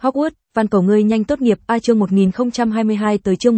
Hogwarts, van cầu ngươi nhanh tốt nghiệp. Chương 1022 tới chương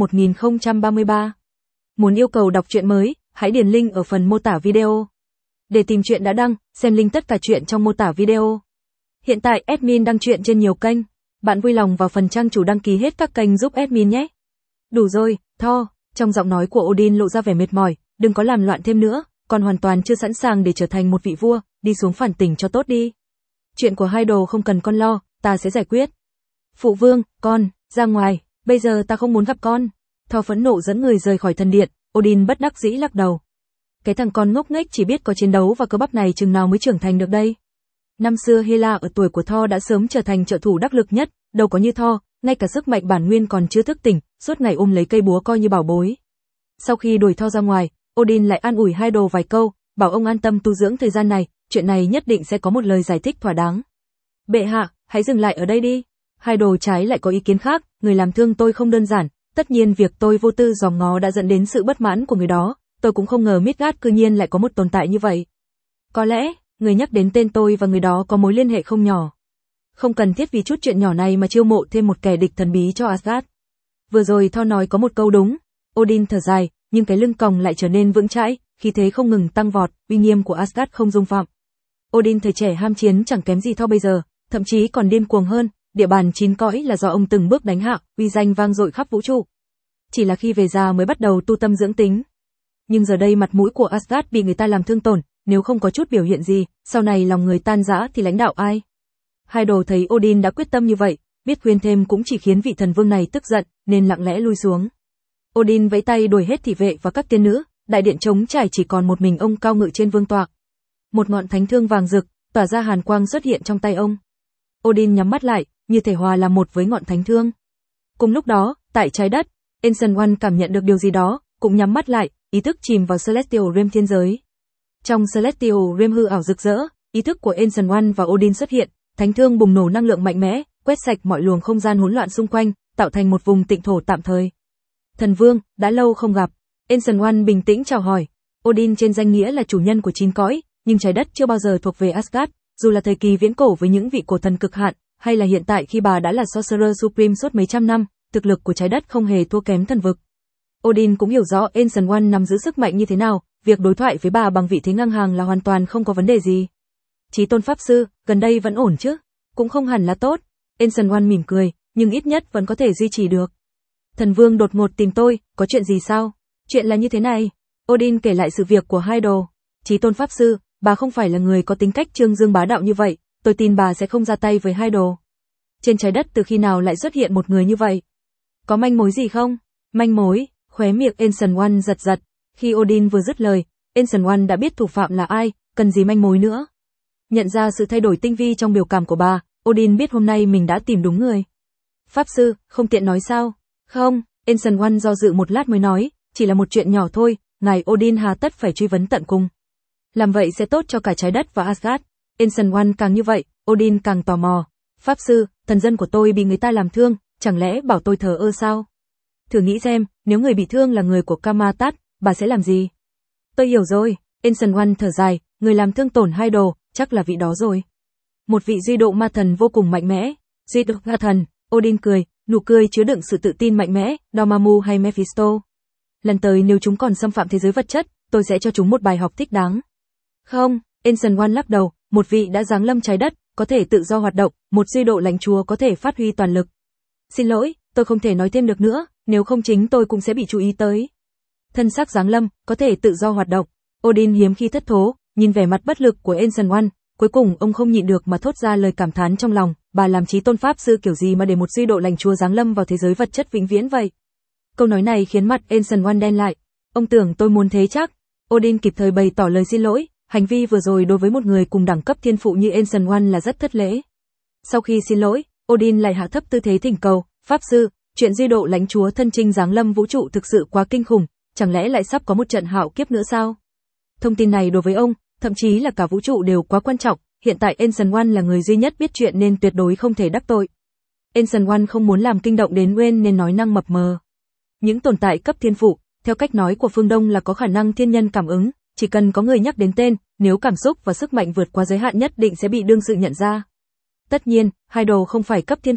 1033. Muốn yêu cầu đọc truyện mới, hãy điền link ở phần mô tả video. Để tìm truyện đã đăng, xem link tất cả truyện trong mô tả video. Hiện tại admin đăng truyện trên nhiều kênh, bạn vui lòng vào phần trang chủ đăng ký hết các kênh giúp admin nhé. Đủ rồi, Thor, trong giọng nói của Odin lộ ra vẻ mệt mỏi, đừng có làm loạn thêm nữa, con hoàn toàn chưa sẵn sàng để trở thành một vị vua, đi xuống phản tỉnh cho tốt đi. Chuyện của hai đồ không cần con lo, ta sẽ giải quyết. Phụ vương, con, ra ngoài, bây giờ ta không muốn gặp con. Thor phẫn nộ dẫn người rời khỏi thần điện, Odin bất đắc dĩ lắc đầu. Cái thằng con ngốc nghếch chỉ biết có chiến đấu và cơ bắp này chừng nào mới trưởng thành được đây. Năm xưa Hela ở tuổi của Thor đã sớm trở thành trợ thủ đắc lực nhất, đâu có như Thor, ngay cả sức mạnh bản nguyên còn chưa thức tỉnh, suốt ngày ôm lấy cây búa coi như bảo bối. Sau khi đuổi Thor ra ngoài, Odin lại an ủi hai đồ vài câu, bảo ông an tâm tu dưỡng thời gian này, chuyện này nhất định sẽ có một lời giải thích thỏa đáng. Bệ hạ, hãy dừng lại ở đây đi. Hai đồ trái lại có ý kiến khác, người làm thương tôi không đơn giản, tất nhiên việc tôi vô tư dòm ngó đã dẫn đến sự bất mãn của người đó, tôi cũng không ngờ Midgard cư nhiên lại có một tồn tại như vậy. Có lẽ, người nhắc đến tên tôi và người đó có mối liên hệ không nhỏ. Không cần thiết vì chút chuyện nhỏ này mà chiêu mộ thêm một kẻ địch thần bí cho Asgard. Vừa rồi Thor nói có một câu đúng, Odin thở dài, nhưng cái lưng còng lại trở nên vững chãi, khí thế không ngừng tăng vọt, uy nghiêm của Asgard không dung phạm. Odin thời trẻ ham chiến chẳng kém gì Thor bây giờ, thậm chí còn điên cuồng hơn, địa bàn chín cõi là do ông từng bước đánh hạ, uy danh vang dội khắp vũ trụ. Chỉ là khi về già mới bắt đầu tu tâm dưỡng tính. Nhưng giờ đây mặt mũi của Asgard bị người ta làm thương tổn, nếu không có chút biểu hiện gì, sau này lòng người tan rã thì lãnh đạo ai? Hai đồ thấy Odin đã quyết tâm như vậy, biết khuyên thêm cũng chỉ khiến vị thần vương này tức giận, nên lặng lẽ lui xuống. Odin vẫy tay đuổi hết thị vệ và các tiên nữ, đại điện trống trải chỉ còn một mình ông cao ngự trên vương tọa. Một ngọn thánh thương vàng rực, tỏa ra hàn quang xuất hiện trong tay ông. Odin nhắm mắt lại, như thể hòa làm một với ngọn thánh thương. Cùng lúc đó, tại trái đất, Ancient One cảm nhận được điều gì đó, cũng nhắm mắt lại, ý thức chìm vào Celestial Realm thiên giới. Trong Celestial Realm hư ảo rực rỡ, ý thức của Ancient One và Odin xuất hiện, thánh thương bùng nổ năng lượng mạnh mẽ, quét sạch mọi luồng không gian hỗn loạn xung quanh, tạo thành một vùng tịnh thổ tạm thời. Thần vương, đã lâu không gặp. Ancient One bình tĩnh chào hỏi. Odin trên danh nghĩa là chủ nhân của chín cõi, nhưng trái đất chưa bao giờ thuộc về Asgard, dù là thời kỳ viễn cổ với những vị cổ thần cực hạn, hay là hiện tại khi bà đã là Sorcerer Supreme suốt mấy trăm năm, thực lực của trái đất không hề thua kém thần vực. Odin cũng hiểu rõ Ancient One nắm giữ sức mạnh như thế nào, việc đối thoại với bà bằng vị thế ngang hàng là hoàn toàn không có vấn đề gì. Chí tôn pháp sư, gần đây vẫn ổn chứ? Cũng không hẳn là tốt. Ancient One mỉm cười, nhưng ít nhất vẫn có thể duy trì được. Thần vương đột ngột tìm tôi, có chuyện gì sao? Chuyện là như thế này. Odin kể lại sự việc của hai đồ. Chí tôn pháp sư, bà không phải là người có tính cách trương dương bá đạo như vậy, tôi tin bà sẽ không ra tay với hai đồ. Trên trái đất từ khi nào lại xuất hiện một người như vậy? Có manh mối gì không? Manh mối, khóe miệng Ancient One giật giật. Khi Odin vừa dứt lời, Ancient One đã biết thủ phạm là ai, cần gì manh mối nữa. Nhận ra sự thay đổi tinh vi trong biểu cảm của bà, Odin biết hôm nay mình đã tìm đúng người. Pháp sư, không tiện nói sao? Không, Ancient One do dự một lát mới nói, chỉ là một chuyện nhỏ thôi, ngài Odin hà tất phải truy vấn tận cùng. Làm vậy sẽ tốt cho cả trái đất và Asgard. Ancient One càng như vậy, Odin càng tò mò. Pháp sư, thần dân của tôi bị người ta làm thương, chẳng lẽ bảo tôi thờ ơ sao? Thử nghĩ xem, nếu người bị thương là người của Kamatat, bà sẽ làm gì? Tôi hiểu rồi, Ancient One thở dài, người làm thương tổn hai đồ, chắc là vị đó rồi. Một vị duy độ ma thần vô cùng mạnh mẽ. Duy độ ma thần, Odin cười, nụ cười chứa đựng sự tự tin mạnh mẽ, Dormammu hay Mephisto. Lần tới nếu chúng còn xâm phạm thế giới vật chất, tôi sẽ cho chúng một bài học thích đáng. Không, Ancient One lắc đầu, một vị đã giáng lâm trái đất, có thể tự do hoạt động, một duy độ lãnh chúa có thể phát huy toàn lực. Xin lỗi, tôi không thể nói thêm được nữa, nếu không chính tôi cũng sẽ bị chú ý tới. Thân xác giáng lâm, có thể tự do hoạt động. Odin hiếm khi thất thố, nhìn vẻ mặt bất lực của Ancient One, cuối cùng ông không nhịn được mà thốt ra lời cảm thán trong lòng, bà làm chí tôn pháp sư kiểu gì mà để một duy độ lãnh chúa giáng lâm vào thế giới vật chất vĩnh viễn vậy? Câu nói này khiến mặt Ancient One đen lại. Ông tưởng tôi muốn thế chắc? Odin kịp thời bày tỏ lời xin lỗi, hành vi vừa rồi đối với một người cùng đẳng cấp thiên phụ như Ancient One là rất thất lễ. Sau khi xin lỗi, Odin lại hạ thấp tư thế thỉnh cầu, pháp sư, chuyện duy độ lãnh chúa thân chinh giáng lâm vũ trụ thực sự quá kinh khủng, chẳng lẽ lại sắp có một trận hạo kiếp nữa sao? Thông tin này đối với ông, thậm chí là cả vũ trụ đều quá quan trọng, hiện tại Ancient One là người duy nhất biết chuyện nên tuyệt đối không thể đắc tội. Ancient One không muốn làm kinh động đến Gwen nên nói năng mập mờ. Những tồn tại cấp thiên phụ, theo cách nói của phương Đông là có khả năng thiên nhân cảm ứng, chỉ cần có người nhắc đến tên, nếu cảm xúc và sức mạnh vượt qua giới hạn nhất định sẽ bị đương sự nhận ra. Tất nhiên, hai đồ không phải cấp thiên phụ,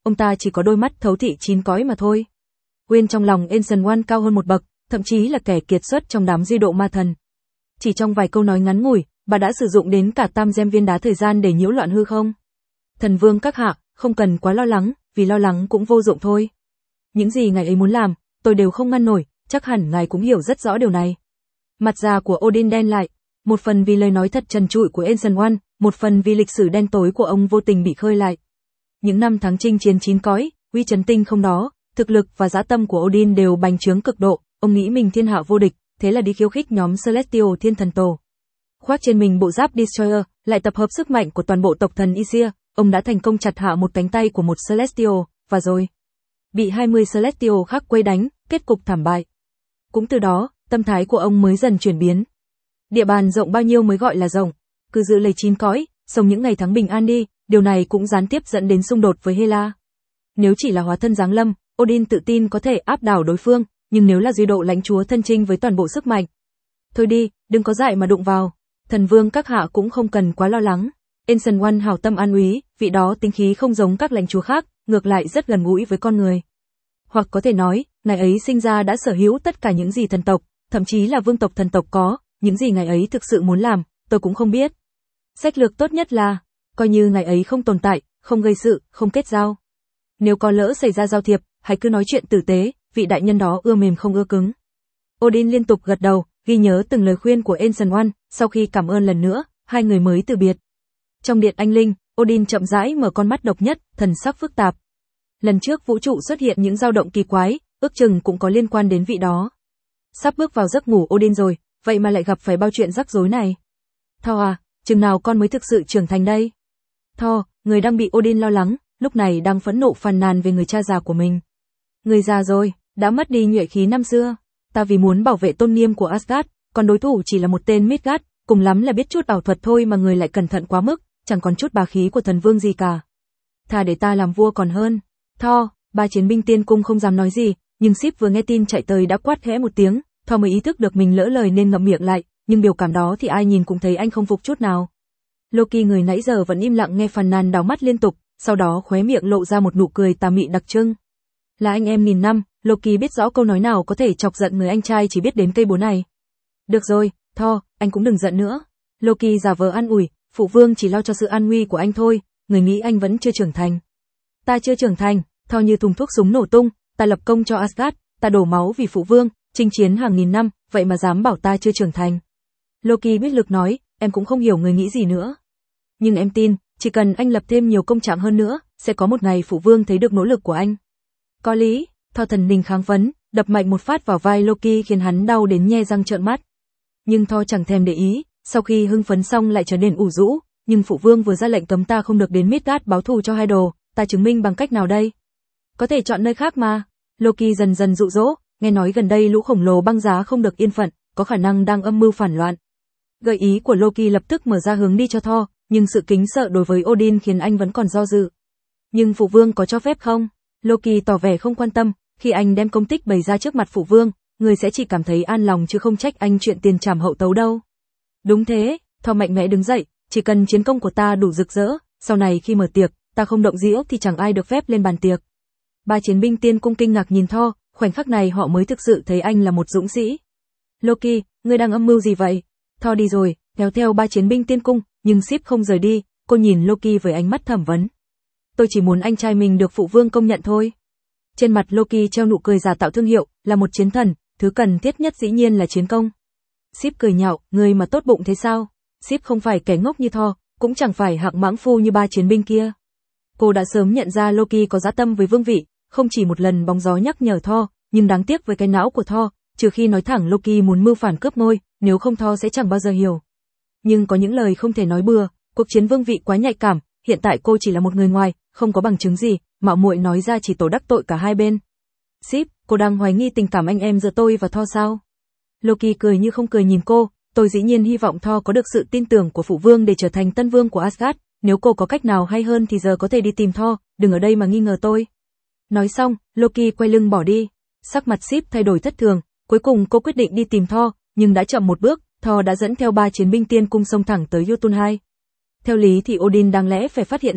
ông ta chỉ có đôi mắt thấu thị chín cõi mà thôi. Nguyên trong lòng Ancient One cao hơn một bậc, thậm chí là kẻ kiệt xuất trong đám duy độ ma thần. Chỉ trong vài câu nói ngắn ngủi, bà đã sử dụng đến cả tam gem viên đá thời gian để nhiễu loạn hư không. Thần vương các hạ, không cần quá lo lắng, vì lo lắng cũng vô dụng thôi. Những gì ngài ấy muốn làm, tôi đều không ngăn nổi, chắc hẳn ngài cũng hiểu rất rõ điều này. Mặt già của Odin đen lại, một phần vì lời nói thật trần trụi của Ancient One, một phần vì lịch sử đen tối của ông vô tình bị khơi lại. Những năm tháng chinh chiến chín cõi, uy chấn tinh không đó, thực lực và dã tâm của Odin đều bành trướng cực độ, ông nghĩ mình thiên hạ vô địch, thế là đi khiêu khích nhóm Celestial Thiên Thần Tổ. Khoác trên mình bộ giáp Destroyer, lại tập hợp sức mạnh của toàn bộ tộc thần Isia, ông đã thành công chặt hạ một cánh tay của một Celestial, và rồi bị 20 Celestial khác quây đánh, kết cục thảm bại. Cũng từ đó, tâm thái của ông mới dần chuyển biến. Địa bàn rộng bao nhiêu mới gọi là rộng, cứ giữ lấy chín cõi, sống những ngày tháng bình an đi, điều này cũng gián tiếp dẫn đến xung đột với Hela. Nếu chỉ là hóa thân giáng lâm, Odin tự tin có thể áp đảo đối phương, nhưng nếu là duy độ lãnh chúa thân chinh với toàn bộ sức mạnh. Thôi đi, đừng có dại mà đụng vào. Thần vương các hạ cũng không cần quá lo lắng. Ancient One hảo tâm an úy, vị đó tính khí không giống các lãnh chúa khác, ngược lại rất gần gũi với con người. Hoặc có thể nói, ngài ấy sinh ra đã sở hữu tất cả những gì thần tộc, thậm chí là vương tộc thần tộc có, những gì ngài ấy thực sự muốn làm, tôi cũng không biết. Sách lược tốt nhất là, coi như ngài ấy không tồn tại, không gây sự, không kết giao. Nếu có lỡ xảy ra giao thiệp, hãy cứ nói chuyện tử tế, vị đại nhân đó ưa mềm không ưa cứng. Odin liên tục gật đầu, ghi nhớ từng lời khuyên của Ancient One, sau khi cảm ơn lần nữa, hai người mới từ biệt. Trong điện anh linh, Odin chậm rãi mở con mắt độc nhất, thần sắc phức tạp. Lần trước vũ trụ xuất hiện những dao động kỳ quái, ước chừng cũng có liên quan đến vị đó. Sắp bước vào giấc ngủ Odin rồi, vậy mà lại gặp phải bao chuyện rắc rối này. Thor à, chừng nào con mới thực sự trưởng thành đây? Thor, người đang bị Odin lo lắng, lúc này đang phẫn nộ phàn nàn về người cha già của mình. Người già rồi, đã mất đi nhuệ khí năm xưa. Ta vì muốn bảo vệ tôn nghiêm của Asgard, còn đối thủ chỉ là một tên Midgard, cùng lắm là biết chút ảo thuật thôi mà người lại cẩn thận quá mức, chẳng còn chút bá khí của thần vương gì cả. Thà để ta làm vua còn hơn. Thor, ba chiến binh tiên cung không dám nói gì, nhưng Sif vừa nghe tin chạy tới đã quát khẽ một tiếng, Thor mới ý thức được mình lỡ lời nên ngậm miệng lại, nhưng biểu cảm đó thì ai nhìn cũng thấy anh không phục chút nào. Loki người nãy giờ vẫn im lặng nghe phàn nàn đảo mắt liên tục, sau đó khóe miệng lộ ra một nụ cười tà mị đặc trưng. Là anh em nghìn năm, Loki biết rõ câu nói nào có thể chọc giận người anh trai chỉ biết đến cây búa này. Được rồi, Thor, anh cũng đừng giận nữa. Loki giả vờ an ủi, phụ vương chỉ lo cho sự an nguy của anh thôi, người nghĩ anh vẫn chưa trưởng thành. Ta chưa trưởng thành, Thor như thùng thuốc súng nổ tung, ta lập công cho Asgard, ta đổ máu vì phụ vương, chinh chiến hàng nghìn năm, vậy mà dám bảo ta chưa trưởng thành. Loki biết lực nói, em cũng không hiểu người nghĩ gì nữa. Nhưng em tin, chỉ cần anh lập thêm nhiều công trạng hơn nữa, sẽ có một ngày phụ vương thấy được nỗ lực của anh. Có lý, Thor thần linh kháng vấn, đập mạnh một phát vào vai Loki khiến hắn đau đến nhe răng trợn mắt. Nhưng Thor chẳng thèm để ý, sau khi hưng phấn xong lại trở nên ủ rũ, nhưng phụ vương vừa ra lệnh cấm ta không được đến Midgard báo thù cho hai đồ, ta chứng minh bằng cách nào đây? Có thể chọn nơi khác mà. Loki dần dần dụ dỗ, nghe nói gần đây lũ khổng lồ băng giá không được yên phận, có khả năng đang âm mưu phản loạn. Gợi ý của Loki lập tức mở ra hướng đi cho Thor, nhưng sự kính sợ đối với Odin khiến anh vẫn còn do dự. Nhưng phụ vương có cho phép không? Loki tỏ vẻ không quan tâm, khi anh đem công tích bày ra trước mặt phụ vương, người sẽ chỉ cảm thấy an lòng chứ không trách anh chuyện tiền trảm hậu tấu đâu. Đúng thế, Thor mạnh mẽ đứng dậy, chỉ cần chiến công của ta đủ rực rỡ, sau này khi mở tiệc, ta không động diễu thì chẳng ai được phép lên bàn tiệc. Ba chiến binh tiên cung kinh ngạc nhìn Thor, khoảnh khắc này họ mới thực sự thấy anh là một dũng sĩ. Loki, ngươi đang âm mưu gì vậy? Thor đi rồi, kéo theo ba chiến binh tiên cung, nhưng Sif không rời đi, cô nhìn Loki với ánh mắt thẩm vấn. Tôi chỉ muốn anh trai mình được phụ vương công nhận thôi. Trên mặt Loki treo nụ cười giả tạo thương hiệu, là một chiến thần, thứ cần thiết nhất dĩ nhiên là chiến công. Sif cười nhạo, người mà tốt bụng thế sao? Sif không phải kẻ ngốc như Thor, cũng chẳng phải hạng mãng phu như ba chiến binh kia. Cô đã sớm nhận ra Loki có dã tâm với vương vị, không chỉ một lần bóng gió nhắc nhở Thor, nhưng đáng tiếc với cái não của Thor, trừ khi nói thẳng Loki muốn mưu phản cướp ngôi, nếu không Thor sẽ chẳng bao giờ hiểu. Nhưng có những lời không thể nói bừa, cuộc chiến vương vị quá nhạy cảm, hiện tại cô chỉ là một người ngoài, không có bằng chứng gì, mạo muội nói ra chỉ tổ đắc tội cả hai bên. Sif, cô đang hoài nghi tình cảm anh em giữa tôi và Thor sao? Loki cười như không cười nhìn cô, tôi dĩ nhiên hy vọng Thor có được sự tin tưởng của phụ vương để trở thành tân vương của Asgard, nếu cô có cách nào hay hơn thì giờ có thể đi tìm Thor, đừng ở đây mà nghi ngờ tôi. Nói xong, Loki quay lưng bỏ đi, sắc mặt Sif thay đổi thất thường, cuối cùng cô quyết định đi tìm Thor, nhưng đã chậm một bước, Thor đã dẫn theo ba chiến binh tiên cung xông thẳng tới Jotunheim. Theo lý thì Odin đáng lẽ phải phát hiện ra,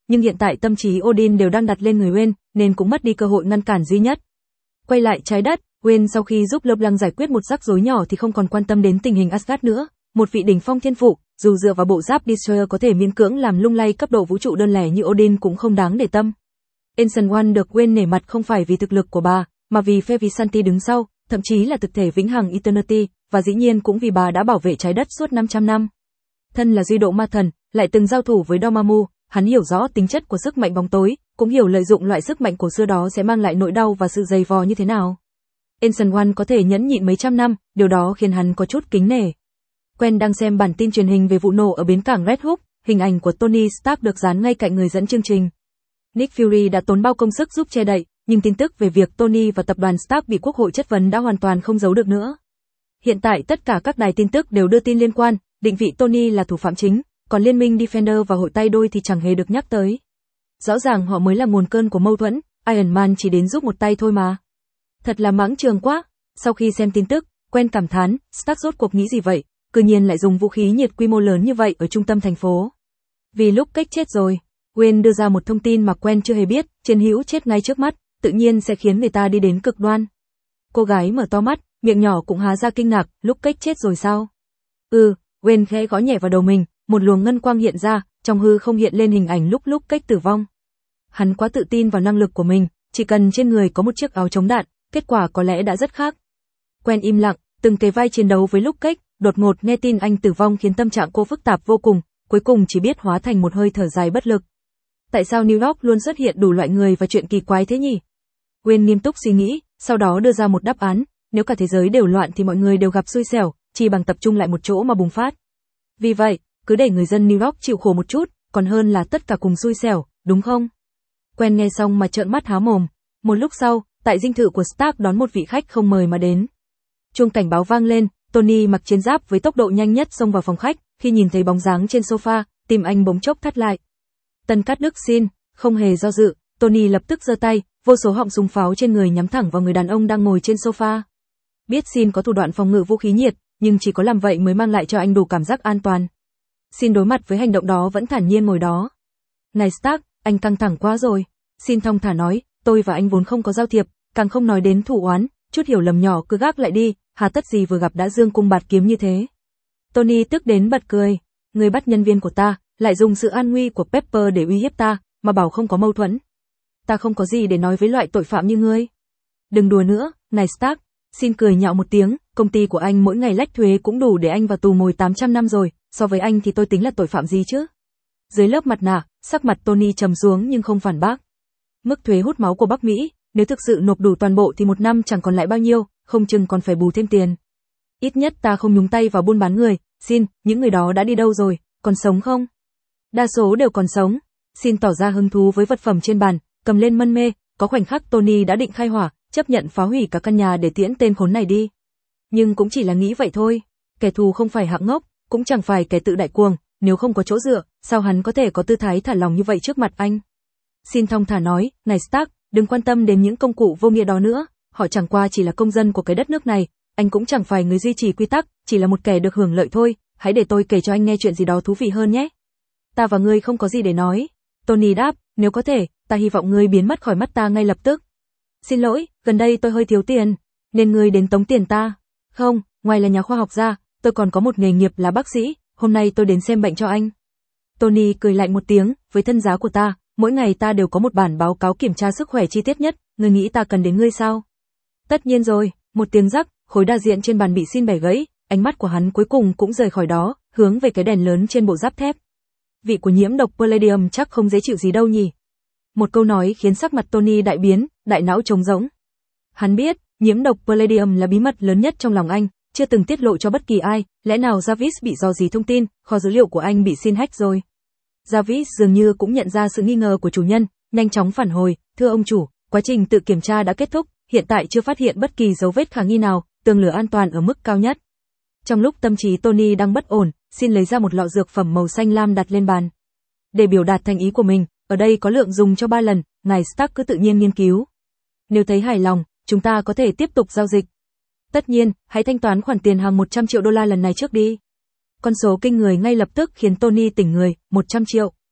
nhưng hiện tại tâm trí Odin đều đang đặt lên người Wayne, nên cũng mất đi cơ hội ngăn cản duy nhất. Quay lại trái đất, Wayne sau khi giúp LeBlanc giải quyết một rắc rối nhỏ thì không còn quan tâm đến tình hình Asgard nữa. Một vị đỉnh phong thiên phụ, dù dựa vào bộ giáp Destroyer có thể miễn cưỡng làm lung lay cấp độ vũ trụ đơn lẻ như Odin cũng không đáng để tâm. Ancient One được Wayne nể mặt không phải vì thực lực của bà, mà vì phe Vishanti đứng sau, thậm chí là thực thể vĩnh hằng Eternity, và dĩ nhiên cũng vì bà đã bảo vệ trái đất suốt 500 năm. Thân là duy độ ma thần, lại từng giao thủ với Dormammu, hắn hiểu rõ tính chất của sức mạnh bóng tối, cũng hiểu lợi dụng loại sức mạnh cổ xưa đó sẽ mang lại nỗi đau và sự dày vò như thế nào. Ancient One có thể nhẫn nhịn mấy trăm năm, điều đó khiến hắn có chút kính nể. Quen đang xem bản tin truyền hình về vụ nổ ở bến cảng Red Hook, hình ảnh của Tony Stark được dán ngay cạnh người dẫn chương trình. Nick Fury đã tốn bao công sức giúp che đậy, nhưng tin tức về việc Tony và tập đoàn Stark bị quốc hội chất vấn đã hoàn toàn không giấu được nữa. Hiện tại tất cả các đài tin tức đều đưa tin liên quan, định vị Tony là thủ phạm chính, còn liên minh Defender và hội tay đôi thì chẳng hề được nhắc tới. Rõ ràng họ mới là nguồn cơn của mâu thuẫn, Iron Man chỉ đến giúp một tay thôi mà. Thật là mãng trường quá. Sau khi xem tin tức, Quen cảm thán, Stark rốt cuộc nghĩ gì vậy, cư nhiên lại dùng vũ khí nhiệt quy mô lớn như vậy ở trung tâm thành phố. Vì lúc Cách chết rồi, Wayne đưa ra một thông tin mà Quen chưa hề biết, chiến hữu chết ngay trước mắt, tự nhiên sẽ khiến người ta đi đến cực đoan. Cô gái mở to mắt, miệng nhỏ cũng há ra kinh ngạc, lúc Cách chết rồi sao? Wayne khẽ gõ nhẹ vào đầu mình, một luồng ngân quang hiện ra, trong hư không hiện lên hình ảnh lúc Cách tử vong. Hắn quá tự tin vào năng lực của mình, chỉ cần trên người có một chiếc áo chống đạn, kết quả có lẽ đã rất khác. Quen im lặng, từng kề vai chiến đấu với Cách, đột ngột nghe tin anh tử vong khiến tâm trạng cô phức tạp vô cùng, cuối cùng chỉ biết hóa thành một hơi thở dài bất lực. Tại sao New York luôn xuất hiện đủ loại người và chuyện kỳ quái thế nhỉ? Wayne nghiêm túc suy nghĩ, sau đó đưa ra một đáp án, nếu cả thế giới đều loạn thì mọi người đều gặp xui xẻo, chỉ bằng tập trung lại một chỗ mà bùng phát. Vì vậy, cứ để người dân New York chịu khổ một chút, còn hơn là tất cả cùng xui xẻo, đúng không? Quen nghe xong mà trợn mắt há mồm. Một lúc sau, tại dinh thự của Stark đón một vị khách không mời mà đến. Chuông cảnh báo vang lên, Tony mặc chiến giáp với tốc độ nhanh nhất xông vào phòng khách, khi nhìn thấy bóng dáng trên sofa, tim anh bỗng chốc thắt lại. Tân cát đức xin, không hề do dự, Tony lập tức giơ tay, vô số họng súng pháo trên người nhắm thẳng vào người đàn ông đang ngồi trên sofa. Biết Xin có thủ đoạn phòng ngự vũ khí nhiệt, nhưng chỉ có làm vậy mới mang lại cho anh đủ cảm giác an toàn. Xin đối mặt với hành động đó vẫn thản nhiên ngồi đó. Này Stark, anh căng thẳng quá rồi. Xin thong thả nói, tôi và anh vốn không có giao thiệp, càng không nói đến thù oán, chút hiểu lầm nhỏ cứ gác lại đi, hà tất gì vừa gặp đã dương cung bạt kiếm như thế. Tony tức đến bật cười, người bắt nhân viên của ta, lại dùng sự an nguy của Pepper để uy hiếp ta, mà bảo không có mâu thuẫn. Ta không có gì để nói với loại tội phạm như ngươi. Đừng đùa nữa, này Stark. Xin cười nhạo một tiếng, công ty của anh mỗi ngày lách thuế cũng đủ để anh vào tù ngồi 800 năm rồi, so với anh thì tôi tính là tội phạm gì chứ? Dưới lớp mặt nạ, sắc mặt Tony trầm xuống nhưng không phản bác. Mức thuế hút máu của Bắc Mỹ, nếu thực sự nộp đủ toàn bộ thì một năm chẳng còn lại bao nhiêu, không chừng còn phải bù thêm tiền. Ít nhất ta không nhúng tay vào buôn bán người, Xin, những người đó đã đi đâu rồi, còn sống không? Đa số đều còn sống. Xin tỏ ra hứng thú với vật phẩm trên bàn, cầm lên mân mê, có khoảnh khắc Tony đã định khai hỏa, chấp nhận phá hủy cả căn nhà để tiễn tên khốn này đi. Nhưng cũng chỉ là nghĩ vậy thôi, kẻ thù không phải hạng ngốc, cũng chẳng phải kẻ tự đại cuồng, nếu không có chỗ dựa, sao hắn có thể có tư thái thả lòng như vậy trước mặt anh? Xin thong thả nói, này Stark, đừng quan tâm đến những công cụ vô nghĩa đó nữa, họ chẳng qua chỉ là công dân của cái đất nước này, anh cũng chẳng phải người duy trì quy tắc, chỉ là một kẻ được hưởng lợi thôi, hãy để tôi kể cho anh nghe chuyện gì đó thú vị hơn nhé. Ta và ngươi không có gì để nói. Tony đáp, nếu có thể, ta hy vọng ngươi biến mất khỏi mắt ta ngay lập tức. Xin lỗi, gần đây tôi hơi thiếu tiền, nên ngươi đến tống tiền ta. Không, ngoài là nhà khoa học ra, tôi còn có một nghề nghiệp là bác sĩ, hôm nay tôi đến xem bệnh cho anh. Tony cười lạnh một tiếng, với thân giá của ta, mỗi ngày ta đều có một bản báo cáo kiểm tra sức khỏe chi tiết nhất, ngươi nghĩ ta cần đến ngươi sao? Tất nhiên rồi, một tiếng rắc, khối đa diện trên bàn bị Xin bẻ gãy, ánh mắt của hắn cuối cùng cũng rời khỏi đó, hướng về cái đèn lớn trên bộ giáp thép. Vị của nhiễm độc Palladium chắc không dễ chịu gì đâu nhỉ? Một câu nói khiến sắc mặt Tony đại biến, đại não trống rỗng. Hắn biết, nhiễm độc Palladium là bí mật lớn nhất trong lòng anh, chưa từng tiết lộ cho bất kỳ ai, lẽ nào Jarvis bị rò rỉ thông tin, kho dữ liệu của anh bị Xin hack rồi. Jarvis dường như cũng nhận ra sự nghi ngờ của chủ nhân, nhanh chóng phản hồi, thưa ông chủ, quá trình tự kiểm tra đã kết thúc, hiện tại chưa phát hiện bất kỳ dấu vết khả nghi nào, tường lửa an toàn ở mức cao nhất. Trong lúc tâm trí Tony đang bất ổn, Xin lấy ra một lọ dược phẩm màu xanh lam đặt lên bàn. Để biểu đạt thành ý của mình, ở đây có lượng dùng cho 3 lần, ngài Stark cứ tự nhiên nghiên cứu. Nếu thấy hài lòng, chúng ta có thể tiếp tục giao dịch. Tất nhiên, hãy thanh toán khoản tiền hàng 100 triệu đô la lần này trước đi. Con số kinh người ngay lập tức khiến Tony tỉnh người, 100 triệu.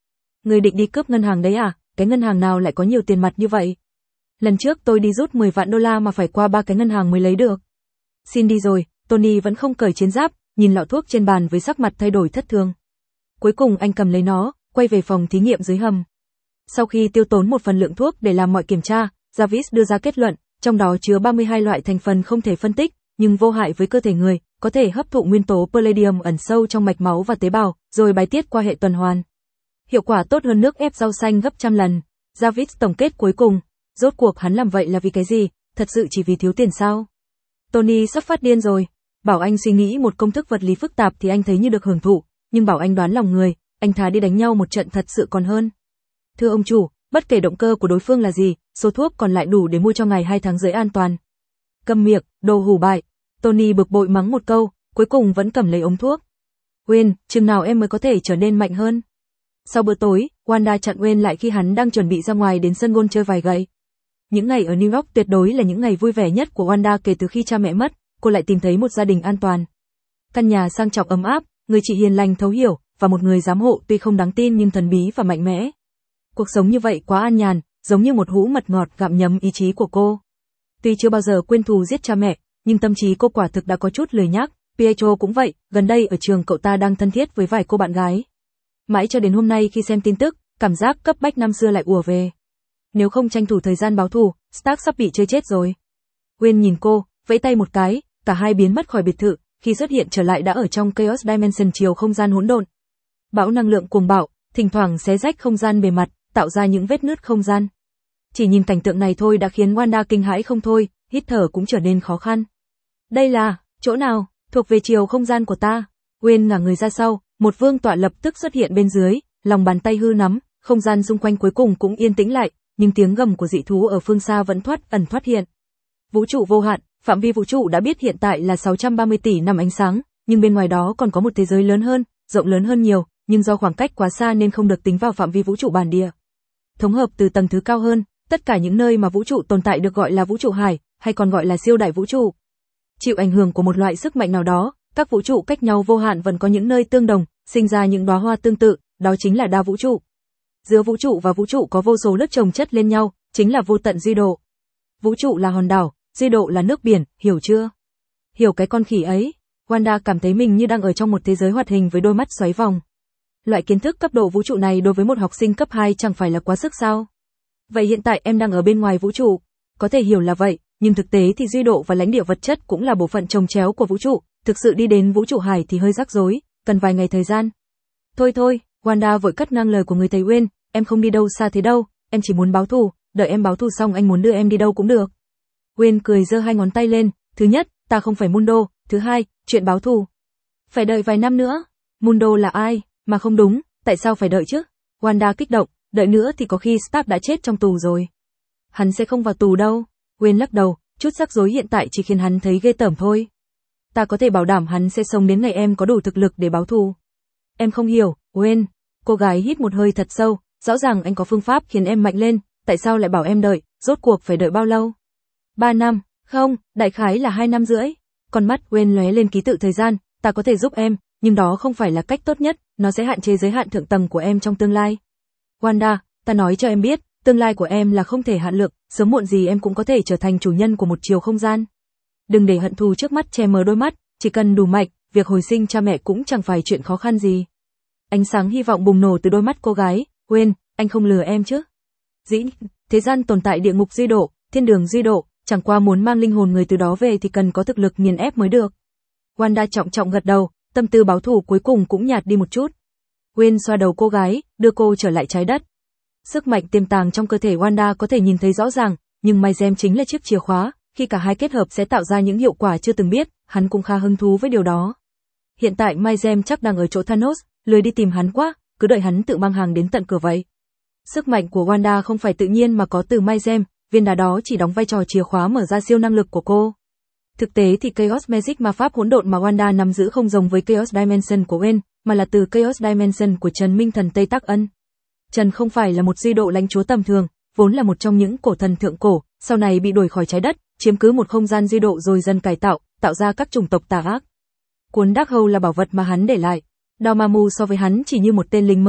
Người định đi cướp ngân hàng đấy à? Cái ngân hàng nào lại có nhiều tiền mặt như vậy? Lần trước tôi đi rút 10 vạn đô la mà phải qua 3 cái ngân hàng mới lấy được. Xin đi rồi, Tony vẫn không cởi chiến giáp, nhìn lọ thuốc trên bàn với sắc mặt thay đổi thất thường. Cuối cùng anh cầm lấy nó, quay về phòng thí nghiệm dưới hầm. Sau khi tiêu tốn một phần lượng thuốc để làm mọi kiểm tra, Jarvis đưa ra kết luận, trong đó chứa 32 loại thành phần không thể phân tích, nhưng vô hại với cơ thể người, có thể hấp thụ nguyên tố palladium ẩn sâu trong mạch máu và tế bào, rồi bài tiết qua hệ tuần hoàn. Hiệu quả tốt hơn nước ép rau xanh gấp trăm lần. Jarvis tổng kết cuối cùng, rốt cuộc hắn làm vậy là vì cái gì, thật sự chỉ vì thiếu tiền sao? Tony sắp phát điên rồi, bảo anh suy nghĩ một công thức vật lý phức tạp thì anh thấy như được hưởng thụ, nhưng bảo anh đoán lòng người, anh thà đi đánh nhau một trận thật sự còn hơn. Thưa ông chủ, bất kể động cơ của đối phương là gì, số thuốc còn lại đủ để mua cho ngài 2 tháng rưỡi an toàn. Câm miệng, đồ hủ bại. Tony bực bội mắng một câu, cuối cùng vẫn cầm lấy ống thuốc. Wayne, chừng nào em mới có thể trở nên mạnh hơn? Sau bữa tối, Wanda chặn Wayne lại khi hắn đang chuẩn bị ra ngoài đến sân golf chơi vài gậy. Những ngày ở New York tuyệt đối là những ngày vui vẻ nhất của Wanda kể từ khi cha mẹ mất, cô lại tìm thấy một gia đình an toàn. Căn nhà sang trọng ấm áp, người chị hiền lành thấu hiểu, và một người giám hộ tuy không đáng tin nhưng thần bí và mạnh mẽ. Cuộc sống như vậy quá an nhàn, giống như một hũ mật ngọt gặm nhấm ý chí của cô. Tuy chưa bao giờ quên thù giết cha mẹ, nhưng tâm trí cô quả thực đã có chút lười nhác. Pietro cũng vậy, gần đây ở trường cậu ta đang thân thiết với vài cô bạn gái. Mãi cho đến hôm nay khi xem tin tức, cảm giác cấp bách năm xưa lại ùa về. Nếu không tranh thủ thời gian báo thù, Stark sắp bị chơi chết rồi. Wayne nhìn cô, vẫy tay một cái, cả hai biến mất khỏi biệt thự, khi xuất hiện trở lại đã ở trong Chaos Dimension chiều không gian hỗn độn. Bão năng lượng cuồng bạo, thỉnh thoảng xé rách không gian bề mặt, tạo ra những vết nứt không gian. Chỉ nhìn cảnh tượng này thôi đã khiến Wanda kinh hãi không thôi, hít thở cũng trở nên khó khăn. Đây là, chỗ nào, thuộc về chiều không gian của ta. Wayne ngả người ra sau, một vương tọa lập tức xuất hiện bên dưới, lòng bàn tay hư nắm, không gian xung quanh cuối cùng cũng yên tĩnh lại, nhưng tiếng gầm của dị thú ở phương xa vẫn thoát ẩn thoát hiện. Vũ trụ vô hạn, phạm vi vũ trụ đã biết hiện tại là 630 tỷ năm ánh sáng, nhưng bên ngoài đó còn có một thế giới lớn hơn, rộng lớn hơn nhiều, nhưng do khoảng cách quá xa nên không được tính vào phạm vi vũ trụ bản địa. Thống hợp từ tầng thứ cao hơn, tất cả những nơi mà vũ trụ tồn tại được gọi là vũ trụ hải, hay còn gọi là siêu đại vũ trụ. Chịu ảnh hưởng của một loại sức mạnh nào đó, các vũ trụ cách nhau vô hạn vẫn có những nơi tương đồng, sinh ra những đóa hoa tương tự, đó chính là đa vũ trụ. Giữa vũ trụ và vũ trụ có vô số lớp chồng chất lên nhau, chính là vô tận duy độ. Vũ trụ là hòn đảo, duy độ là nước biển, hiểu chưa? Hiểu cái con khỉ ấy. Wanda cảm thấy mình như đang ở trong một thế giới hoạt hình với đôi mắt xoáy vòng. Loại kiến thức cấp độ vũ trụ này đối với một học sinh cấp 2 chẳng phải là quá sức sao? Vậy hiện tại em đang ở bên ngoài vũ trụ. Có thể hiểu là vậy, nhưng thực tế thì duy độ và lãnh địa vật chất cũng là bộ phận chồng chéo của vũ trụ, thực sự đi đến vũ trụ hải thì hơi rắc rối, cần vài ngày thời gian. Thôi, Wanda vội cắt ngang lời của người thầy Wayne, em không đi đâu xa thế đâu, em chỉ muốn báo thù, đợi em báo thù xong anh muốn đưa em đi đâu cũng được. Wayne cười giơ hai ngón tay lên, thứ nhất, ta không phải Mundo, thứ hai, chuyện báo thù. Phải đợi vài năm nữa. Mundo là ai, mà không đúng, tại sao phải đợi chứ? Wanda kích động, đợi nữa thì có khi Stark đã chết trong tù rồi. Hắn sẽ không vào tù đâu. Wayne lắc đầu, chút rắc rối hiện tại chỉ khiến hắn thấy ghê tởm thôi. Ta có thể bảo đảm hắn sẽ sống đến ngày em có đủ thực lực để báo thù. Em không hiểu, Wayne. Cô gái hít một hơi thật sâu, rõ ràng anh có phương pháp khiến em mạnh lên, tại sao lại bảo em đợi, rốt cuộc phải đợi bao lâu? 3 năm, không, đại khái là 2 năm rưỡi. Con mắt Wayne lóe lên ký tự thời gian, ta có thể giúp em, nhưng đó không phải là cách tốt nhất, nó sẽ hạn chế giới hạn thượng tầng của em trong tương lai. Wanda, ta nói cho em biết, tương lai của em là không thể hạn lượng, sớm muộn gì em cũng có thể trở thành chủ nhân của một chiều không gian. Đừng để hận thù trước mắt che mờ đôi mắt, chỉ cần đủ mạnh, việc hồi sinh cha mẹ cũng chẳng phải chuyện khó khăn gì. Ánh sáng hy vọng bùng nổ từ đôi mắt cô gái, Wayne, anh không lừa em chứ? Dĩ, thế gian tồn tại địa ngục duy độ, thiên đường duy độ, chẳng qua muốn mang linh hồn người từ đó về thì cần có thực lực nghiền ép mới được. Wanda trọng trọng gật đầu, tâm tư báo thù cuối cùng cũng nhạt đi một chút. Wayne xoa đầu cô gái, đưa cô trở lại trái đất. Sức mạnh tiềm tàng trong cơ thể Wanda có thể nhìn thấy rõ ràng, nhưng MyGem chính là chiếc chìa khóa, khi cả hai kết hợp sẽ tạo ra những hiệu quả chưa từng biết, hắn cũng khá hứng thú với điều đó. Hiện tại MyGem chắc đang ở chỗ Thanos, lười đi tìm hắn quá, cứ đợi hắn tự mang hàng đến tận cửa vậy. Sức mạnh của Wanda không phải tự nhiên mà có từ MyGem, viên đá đó chỉ đóng vai trò chìa khóa mở ra siêu năng lực của cô. Thực tế thì Chaos Magic ma pháp hỗn độn mà Wanda nắm giữ không giống với Chaos Dimension của Wayne, mà là từ Chaos Dimension của Trần Minh Thần Tây Tắc Ân. Trần không phải là một duy độ lãnh chúa tầm thường, vốn là một trong những cổ thần thượng cổ, sau này bị đuổi khỏi trái đất, chiếm cứ một không gian duy độ rồi dần cải tạo, tạo ra các chủng tộc tà ác. Cuốn Darkhold là bảo vật mà hắn để lại. Dormammu so với hắn chỉ như một tên lính mới,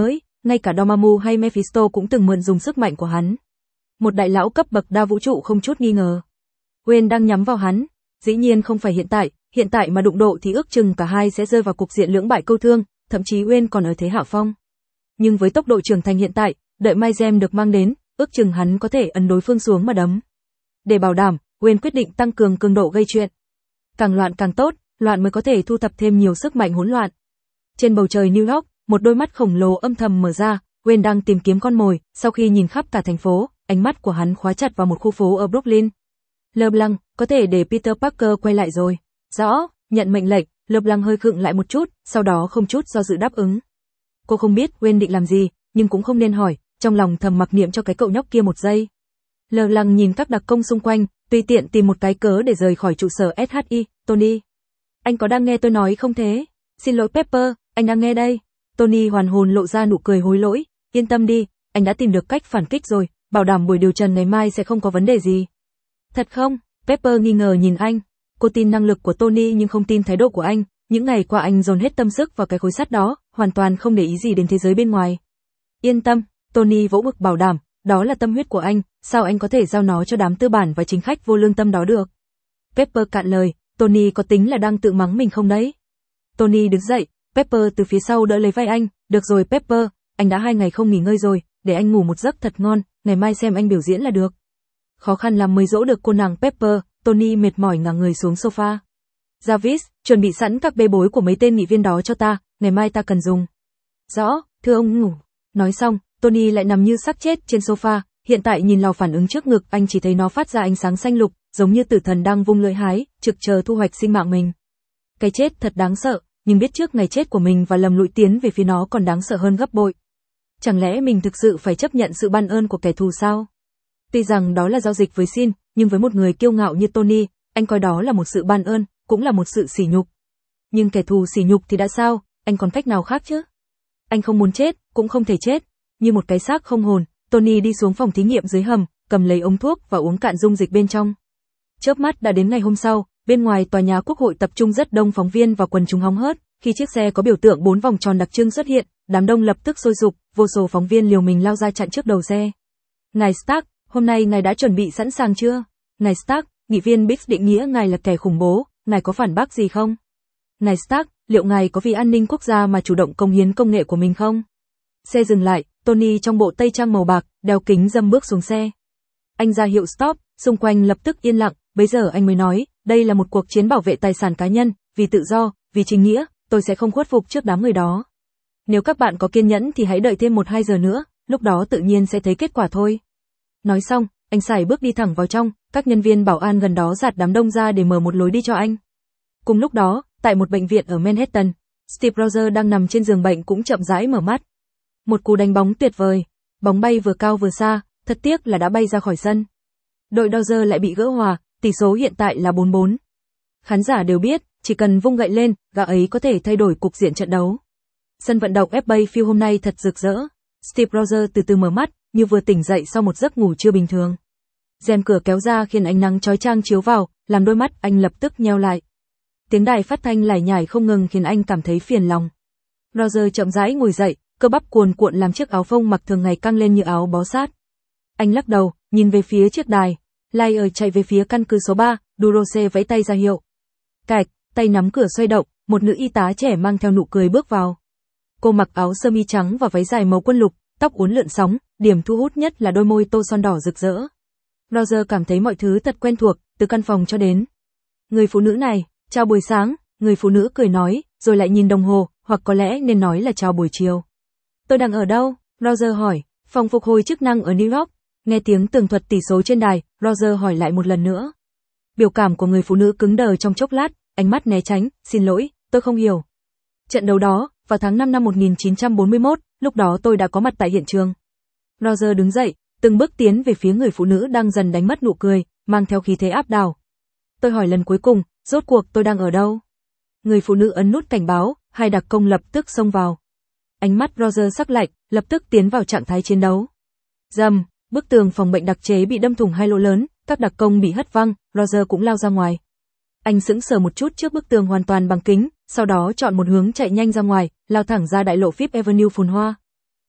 ngay cả Dormammu hay Mephisto cũng từng mượn dùng sức mạnh của hắn. Một đại lão cấp bậc đa vũ trụ không chút nghi ngờ. Wayne đang nhắm vào hắn, dĩ nhiên không phải hiện tại mà đụng độ thì ước chừng cả hai sẽ rơi vào cục diện lưỡng bại câu thương, thậm chí Wayne còn ở thế hạ phong. Nhưng với tốc độ trưởng thành hiện tại, đợi Mai Gem được mang đến, ước chừng hắn có thể ấn đối phương xuống mà đấm. Để bảo đảm, Wayne quyết định tăng cường cường độ gây chuyện. Càng loạn càng tốt, loạn mới có thể thu thập thêm nhiều sức mạnh hỗn loạn. Trên bầu trời New York, một đôi mắt khổng lồ âm thầm mở ra, Wayne đang tìm kiếm con mồi, sau khi nhìn khắp cả thành phố, ánh mắt của hắn khóa chặt vào một khu phố ở Brooklyn. LeBlanc, có thể để Peter Parker quay lại rồi. Rõ, nhận mệnh lệnh, LeBlanc hơi khựng lại một chút, sau đó không chút do dự đáp ứng. Cô không biết Wayne định làm gì, nhưng cũng không nên hỏi, trong lòng thầm mặc niệm cho cái cậu nhóc kia một giây. LeBlanc nhìn các đặc công xung quanh, tùy tiện tìm một cái cớ để rời khỏi trụ sở SHI. Tony, anh có đang nghe tôi nói không thế? Xin lỗi Pepper, anh đang nghe đây. Tony hoàn hồn lộ ra nụ cười hối lỗi, yên tâm đi, anh đã tìm được cách phản kích rồi, bảo đảm buổi điều trần ngày mai sẽ không có vấn đề gì. Thật không? Pepper nghi ngờ nhìn anh. Cô tin năng lực của Tony nhưng không tin thái độ của anh, những ngày qua anh dồn hết tâm sức vào cái khối sắt đó, hoàn toàn không để ý gì đến thế giới bên ngoài. Yên tâm, Tony vỗ ngực bảo đảm, đó là tâm huyết của anh, sao anh có thể giao nó cho đám tư bản và chính khách vô lương tâm đó được. Pepper cạn lời, Tony có tính là đang tự mắng mình không đấy? Tony đứng dậy, Pepper từ phía sau đỡ lấy vai anh, được rồi Pepper, anh đã 2 ngày không nghỉ ngơi rồi, để anh ngủ một giấc thật ngon, ngày mai xem anh biểu diễn là được. Khó khăn lắm mới dỗ được cô nàng Pepper, Tony mệt mỏi ngả người xuống sofa. Jarvis, chuẩn bị sẵn các bê bối của mấy tên nghị viên đó cho ta, ngày mai ta cần dùng. Rõ, thưa ông ngủ. Nói xong, Tony lại nằm như xác chết trên sofa, hiện tại nhìn lò phản ứng trước ngực anh chỉ thấy nó phát ra ánh sáng xanh lục, giống như tử thần đang vung lưỡi hái, trực chờ thu hoạch sinh mạng mình. Cái chết thật đáng sợ, nhưng biết trước ngày chết của mình và lầm lũi tiến về phía nó còn đáng sợ hơn gấp bội. Chẳng lẽ mình thực sự phải chấp nhận sự ban ơn của kẻ thù sao? Tuy rằng đó là giao dịch với Sin, nhưng với một người kiêu ngạo như Tony, anh coi đó là một sự ban ơn, cũng là một sự sỉ nhục. Nhưng kẻ thù sỉ nhục thì đã sao, anh còn cách nào khác chứ? Anh không muốn chết, cũng không thể chết. Như một cái xác không hồn, Tony đi xuống phòng thí nghiệm dưới hầm, cầm lấy ống thuốc và uống cạn dung dịch bên trong. Chớp mắt đã đến ngày hôm sau, bên ngoài tòa nhà Quốc hội tập trung rất đông phóng viên và quần chúng hóng hớt, khi chiếc xe có biểu tượng 4 vòng tròn đặc trưng xuất hiện, đám đông lập tức sôi sục, vô số phóng viên liều mình lao ra chặn trước đầu xe. Ngài Stark, hôm nay ngài đã chuẩn bị sẵn sàng chưa? Ngài Stark, nghị viên Biggs định nghĩa ngài là kẻ khủng bố, ngài có phản bác gì không? Ngài Stark, liệu ngài có vì an ninh quốc gia mà chủ động cống hiến công nghệ của mình không? Xe dừng lại, Tony trong bộ tây trang màu bạc, đeo kính râm bước xuống xe. Anh ra hiệu stop, xung quanh lập tức yên lặng, bấy giờ anh mới nói, đây là một cuộc chiến bảo vệ tài sản cá nhân, vì tự do, vì chính nghĩa, tôi sẽ không khuất phục trước đám người đó. Nếu các bạn có kiên nhẫn thì hãy đợi thêm 1-2 giờ nữa, lúc đó tự nhiên sẽ thấy kết quả thôi. Nói xong, anh sải bước đi thẳng vào trong, các nhân viên bảo an gần đó dạt đám đông ra để mở một lối đi cho anh. Cùng lúc đó, tại một bệnh viện ở Manhattan, Steve Rogers đang nằm trên giường bệnh cũng chậm rãi mở mắt. Một cú đánh bóng tuyệt vời, bóng bay vừa cao vừa xa, thật tiếc là đã bay ra khỏi sân. Đội Dodgers lại bị gỡ hòa, tỷ số hiện tại là 4-4. Khán giả đều biết, chỉ cần vung gậy lên, gã ấy có thể thay đổi cục diện trận đấu. Sân vận động FA Field hôm nay thật rực rỡ. Steve Rogers từ từ mở mắt, như vừa tỉnh dậy sau một giấc ngủ chưa bình thường. Rèm cửa kéo ra khiến ánh nắng chói chang chiếu vào, làm đôi mắt anh lập tức nheo lại. Tiếng đài phát thanh lải nhải không ngừng khiến anh cảm thấy phiền lòng. Rogers chậm rãi ngồi dậy, cơ bắp cuồn cuộn làm chiếc áo phông mặc thường ngày căng lên như áo bó sát. Anh lắc đầu, nhìn về phía chiếc đài. Layer chạy về phía căn cứ số 3, Durose vẫy tay ra hiệu. Cạch, tay nắm cửa xoay động, một nữ y tá trẻ mang theo nụ cười bước vào. Cô mặc áo sơ mi trắng và váy dài màu quân lục, tóc uốn lượn sóng, điểm thu hút nhất là đôi môi tô son đỏ rực rỡ. Roger cảm thấy mọi thứ thật quen thuộc, từ căn phòng cho đến. Người phụ nữ này, chào buổi sáng, người phụ nữ cười nói, rồi lại nhìn đồng hồ, hoặc có lẽ nên nói là chào buổi chiều. Tôi đang ở đâu? Roger hỏi, phòng phục hồi chức năng ở New York. Nghe tiếng tường thuật tỷ số trên đài, Roger hỏi lại một lần nữa. Biểu cảm của người phụ nữ cứng đờ trong chốc lát, ánh mắt né tránh, xin lỗi, tôi không hiểu. Trận đấu đó, vào tháng 5 năm 1941, lúc đó tôi đã có mặt tại hiện trường. Roger đứng dậy, từng bước tiến về phía người phụ nữ đang dần đánh mất nụ cười, mang theo khí thế áp đảo. Tôi hỏi lần cuối cùng, rốt cuộc tôi đang ở đâu? Người phụ nữ ấn nút cảnh báo, hai đặc công lập tức xông vào. Ánh mắt Roger sắc lạnh, lập tức tiến vào trạng thái chiến đấu. Rầm, bức tường phòng bệnh đặc chế bị đâm thủng 2 lỗ lớn, các đặc công bị hất văng, Roger cũng lao ra ngoài. Anh sững sờ một chút trước bức tường hoàn toàn bằng kính, sau đó chọn một hướng chạy nhanh ra ngoài, lao thẳng ra đại lộ Fifth Avenue phồn hoa.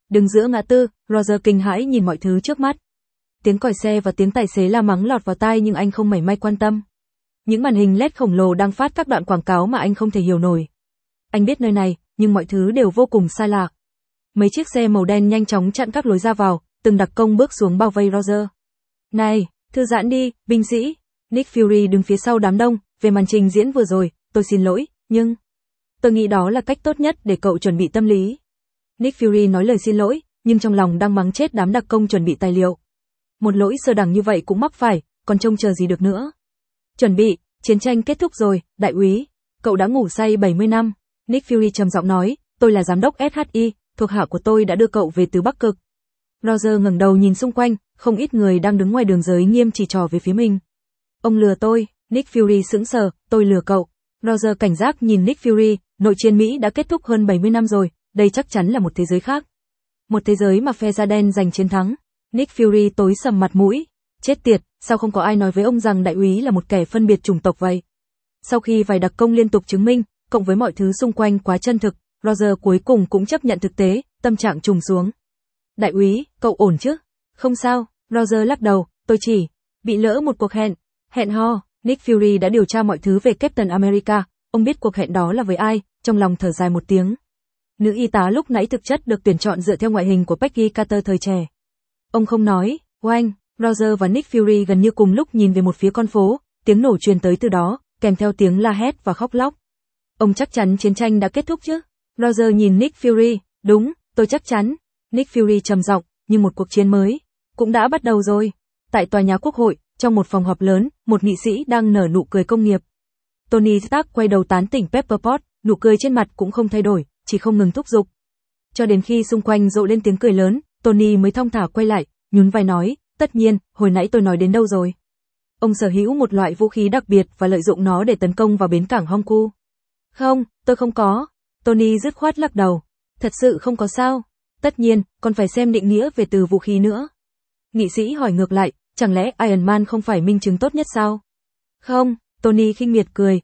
Đứng giữa ngã tư, Roger kinh hãi nhìn mọi thứ trước mắt. Tiếng còi xe và tiếng tài xế la mắng lọt vào tai nhưng anh không mảy may quan tâm. Những màn hình LED khổng lồ đang phát các đoạn quảng cáo mà anh không thể hiểu nổi. Anh biết nơi này, nhưng mọi thứ đều vô cùng xa lạ. Mấy chiếc xe màu đen nhanh chóng chặn các lối ra vào, từng đặc công bước xuống bao vây Roger. Này, thư giãn đi, binh sĩ. Nick Fury đứng phía sau đám đông, về màn trình diễn vừa rồi, tôi xin lỗi, nhưng tôi nghĩ đó là cách tốt nhất để cậu chuẩn bị tâm lý. Nick Fury nói lời xin lỗi, nhưng trong lòng đang mắng chết đám đặc công chuẩn bị tài liệu. Một lỗi sơ đẳng như vậy cũng mắc phải, còn trông chờ gì được nữa. Chuẩn bị, chiến tranh kết thúc rồi, đại úy. Cậu đã ngủ say 70 năm. Nick Fury trầm giọng nói, tôi là giám đốc SHI, thuộc hạ của tôi đã đưa cậu về từ Bắc Cực. Roger ngẩng đầu nhìn xung quanh, không ít người đang đứng ngoài đường giới nghiêm chỉ trỏ về phía mình. Ông lừa tôi, Nick Fury sững sờ, tôi lừa cậu. Roger cảnh giác nhìn Nick Fury, nội chiến Mỹ đã kết thúc hơn 70 năm rồi, đây chắc chắn là một thế giới khác. Một thế giới mà phe da đen giành chiến thắng. Nick Fury tối sầm mặt mũi. Chết tiệt, sao không có ai nói với ông rằng đại úy là một kẻ phân biệt chủng tộc vậy? Sau khi vài đặc công liên tục chứng minh, cộng với mọi thứ xung quanh quá chân thực, Roger cuối cùng cũng chấp nhận thực tế, tâm trạng trùng xuống. Đại úy, cậu ổn chứ? Không sao, Roger lắc đầu, tôi chỉ bị lỡ một cuộc hẹn. Hẹn hò, Nick Fury đã điều tra mọi thứ về Captain America, ông biết cuộc hẹn đó là với ai, trong lòng thở dài một tiếng. Nữ y tá lúc nãy thực chất được tuyển chọn dựa theo ngoại hình của Peggy Carter thời trẻ. Ông không nói, oanh, Roger và Nick Fury gần như cùng lúc nhìn về một phía con phố, tiếng nổ truyền tới từ đó, kèm theo tiếng la hét và khóc lóc. Ông chắc chắn chiến tranh đã kết thúc chứ? Roger nhìn Nick Fury, đúng, tôi chắc chắn. Nick Fury trầm giọng, nhưng một cuộc chiến mới cũng đã bắt đầu rồi. Tại tòa nhà Quốc hội, trong một phòng họp lớn, một nghị sĩ đang nở nụ cười công nghiệp. Tony Stark quay đầu tán tỉnh Pepper Potts, nụ cười trên mặt cũng không thay đổi, chỉ không ngừng thúc giục. Cho đến khi xung quanh rộ lên tiếng cười lớn, Tony mới thong thả quay lại, nhún vai nói, tất nhiên, hồi nãy tôi nói đến đâu rồi? Ông sở hữu một loại vũ khí đặc biệt và lợi dụng nó để tấn công vào bến cảng Hongku. Không, tôi không có. Tony dứt khoát lắc đầu. Thật sự không có sao. Tất nhiên, còn phải xem định nghĩa về từ vũ khí nữa. Nghị sĩ hỏi ngược lại, chẳng lẽ Iron Man không phải minh chứng tốt nhất sao? Không, Tony khinh miệt cười,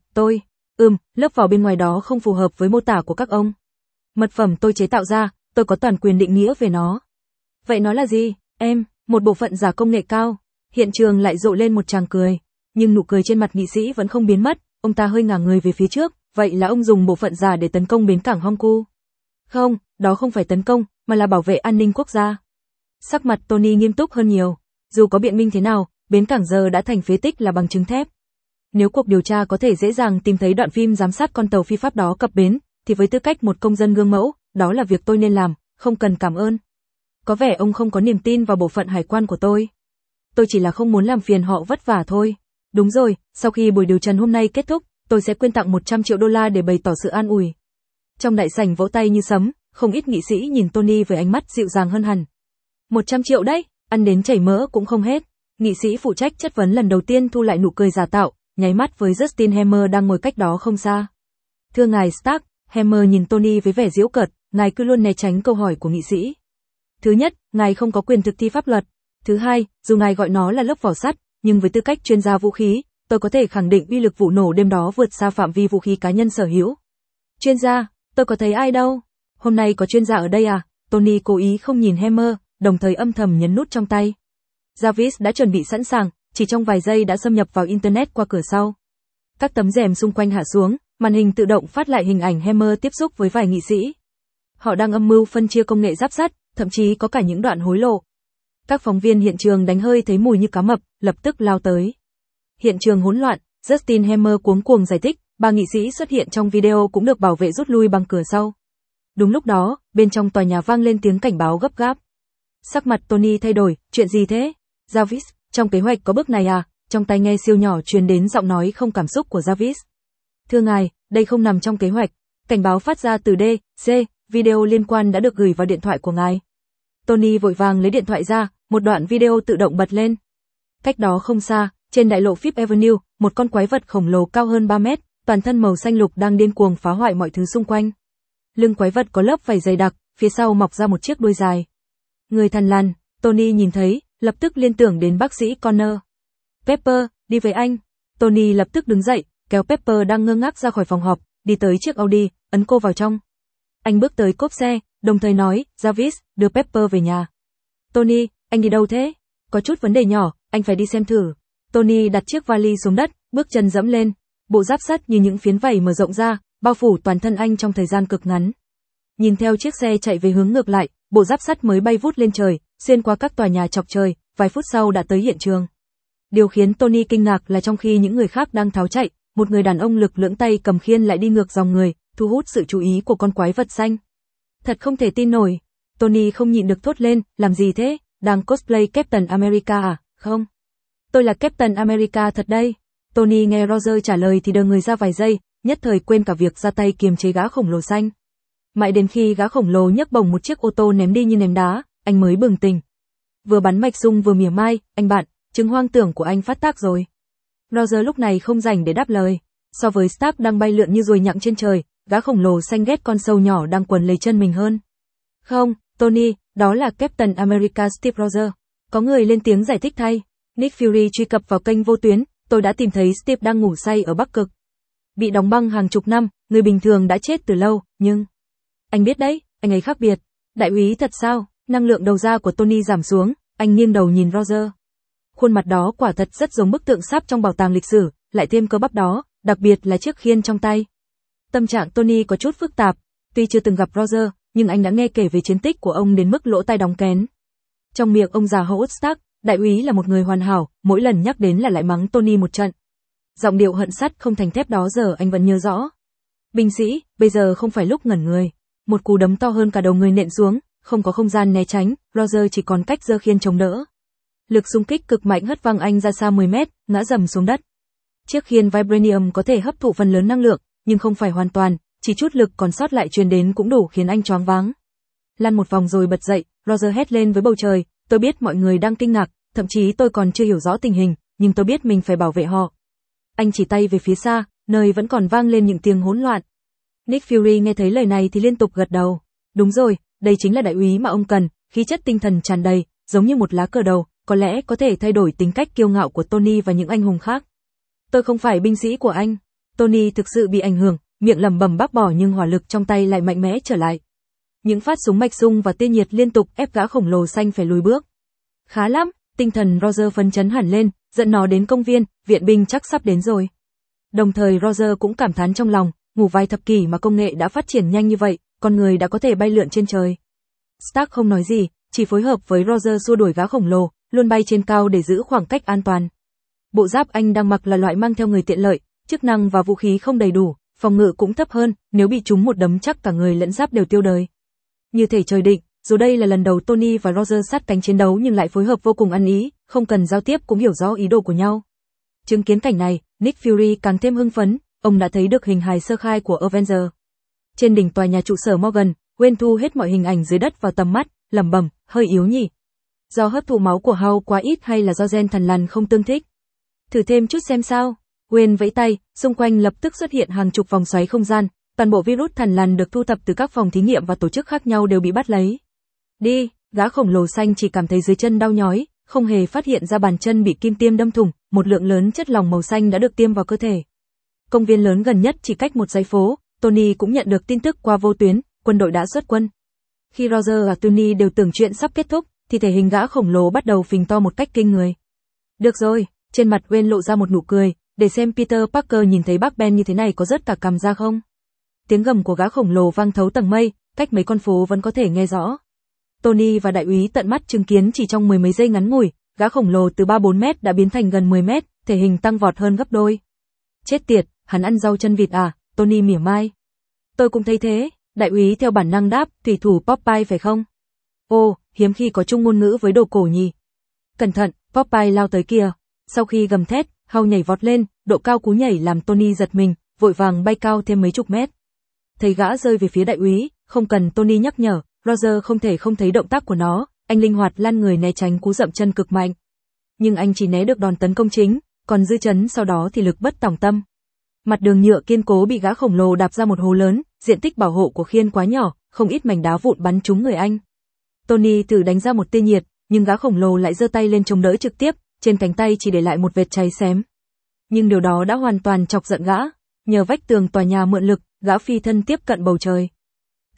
lớp vỏ bên ngoài đó không phù hợp với mô tả của các ông. Mật phẩm tôi chế tạo ra, tôi có toàn quyền định nghĩa về nó. Vậy nó là gì? Một bộ phận giả công nghệ cao. Hiện trường lại rộ lên một tràng cười, nhưng nụ cười trên mặt nghị sĩ vẫn không biến mất, ông ta hơi ngả người về phía trước, vậy là ông dùng bộ phận giả để tấn công bến cảng Hongku. Không, đó không phải tấn công, mà là bảo vệ an ninh quốc gia. Sắc mặt Tony nghiêm túc hơn nhiều, dù có biện minh thế nào, bến cảng giờ đã thành phế tích là bằng chứng thép. Nếu cuộc điều tra có thể dễ dàng tìm thấy đoạn phim giám sát con tàu phi pháp đó cập bến, thì với tư cách một công dân gương mẫu, đó là việc tôi nên làm, không cần cảm ơn. Có vẻ ông không có niềm tin vào bộ phận hải quan của tôi. Tôi chỉ là không muốn làm phiền họ vất vả thôi. Đúng rồi, sau khi buổi điều trần hôm nay kết thúc, tôi sẽ quyên tặng 100 triệu đô la để bày tỏ sự an ủi. Trong đại sảnh vỗ tay như sấm, không ít nghị sĩ nhìn Tony với ánh mắt dịu dàng hơn hẳn. 100 triệu đấy, ăn đến chảy mỡ cũng không hết. Nghị sĩ phụ trách chất vấn lần đầu tiên thu lại nụ cười giả tạo, nháy mắt với Justin Hammer đang ngồi cách đó không xa. Thưa ngài Stark, Hammer nhìn Tony với vẻ giễu cợt, ngài cứ luôn né tránh câu hỏi của nghị sĩ. Thứ nhất, ngài không có quyền thực thi pháp luật. Thứ hai, dù ngài gọi nó là lớp vỏ sắt, nhưng với tư cách chuyên gia vũ khí, tôi có thể khẳng định uy lực vụ nổ đêm đó vượt xa phạm vi vũ khí cá nhân sở hữu. Chuyên gia, tôi có thấy ai đâu. Hôm nay có chuyên gia ở đây à? Tony cố ý không nhìn Hammer, đồng thời âm thầm nhấn nút trong tay. Jarvis đã chuẩn bị sẵn sàng, chỉ trong vài giây đã xâm nhập vào Internet qua cửa sau. Các tấm rèm xung quanh hạ xuống, màn hình tự động phát lại hình ảnh Hammer tiếp xúc với vài nghị sĩ. Họ đang âm mưu phân chia công nghệ giáp sắt, thậm chí có cả những đoạn hối lộ. Các phóng viên hiện trường đánh hơi thấy mùi như cá mập, lập tức lao tới. Hiện trường hỗn loạn, Justin Hammer cuống cuồng giải thích, 3 nghị sĩ xuất hiện trong video cũng được bảo vệ rút lui bằng cửa sau. Đúng lúc đó, bên trong tòa nhà vang lên tiếng cảnh báo gấp gáp. Sắc mặt Tony thay đổi, chuyện gì thế? Jarvis, trong kế hoạch có bước này à? Trong tai nghe siêu nhỏ truyền đến giọng nói không cảm xúc của Jarvis. Thưa ngài, đây không nằm trong kế hoạch. Cảnh báo phát ra từ D.C. Video liên quan đã được gửi vào điện thoại của ngài. Tony vội vàng lấy điện thoại ra, một đoạn video tự động bật lên. Cách đó không xa, trên đại lộ Fifth Avenue, một con quái vật khổng lồ cao hơn 3 mét, toàn thân màu xanh lục đang điên cuồng phá hoại mọi thứ xung quanh. Lưng quái vật có lớp vảy dày đặc, phía sau mọc ra một chiếc đuôi dài. Người thằn lằn, Tony nhìn thấy, lập tức liên tưởng đến bác sĩ Connor. Pepper, đi với anh. Tony lập tức đứng dậy, kéo Pepper đang ngơ ngác ra khỏi phòng họp, đi tới chiếc Audi, ấn cô vào trong. Anh bước tới cốp xe, đồng thời nói, Jarvis, đưa Pepper về nhà. Tony, anh đi đâu thế? Có chút vấn đề nhỏ, anh phải đi xem thử. Tony đặt chiếc vali xuống đất, bước chân dẫm lên. Bộ giáp sắt như những phiến vảy mở rộng ra, bao phủ toàn thân anh trong thời gian cực ngắn. Nhìn theo chiếc xe chạy về hướng ngược lại, bộ giáp sắt mới bay vút lên trời, xuyên qua các tòa nhà chọc trời, vài phút sau đã tới hiện trường. Điều khiến Tony kinh ngạc là trong khi những người khác đang tháo chạy, một người đàn ông lực lưỡng tay cầm khiên lại đi ngược dòng người, thu hút sự chú ý của con quái vật xanh. Thật không thể tin nổi. Tony không nhịn được thốt lên, làm gì thế, đang cosplay Captain America à? Không. Tôi là Captain America thật đây. Tony nghe Roger trả lời thì đờ người ra vài giây, nhất thời quên cả việc ra tay kiềm chế gã khổng lồ xanh. Mãi đến khi gã khổng lồ nhấc bổng một chiếc ô tô ném đi như ném đá, anh mới bừng tỉnh. Vừa bắn mạch sung vừa mỉa mai, anh bạn, chứng hoang tưởng của anh phát tác rồi. Roger lúc này không rảnh để đáp lời. So với Stark đang bay lượn như ruồi nhặng trên trời, gã khổng lồ xanh ghét con sâu nhỏ đang quần lấy chân mình hơn. Không, Tony, đó là Captain America Steve Rogers. Có người lên tiếng giải thích thay. Nick Fury truy cập vào kênh vô tuyến, tôi đã tìm thấy Steve đang ngủ say ở Bắc Cực. Bị đóng băng hàng chục năm, người bình thường đã chết từ lâu, nhưng... Anh biết đấy, anh ấy khác biệt. Đại úy thật sao? Năng lượng đầu ra của Tony giảm xuống, anh nghiêng đầu nhìn Roger. Khuôn mặt đó quả thật rất giống bức tượng sáp trong bảo tàng lịch sử, lại thêm cơ bắp đó, đặc biệt là chiếc khiên trong tay. Tâm trạng Tony có chút phức tạp, tuy chưa từng gặp Roger, nhưng anh đã nghe kể về chiến tích của ông đến mức lỗ tai đóng kén. Trong miệng ông già Howard Stark, đại úy là một người hoàn hảo, mỗi lần nhắc đến là lại mắng Tony một trận. Giọng điệu hận sắt không thành thép đó giờ anh vẫn nhớ rõ. Binh sĩ, bây giờ không phải lúc ngẩn người. Một cú đấm to hơn cả đầu người nện xuống, không có không gian né tránh, Roger chỉ còn cách giơ khiên chống đỡ. Lực xung kích cực mạnh hất văng anh ra xa 10 mét, ngã rầm xuống đất. Chiếc khiên Vibranium có thể hấp thụ phần lớn năng lượng, nhưng không phải hoàn toàn, chỉ chút lực còn sót lại truyền đến cũng đủ khiến anh choáng váng. Lăn một vòng rồi bật dậy, Roger hét lên với bầu trời, tôi biết mọi người đang kinh ngạc, thậm chí tôi còn chưa hiểu rõ tình hình, nhưng tôi biết mình phải bảo vệ họ. Anh chỉ tay về phía xa, nơi vẫn còn vang lên những tiếng hỗn loạn. Nick Fury nghe thấy lời này thì liên tục gật đầu. Đúng rồi, đây chính là đại úy mà ông cần, khí chất tinh thần tràn đầy, giống như một lá cờ đầu, có lẽ có thể thay đổi tính cách kiêu ngạo của Tony và những anh hùng khác. Tôi không phải binh sĩ của anh. Tony thực sự bị ảnh hưởng, miệng lẩm bẩm bác bỏ nhưng hỏa lực trong tay lại mạnh mẽ trở lại. Những phát súng mạch sung và tia nhiệt liên tục ép gã khổng lồ xanh phải lùi bước. Khá lắm, tinh thần Roger phấn chấn hẳn lên, dẫn nó đến công viên, viện binh chắc sắp đến rồi. Đồng thời Roger cũng cảm thán trong lòng, ngủ vài thập kỷ mà công nghệ đã phát triển nhanh như vậy, con người đã có thể bay lượn trên trời. Stark không nói gì, chỉ phối hợp với Roger xua đuổi gã khổng lồ, luôn bay trên cao để giữ khoảng cách an toàn. Bộ giáp anh đang mặc là loại mang theo người tiện lợi, chức năng và vũ khí không đầy đủ, phòng ngự cũng thấp hơn, nếu bị trúng một đấm chắc cả người lẫn giáp đều tiêu đời. Như thể trời định, dù đây là lần đầu Tony và Roger sát cánh chiến đấu nhưng lại phối hợp vô cùng ăn ý, không cần giao tiếp cũng hiểu rõ ý đồ của nhau. Chứng kiến cảnh này, Nick Fury càng thêm hưng phấn, ông đã thấy được hình hài sơ khai của Avenger. Trên đỉnh tòa nhà trụ sở Morgan, Wayne thu hết mọi hình ảnh dưới đất vào tầm mắt, lẩm bẩm, hơi yếu nhỉ. Do hấp thụ máu của Hulk quá ít hay là do gen thần lằn không tương thích? Thử thêm chút xem sao. Wayne vẫy tay, xung quanh lập tức xuất hiện hàng chục vòng xoáy không gian, toàn bộ virus thần lằn được thu thập từ các phòng thí nghiệm và tổ chức khác nhau đều bị bắt lấy. Đi, gã khổng lồ xanh chỉ cảm thấy dưới chân đau nhói, không hề phát hiện ra bàn chân bị kim tiêm đâm thủng, một lượng lớn chất lỏng màu xanh đã được tiêm vào cơ thể. Công viên lớn gần nhất chỉ cách một dãy phố, Tony cũng nhận được tin tức qua vô tuyến, quân đội đã xuất quân. Khi Roger và Tony đều tưởng chuyện sắp kết thúc, thì thể hình gã khổng lồ bắt đầu phình to một cách kinh người. Được rồi, trên mặt Wayne lộ ra một nụ cười, để xem Peter Parker nhìn thấy bác Ben như thế này có rớt cả cằm ra không. Tiếng gầm của gã khổng lồ vang thấu tầng mây, cách mấy con phố vẫn có thể nghe rõ. Tony và đại úy tận mắt chứng kiến chỉ trong mười mấy giây ngắn ngủi, gã khổng lồ từ 3-4 mét đã biến thành gần 10 mét, thể hình tăng vọt hơn gấp đôi. Chết tiệt, hắn ăn rau chân vịt à? Tony mỉa mai. Tôi cũng thấy thế, đại úy theo bản năng đáp, thủy thủ Popeye phải không? Ồ, hiếm khi có chung ngôn ngữ với đồ cổ nhỉ. Cẩn thận, Popeye lao tới kìa. Sau khi gầm thét, Hulk nhảy vọt lên, độ cao cú nhảy làm Tony giật mình, vội vàng bay cao thêm mấy chục mét. Thấy gã rơi về phía đại úy, không cần Tony nhắc nhở, Roger không thể không thấy động tác của nó, anh linh hoạt lăn người né tránh cú dậm chân cực mạnh. Nhưng anh chỉ né được đòn tấn công chính, còn dư chấn sau đó thì lực bất tòng tâm. Mặt đường nhựa kiên cố bị gã khổng lồ đạp ra một hố lớn, diện tích bảo hộ của khiên quá nhỏ, không ít mảnh đá vụn bắn trúng người anh. Tony thử đánh ra một tia nhiệt, nhưng gã khổng lồ lại giơ tay lên chống đỡ trực tiếp, trên cánh tay chỉ để lại một vệt cháy xém. Nhưng điều đó đã hoàn toàn chọc giận gã, nhờ vách tường tòa nhà mượn lực, gã phi thân tiếp cận bầu trời.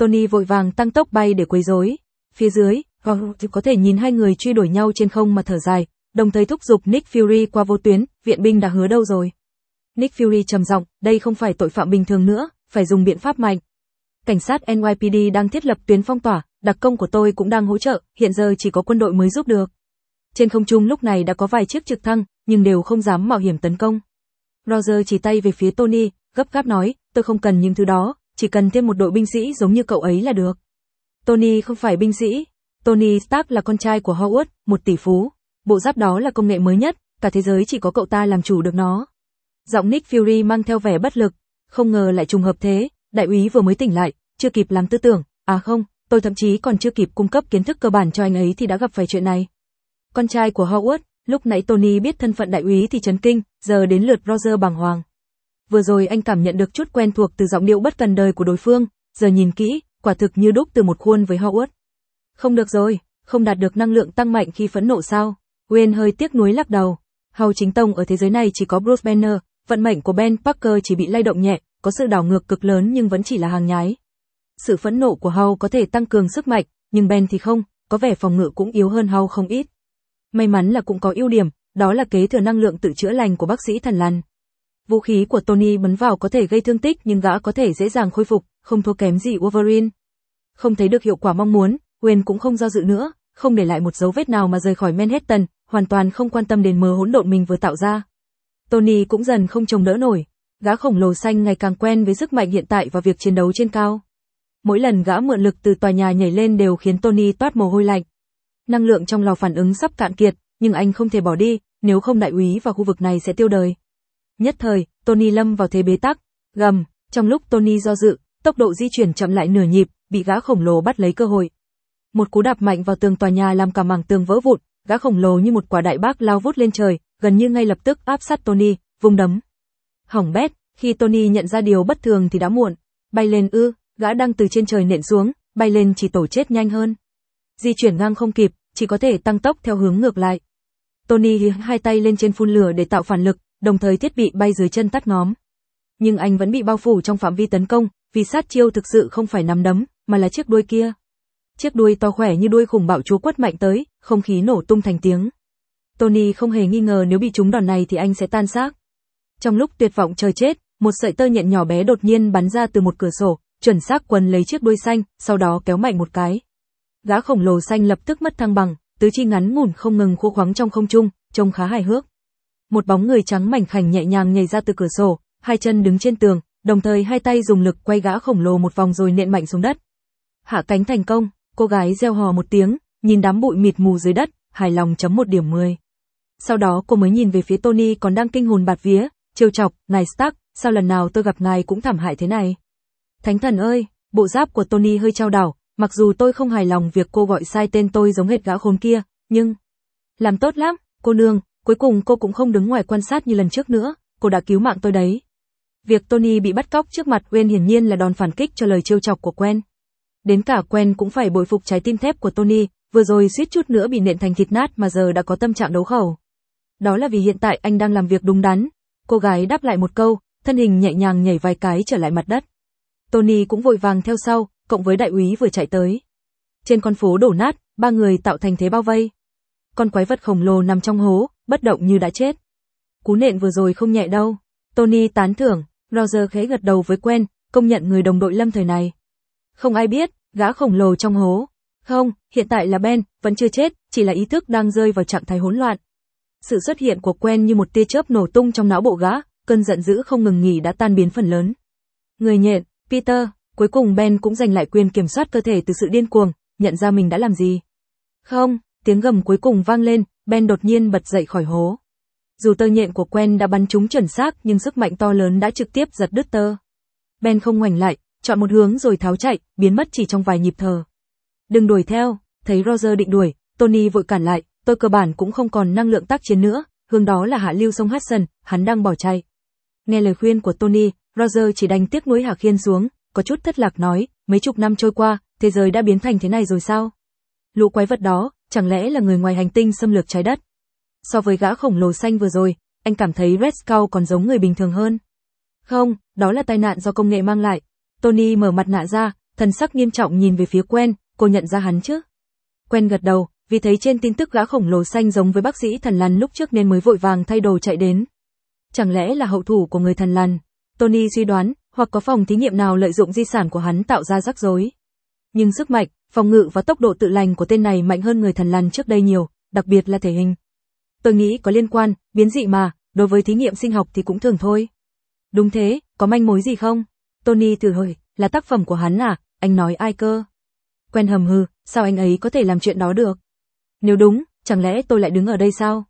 Tony vội vàng tăng tốc bay để quấy rối. Phía dưới, có thể nhìn hai người truy đuổi nhau trên không mà thở dài, đồng thời thúc giục Nick Fury qua vô tuyến, viện binh đã hứa đâu rồi. Nick Fury trầm giọng, đây không phải tội phạm bình thường nữa, phải dùng biện pháp mạnh. Cảnh sát NYPD đang thiết lập tuyến phong tỏa, đặc công của tôi cũng đang hỗ trợ, hiện giờ chỉ có quân đội mới giúp được. Trên không trung lúc này đã có vài chiếc trực thăng, nhưng đều không dám mạo hiểm tấn công. Roger chỉ tay về phía Tony, gấp gáp nói, tôi không cần những thứ đó, chỉ cần thêm một đội binh sĩ giống như cậu ấy là được. Tony không phải binh sĩ. Tony Stark là con trai của Howard, một tỷ phú. Bộ giáp đó là công nghệ mới nhất, cả thế giới chỉ có cậu ta làm chủ được nó. Giọng Nick Fury mang theo vẻ bất lực, không ngờ lại trùng hợp thế, đại úy vừa mới tỉnh lại, chưa kịp làm tư tưởng, à không, tôi thậm chí còn chưa kịp cung cấp kiến thức cơ bản cho anh ấy thì đã gặp phải chuyện này. Con trai của Howard, lúc nãy Tony biết thân phận đại úy thì chấn kinh, giờ đến lượt Roger bàng hoàng. Vừa rồi anh cảm nhận được chút quen thuộc từ giọng điệu bất cần đời của đối phương, giờ nhìn kỹ, quả thực như đúc từ một khuôn với Howard. Không được rồi, không đạt được năng lượng tăng mạnh khi phẫn nộ sao? Wayne hơi tiếc nuối lắc đầu. Hầu chính tông ở thế giới này chỉ có Bruce Banner, vận mệnh của Ben Parker chỉ bị lay động nhẹ, có sự đảo ngược cực lớn nhưng vẫn chỉ là hàng nhái. Sự phẫn nộ của Hầu có thể tăng cường sức mạnh, nhưng Ben thì không, có vẻ phòng ngự cũng yếu hơn Hầu không ít. May mắn là cũng có ưu điểm, đó là kế thừa năng lượng tự chữa lành của bác sĩ thần lằn. Vũ khí của Tony bắn vào có thể gây thương tích nhưng gã có thể dễ dàng khôi phục, không thua kém gì Wolverine. Không thấy được hiệu quả mong muốn, Wayne cũng không do dự nữa, không để lại một dấu vết nào mà rời khỏi Manhattan, hoàn toàn không quan tâm đến mớ hỗn độn mình vừa tạo ra. Tony cũng dần không chống đỡ nổi, gã khổng lồ xanh ngày càng quen với sức mạnh hiện tại và việc chiến đấu trên cao. Mỗi lần gã mượn lực từ tòa nhà nhảy lên đều khiến Tony toát mồ hôi lạnh. Năng lượng trong lò phản ứng sắp cạn kiệt, nhưng anh không thể bỏ đi, nếu không đại úy và khu vực này sẽ tiêu đời. Nhất thời, Tony lâm vào thế bế tắc, gầm, trong lúc Tony do dự, tốc độ di chuyển chậm lại nửa nhịp, bị gã khổng lồ bắt lấy cơ hội. Một cú đạp mạnh vào tường tòa nhà làm cả mảng tường vỡ vụn, gã khổng lồ như một quả đại bác lao vút lên trời, gần như ngay lập tức áp sát Tony, vung đấm. Hỏng bét, khi Tony nhận ra điều bất thường thì đã muộn, bay lên gã đang từ trên trời nện xuống, bay lên chỉ tổ chết nhanh hơn. Di chuyển ngang không kịp, chỉ có thể tăng tốc theo hướng ngược lại. Tony hai tay lên trên phun lửa để tạo phản lực, đồng thời thiết bị bay dưới chân tắt ngóm. Nhưng anh vẫn bị bao phủ trong phạm vi tấn công, vì sát chiêu thực sự không phải nắm đấm, mà là chiếc đuôi kia. Chiếc đuôi to khỏe như đuôi khủng bạo chúa quất mạnh tới, không khí nổ tung thành tiếng. Tony không hề nghi ngờ nếu bị trúng đòn này thì anh sẽ tan xác. Trong lúc tuyệt vọng chờ chết, một sợi tơ nhện nhỏ bé đột nhiên bắn ra từ một cửa sổ, chuẩn xác quấn lấy chiếc đuôi xanh, sau đó kéo mạnh một cái. Gã khổng lồ xanh lập tức mất thăng bằng, tứ chi ngắn ngủn không ngừng khô khoắng trong không trung, trông khá hài hước. Một bóng người trắng mảnh khảnh nhẹ nhàng nhảy ra từ cửa sổ, hai chân đứng trên tường, đồng thời hai tay dùng lực quay gã khổng lồ một vòng rồi nện mạnh xuống đất. Hạ cánh thành công, cô gái reo hò một tiếng, nhìn đám bụi mịt mù dưới đất, hài lòng chấm 1 điểm 10. Sau đó cô mới nhìn về phía Tony còn đang kinh hồn bạt vía, trêu chọc, ngài Stark, sao lần nào tôi gặp ngài cũng thảm hại thế này? Thánh thần ơi, bộ giáp của Tony hơi chao đảo, mặc dù tôi không hài lòng việc cô gọi sai tên tôi giống hệt gã khốn kia, nhưng... Làm tốt lắm, cô nương, cuối cùng cô cũng không đứng ngoài quan sát như lần trước nữa, cô đã cứu mạng tôi đấy. Việc Tony bị bắt cóc trước mặt Gwen hiển nhiên là đòn phản kích cho lời trêu chọc của Gwen. Đến cả Gwen cũng phải bội phục trái tim thép của Tony, vừa rồi suýt chút nữa bị nện thành thịt nát mà giờ đã có tâm trạng đấu khẩu. Đó là vì hiện tại anh đang làm việc đúng đắn. Cô gái đáp lại một câu, thân hình nhẹ nhàng nhảy vài cái trở lại mặt đất. Tony cũng vội vàng theo sau, cộng với đại úy vừa chạy tới. Trên con phố đổ nát, 3 người tạo thành thế bao vây. Con quái vật khổng lồ nằm trong hố, bất động như đã chết. Cú nện vừa rồi không nhẹ đâu. Tony tán thưởng, Roger khẽ gật đầu với Gwen, công nhận người đồng đội lâm thời này. Không ai biết, gã khổng lồ trong hố. Không, hiện tại là Ben, vẫn chưa chết, chỉ là ý thức đang rơi vào trạng thái hỗn loạn. Sự xuất hiện của Gwen như một tia chớp nổ tung trong não bộ gã, cơn giận dữ không ngừng nghỉ đã tan biến phần lớn. Người nhện, Peter, cuối cùng Ben cũng giành lại quyền kiểm soát cơ thể từ sự điên cuồng, nhận ra mình đã làm gì. Không, tiếng gầm cuối cùng vang lên, Ben đột nhiên bật dậy khỏi hố. Dù tơ nhện của Gwen đã bắn trúng chuẩn xác nhưng sức mạnh to lớn đã trực tiếp giật đứt tơ. Ben không ngoảnh lại, chọn một hướng rồi tháo chạy, biến mất chỉ trong vài nhịp thở. Đừng đuổi theo, thấy Roger định đuổi, Tony vội cản lại, tôi cơ bản cũng không còn năng lượng tác chiến nữa, hướng đó là hạ lưu sông Hudson, hắn đang bỏ chạy. Nghe lời khuyên của Tony, Roger chỉ đành tiếc nuối hạ khiên xuống, có chút thất lạc nói, mấy chục năm trôi qua, thế giới đã biến thành thế này rồi sao? Lũ quái vật đó, chẳng lẽ là người ngoài hành tinh xâm lược trái đất? So với gã khổng lồ xanh vừa rồi, anh cảm thấy Red Skull còn giống người bình thường hơn. Không, đó là tai nạn do công nghệ mang lại. Tony mở mặt nạ ra, thần sắc nghiêm trọng nhìn về phía Gwen, cô nhận ra hắn chứ? Gwen gật đầu, vì thấy trên tin tức gã khổng lồ xanh giống với bác sĩ thần lằn lúc trước nên mới vội vàng thay đồ chạy đến. Chẳng lẽ là hậu thủ của người thần lằn? Tony suy đoán, hoặc có phòng thí nghiệm nào lợi dụng di sản của hắn tạo ra rắc rối. Nhưng sức mạnh, phòng ngự và tốc độ tự lành của tên này mạnh hơn người thần lằn trước đây nhiều, đặc biệt là thể hình. Tôi nghĩ có liên quan, biến dị mà, đối với thí nghiệm sinh học thì cũng thường thôi. Đúng thế, có manh mối gì không? Tony thử hỏi, là tác phẩm của hắn à, anh nói ai cơ? Gwen hầm hừ, sao anh ấy có thể làm chuyện đó được? Nếu đúng, chẳng lẽ tôi lại đứng ở đây sao?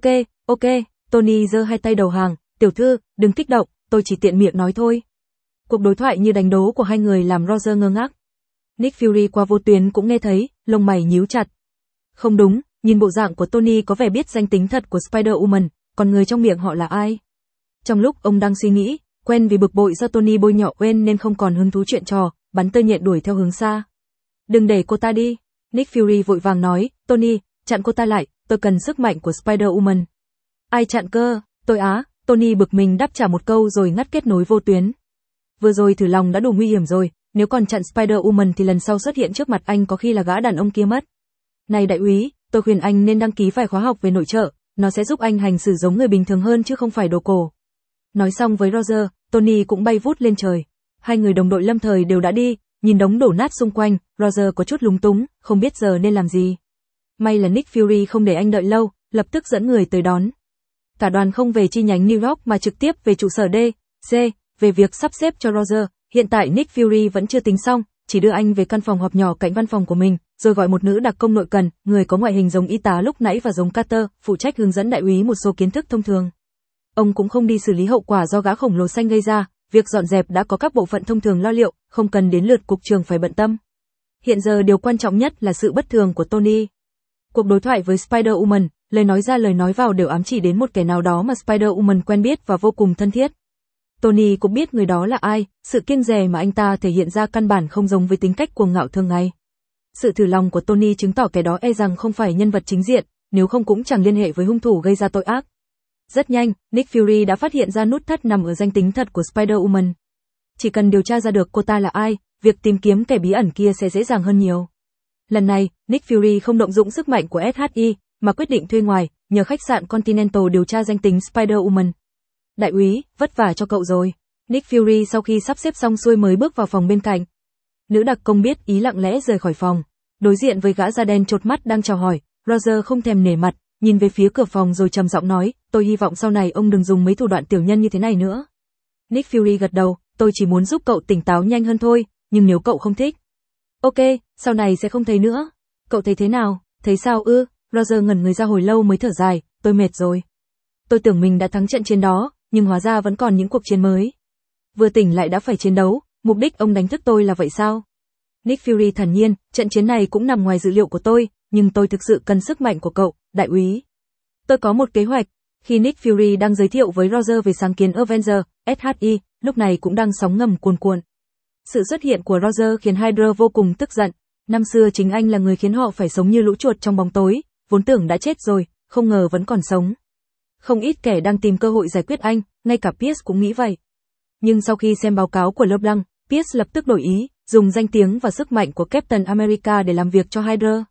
Ok, Tony giơ hai tay đầu hàng, tiểu thư, đừng kích động, tôi chỉ tiện miệng nói thôi. Cuộc đối thoại như đánh đố của hai người làm Roger ngơ ngác. Nick Fury qua vô tuyến cũng nghe thấy, lông mày nhíu chặt. Không đúng, nhìn bộ dạng của Tony có vẻ biết danh tính thật của Spider-Woman, còn người trong miệng họ là ai? Trong lúc ông đang suy nghĩ, Gwen vì bực bội do Tony bôi nhọ Gwen nên không còn hứng thú chuyện trò, bắn tơ nhện đuổi theo hướng xa. Đừng để cô ta đi. Nick Fury vội vàng nói, Tony, chặn cô ta lại, tôi cần sức mạnh của Spider-Woman. Ai chặn cơ? Tôi á, Tony bực mình đáp trả một câu rồi ngắt kết nối vô tuyến. Vừa rồi thử lòng đã đủ nguy hiểm rồi, nếu còn chặn Spider-Woman thì lần sau xuất hiện trước mặt anh có khi là gã đàn ông kia mất. Này đại úy, tôi khuyên anh nên đăng ký vài khóa học về nội trợ, nó sẽ giúp anh hành xử giống người bình thường hơn chứ không phải đồ cổ. Nói xong với Roger, Tony cũng bay vút lên trời. Hai người đồng đội lâm thời đều đã đi, nhìn đống đổ nát xung quanh, Roger có chút lúng túng, không biết giờ nên làm gì. May là Nick Fury không để anh đợi lâu, lập tức dẫn người tới đón. Cả đoàn không về chi nhánh New York mà trực tiếp về trụ sở D.C. Về việc sắp xếp cho Roger, hiện tại Nick Fury vẫn chưa tính xong, chỉ đưa anh về căn phòng họp nhỏ cạnh văn phòng của mình, rồi gọi một nữ đặc công nội cần, người có ngoại hình giống y tá lúc nãy và giống Carter, phụ trách hướng dẫn đại úy một số kiến thức thông thường. Ông cũng không đi xử lý hậu quả do gã khổng lồ xanh gây ra, việc dọn dẹp đã có các bộ phận thông thường lo liệu, không cần đến lượt cục trưởng phải bận tâm. Hiện giờ điều quan trọng nhất là sự bất thường của Tony. Cuộc đối thoại với Spider-Woman, lời nói ra lời nói vào đều ám chỉ đến một kẻ nào đó mà Spider-Woman quen biết và vô cùng thân thiết. Tony cũng biết người đó là ai, sự kiêng dè mà anh ta thể hiện ra căn bản không giống với tính cách cuồng ngạo thường ngày. Sự thử lòng của Tony chứng tỏ kẻ đó e rằng không phải nhân vật chính diện, nếu không cũng chẳng liên hệ với hung thủ gây ra tội ác. Rất nhanh, Nick Fury đã phát hiện ra nút thắt nằm ở danh tính thật của Spider-Woman. Chỉ cần điều tra ra được cô ta là ai, việc tìm kiếm kẻ bí ẩn kia sẽ dễ dàng hơn nhiều. Lần này, Nick Fury không động dụng sức mạnh của SHI, mà quyết định thuê ngoài, nhờ khách sạn Continental điều tra danh tính Spider-Woman. Đại úy, vất vả cho cậu rồi. Nick Fury sau khi sắp xếp xong xuôi mới bước vào phòng bên cạnh. Nữ đặc công biết ý lặng lẽ rời khỏi phòng. Đối diện với gã da đen chột mắt đang chào hỏi, Roger không thèm nể mặt, nhìn về phía cửa phòng rồi trầm giọng nói, tôi hy vọng sau này ông đừng dùng mấy thủ đoạn tiểu nhân như thế này nữa. Nick Fury gật đầu, tôi chỉ muốn giúp cậu tỉnh táo nhanh hơn thôi, nhưng nếu cậu không thích. Ok, sau này sẽ không thấy nữa. Cậu thấy thế nào? Thấy sao ư? Roger ngẩn người ra hồi lâu mới thở dài, tôi mệt rồi. Tôi tưởng mình đã thắng trận chiến đó, nhưng hóa ra vẫn còn những cuộc chiến mới. Vừa tỉnh lại đã phải chiến đấu, mục đích ông đánh thức tôi là vậy sao? Nick Fury thản nhiên, trận chiến này cũng nằm ngoài dự liệu của tôi, nhưng tôi thực sự cần sức mạnh của cậu, đại úy. Tôi có một kế hoạch. Khi Nick Fury đang giới thiệu với Roger về sáng kiến Avenger, SHI, lúc này cũng đang sóng ngầm cuồn cuộn. Sự xuất hiện của Roger khiến Hydra vô cùng tức giận. Năm xưa chính anh là người khiến họ phải sống như lũ chuột trong bóng tối, vốn tưởng đã chết rồi, không ngờ vẫn còn sống. Không ít kẻ đang tìm cơ hội giải quyết anh, ngay cả Pierce cũng nghĩ vậy. Nhưng sau khi xem báo cáo của LeBlanc, Pierce lập tức đổi ý, dùng danh tiếng và sức mạnh của Captain America để làm việc cho Hydra.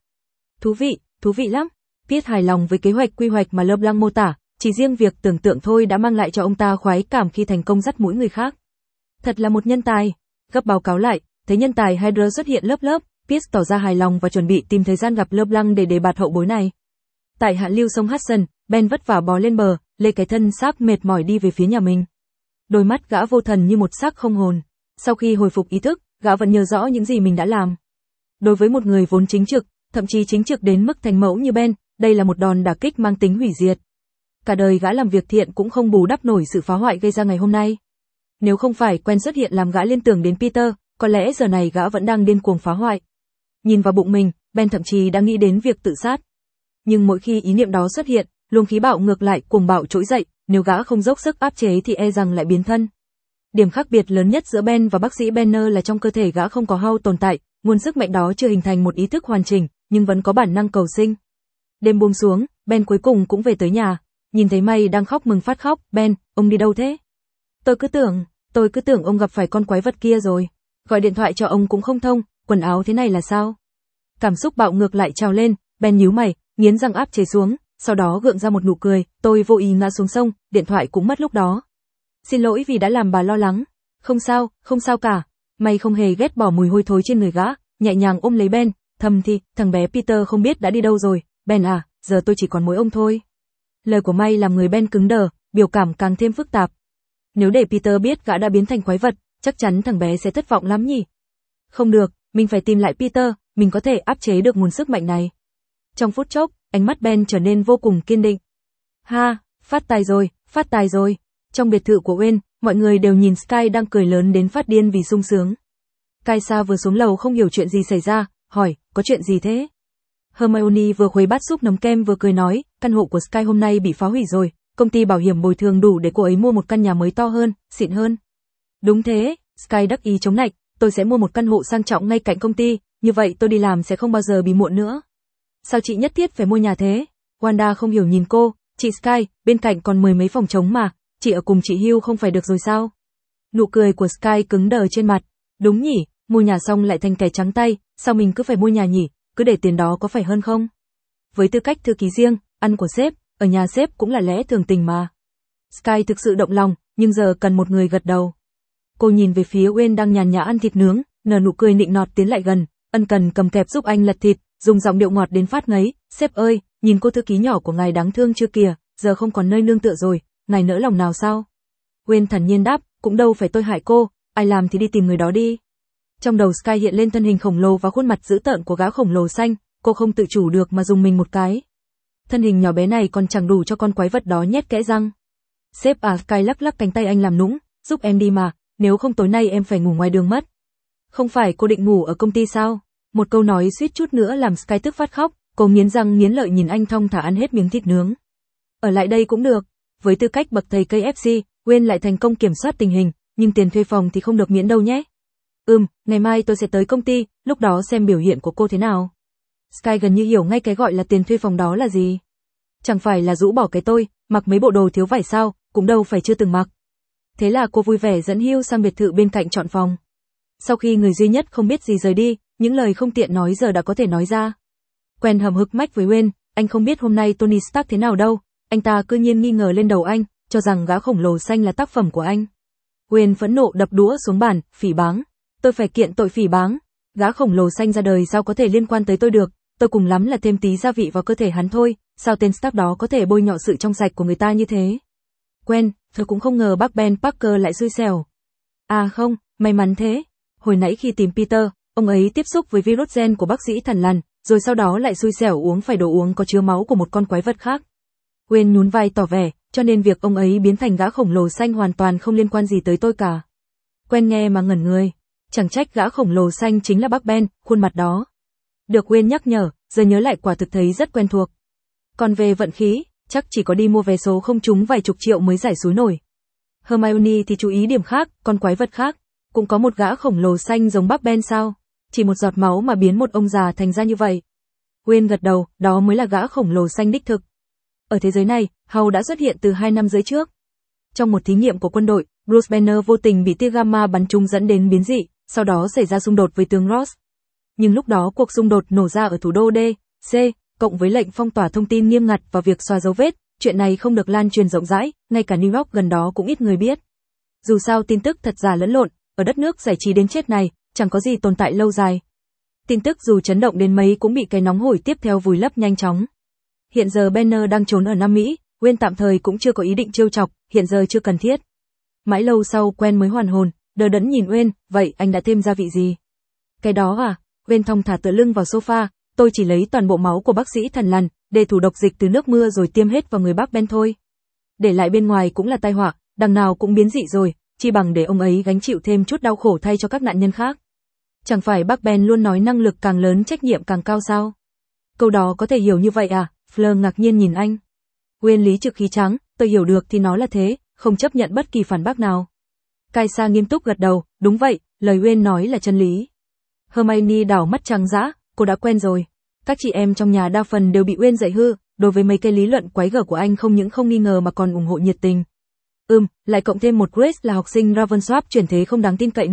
Thú vị lắm. Pierce hài lòng với kế hoạch quy hoạch mà LeBlanc mô tả, chỉ riêng việc tưởng tượng thôi đã mang lại cho ông ta khoái cảm khi thành công dắt mũi người khác. Thật là một nhân tài. Gấp báo cáo lại, thấy nhân tài Hydra xuất hiện lớp, Pierce tỏ ra hài lòng và chuẩn bị tìm thời gian gặp LeBlanc để đề bạt hậu bối này. Tại hạ lưu sông Hudson, Ben vất vả bò lên bờ, lê cái thân xác mệt mỏi đi về phía nhà mình. Đôi mắt gã vô thần như một xác không hồn. Sau khi hồi phục ý thức, gã vẫn nhớ rõ những gì mình đã làm. Đối với một người vốn chính trực, thậm chí chính trực đến mức thành mẫu như Ben, đây là một đòn đả kích mang tính hủy diệt. Cả đời gã làm việc thiện cũng không bù đắp nổi sự phá hoại gây ra ngày hôm nay. Nếu không phải quen xuất hiện làm gã liên tưởng đến Peter, có lẽ giờ này gã vẫn đang điên cuồng phá hoại. Nhìn vào bụng mình, Ben thậm chí đã nghĩ đến việc tự sát. Nhưng mỗi khi ý niệm đó xuất hiện, luồng khí bạo ngược lại cuồng bạo trỗi dậy, nếu gã không dốc sức áp chế thì e rằng lại biến thân. Điểm khác biệt lớn nhất giữa Ben và bác sĩ Banner là trong cơ thể gã không có Hulk tồn tại, nguồn sức mạnh đó chưa hình thành một ý thức hoàn chỉnh, nhưng vẫn có bản năng cầu sinh. Đêm buông xuống, Ben cuối cùng cũng về tới nhà, nhìn thấy May đang khóc mừng phát khóc, Ben, ông đi đâu thế? Tôi cứ tưởng ông gặp phải con quái vật kia rồi. Gọi điện thoại cho ông cũng không thông, quần áo thế này là sao? Cảm xúc bạo ngược lại trào lên, Ben nhíu mày, nghiến răng áp chế xuống, sau đó gượng ra một nụ cười, tôi vô ý ngã xuống sông, điện thoại cũng mất lúc đó. Xin lỗi vì đã làm bà lo lắng. Không sao cả. May không hề ghét bỏ mùi hôi thối trên người gã, nhẹ nhàng ôm lấy Ben, thầm thì, thằng bé Peter không biết đã đi đâu rồi, Ben à, giờ tôi chỉ còn mỗi ông thôi. Lời của May làm người Ben cứng đờ, biểu cảm càng thêm phức tạp. Nếu để Peter biết gã đã biến thành quái vật, chắc chắn thằng bé sẽ thất vọng lắm nhỉ. Không được, mình phải tìm lại Peter, mình có thể áp chế được nguồn sức mạnh này. Trong phút chốc, ánh mắt Ben trở nên vô cùng kiên định. Ha, phát tài rồi. Trong biệt thự của Wayne, mọi người đều nhìn Sky đang cười lớn đến phát điên vì sung sướng. Kaisa vừa xuống lầu không hiểu chuyện gì xảy ra, hỏi, có chuyện gì thế? Hermione vừa khuấy bát súp nấm kem vừa cười nói, căn hộ của Sky hôm nay bị phá hủy rồi, công ty bảo hiểm bồi thường đủ để cô ấy mua một căn nhà mới to hơn, xịn hơn. Đúng thế, Sky đắc ý chống nạnh, tôi sẽ mua một căn hộ sang trọng ngay cạnh công ty, như vậy tôi đi làm sẽ không bao giờ bị muộn nữa. Sao chị nhất thiết phải mua nhà thế? Wanda không hiểu nhìn cô, chị Sky, bên cạnh còn 10 mấy phòng trống mà, chị ở cùng chị Hugh không phải được rồi sao? Nụ cười của Sky cứng đờ trên mặt, đúng nhỉ, mua nhà xong lại thành kẻ trắng tay, sao mình cứ phải mua nhà nhỉ, cứ để tiền đó có phải hơn không? Với tư cách thư ký riêng, ăn của sếp, ở nhà sếp cũng là lẽ thường tình mà. Sky thực sự động lòng, nhưng giờ cần một người gật đầu. Cô nhìn về phía Wayne đang nhàn nhã ăn thịt nướng, nở nụ cười nịnh nọt tiến lại gần, ân cần cầm kẹp giúp anh lật thịt, dùng giọng điệu ngọt đến phát ngấy, sếp ơi, nhìn cô thư ký nhỏ của ngài đáng thương chưa kìa, giờ không còn nơi nương tựa rồi, ngài nỡ lòng nào sao? Wayne thản nhiên đáp, cũng đâu phải tôi hại cô, ai làm thì đi tìm người đó đi. Trong đầu Sky hiện lên thân hình khổng lồ và khuôn mặt dữ tợn của gã khổng lồ xanh, cô không tự chủ được mà dùng mình một cái. Thân hình nhỏ bé này còn chẳng đủ cho con quái vật đó nhét kẽ răng. Sếp à, Sky lắc lắc cánh tay anh làm nũng, giúp em đi mà, nếu không tối nay em phải ngủ ngoài đường mất. Không phải cô định ngủ ở công ty sao? Một câu nói suýt chút nữa làm Sky tức phát khóc, cô nghiến răng nghiến lợi nhìn anh thong thả ăn hết miếng thịt nướng. Ở lại đây cũng được, với tư cách bậc thầy KFC, Wayne lại thành công kiểm soát tình hình, nhưng tiền thuê phòng thì không được miễn đâu nhé. Ngày mai tôi sẽ tới công ty, lúc đó xem biểu hiện của cô thế nào. Sky gần như hiểu ngay cái gọi là tiền thuê phòng đó là gì. Chẳng phải là rũ bỏ cái tôi, mặc mấy bộ đồ thiếu vải sao, cũng đâu phải chưa từng mặc. Thế là cô vui vẻ dẫn Hugh sang biệt thự bên cạnh chọn phòng. Sau khi người duy nhất không biết gì rời đi, những lời không tiện nói giờ đã có thể nói ra. Quen hầm hực mách với Wayne, anh không biết hôm nay Tony Stark thế nào đâu, anh ta cư nhiên nghi ngờ lên đầu anh, cho rằng gã khổng lồ xanh là tác phẩm của anh. Wayne phẫn nộ đập đũa xuống bàn, phỉ báng. Tôi phải kiện tội phỉ báng. Gã khổng lồ xanh ra đời sao có thể liên quan tới tôi được, tôi cùng lắm là thêm tí gia vị vào cơ thể hắn thôi, sao tên Stark đó có thể bôi nhọ sự trong sạch của người ta như thế. Quen, tôi cũng không ngờ bác Ben Parker lại xui xẻo. À không, may mắn thế. Hồi nãy khi tìm Peter, ông ấy tiếp xúc với virus gen của bác sĩ Thằn Lằn, rồi sau đó lại xui xẻo uống phải đồ uống có chứa máu của một con quái vật khác. Wayne nhún vai tỏ vẻ, cho nên việc ông ấy biến thành gã khổng lồ xanh hoàn toàn không liên quan gì tới tôi cả. Quen nghe mà ngẩn người. Chẳng trách gã khổng lồ xanh chính là bác Ben, khuôn mặt đó. Được Wayne nhắc nhở, giờ nhớ lại quả thực thấy rất quen thuộc. Còn về vận khí, chắc chỉ có đi mua vé số không trúng vài chục triệu mới giải xúi nổi. Hermione thì chú ý điểm khác, con quái vật khác. Cũng có một gã khổng lồ xanh giống bác Ben sao? Chỉ một giọt máu mà biến một ông già thành ra như vậy. Wayne gật đầu, đó mới là gã khổng lồ xanh đích thực. Ở thế giới này, Hầu đã xuất hiện từ 2 năm rưỡi trước. Trong một thí nghiệm của quân đội, Bruce Banner vô tình bị tia gamma bắn trúng dẫn đến biến dị, sau đó xảy ra xung đột với tướng Ross. Nhưng lúc đó cuộc xung đột nổ ra ở thủ đô D.C., cộng với lệnh phong tỏa thông tin nghiêm ngặt và việc xóa dấu vết, chuyện này không được lan truyền rộng rãi, ngay cả New York gần đó cũng ít người biết. Dù sao tin tức thật giả lẫn lộn, ở đất nước giải trí đến chết này, chẳng có gì tồn tại lâu dài. Tin tức dù chấn động đến mấy cũng bị cái nóng hổi tiếp theo vùi lấp nhanh chóng. Hiện giờ Banner đang trốn ở Nam Mỹ, Wayne tạm thời cũng chưa có ý định trêu chọc, hiện giờ chưa cần thiết. Mãi lâu sau Quen mới hoàn hồn, đờ đẫn nhìn Wayne, vậy anh đã thêm gia vị gì? Cái đó à? Wayne thong thả tựa lưng vào sofa, tôi chỉ lấy toàn bộ máu của bác sĩ Thằn Lằn, để thủ độc dịch từ nước mưa rồi tiêm hết vào người bác Ben thôi. Để lại bên ngoài cũng là tai họa, đằng nào cũng biến dị rồi, chi bằng để ông ấy gánh chịu thêm chút đau khổ thay cho các nạn nhân khác. Chẳng phải bác Ben luôn nói năng lực càng lớn trách nhiệm càng cao sao? Câu đó có thể hiểu như vậy à? Fleur ngạc nhiên nhìn anh. Wayne lý trực khí trắng, tôi hiểu được thì nó là thế, không chấp nhận bất kỳ phản bác nào. Kaisa nghiêm túc gật đầu, đúng vậy, lời Wayne nói là chân lý. Hermione đảo mắt trắng dã, cô đã quen rồi. Các chị em trong nhà đa phần đều bị Wayne dạy hư, đối với mấy cái lý luận quái gở của anh không những không nghi ngờ mà còn ủng hộ nhiệt tình. Lại cộng thêm một Grace là học sinh Ravensworth chuyển thế không đáng tin cậy nữa,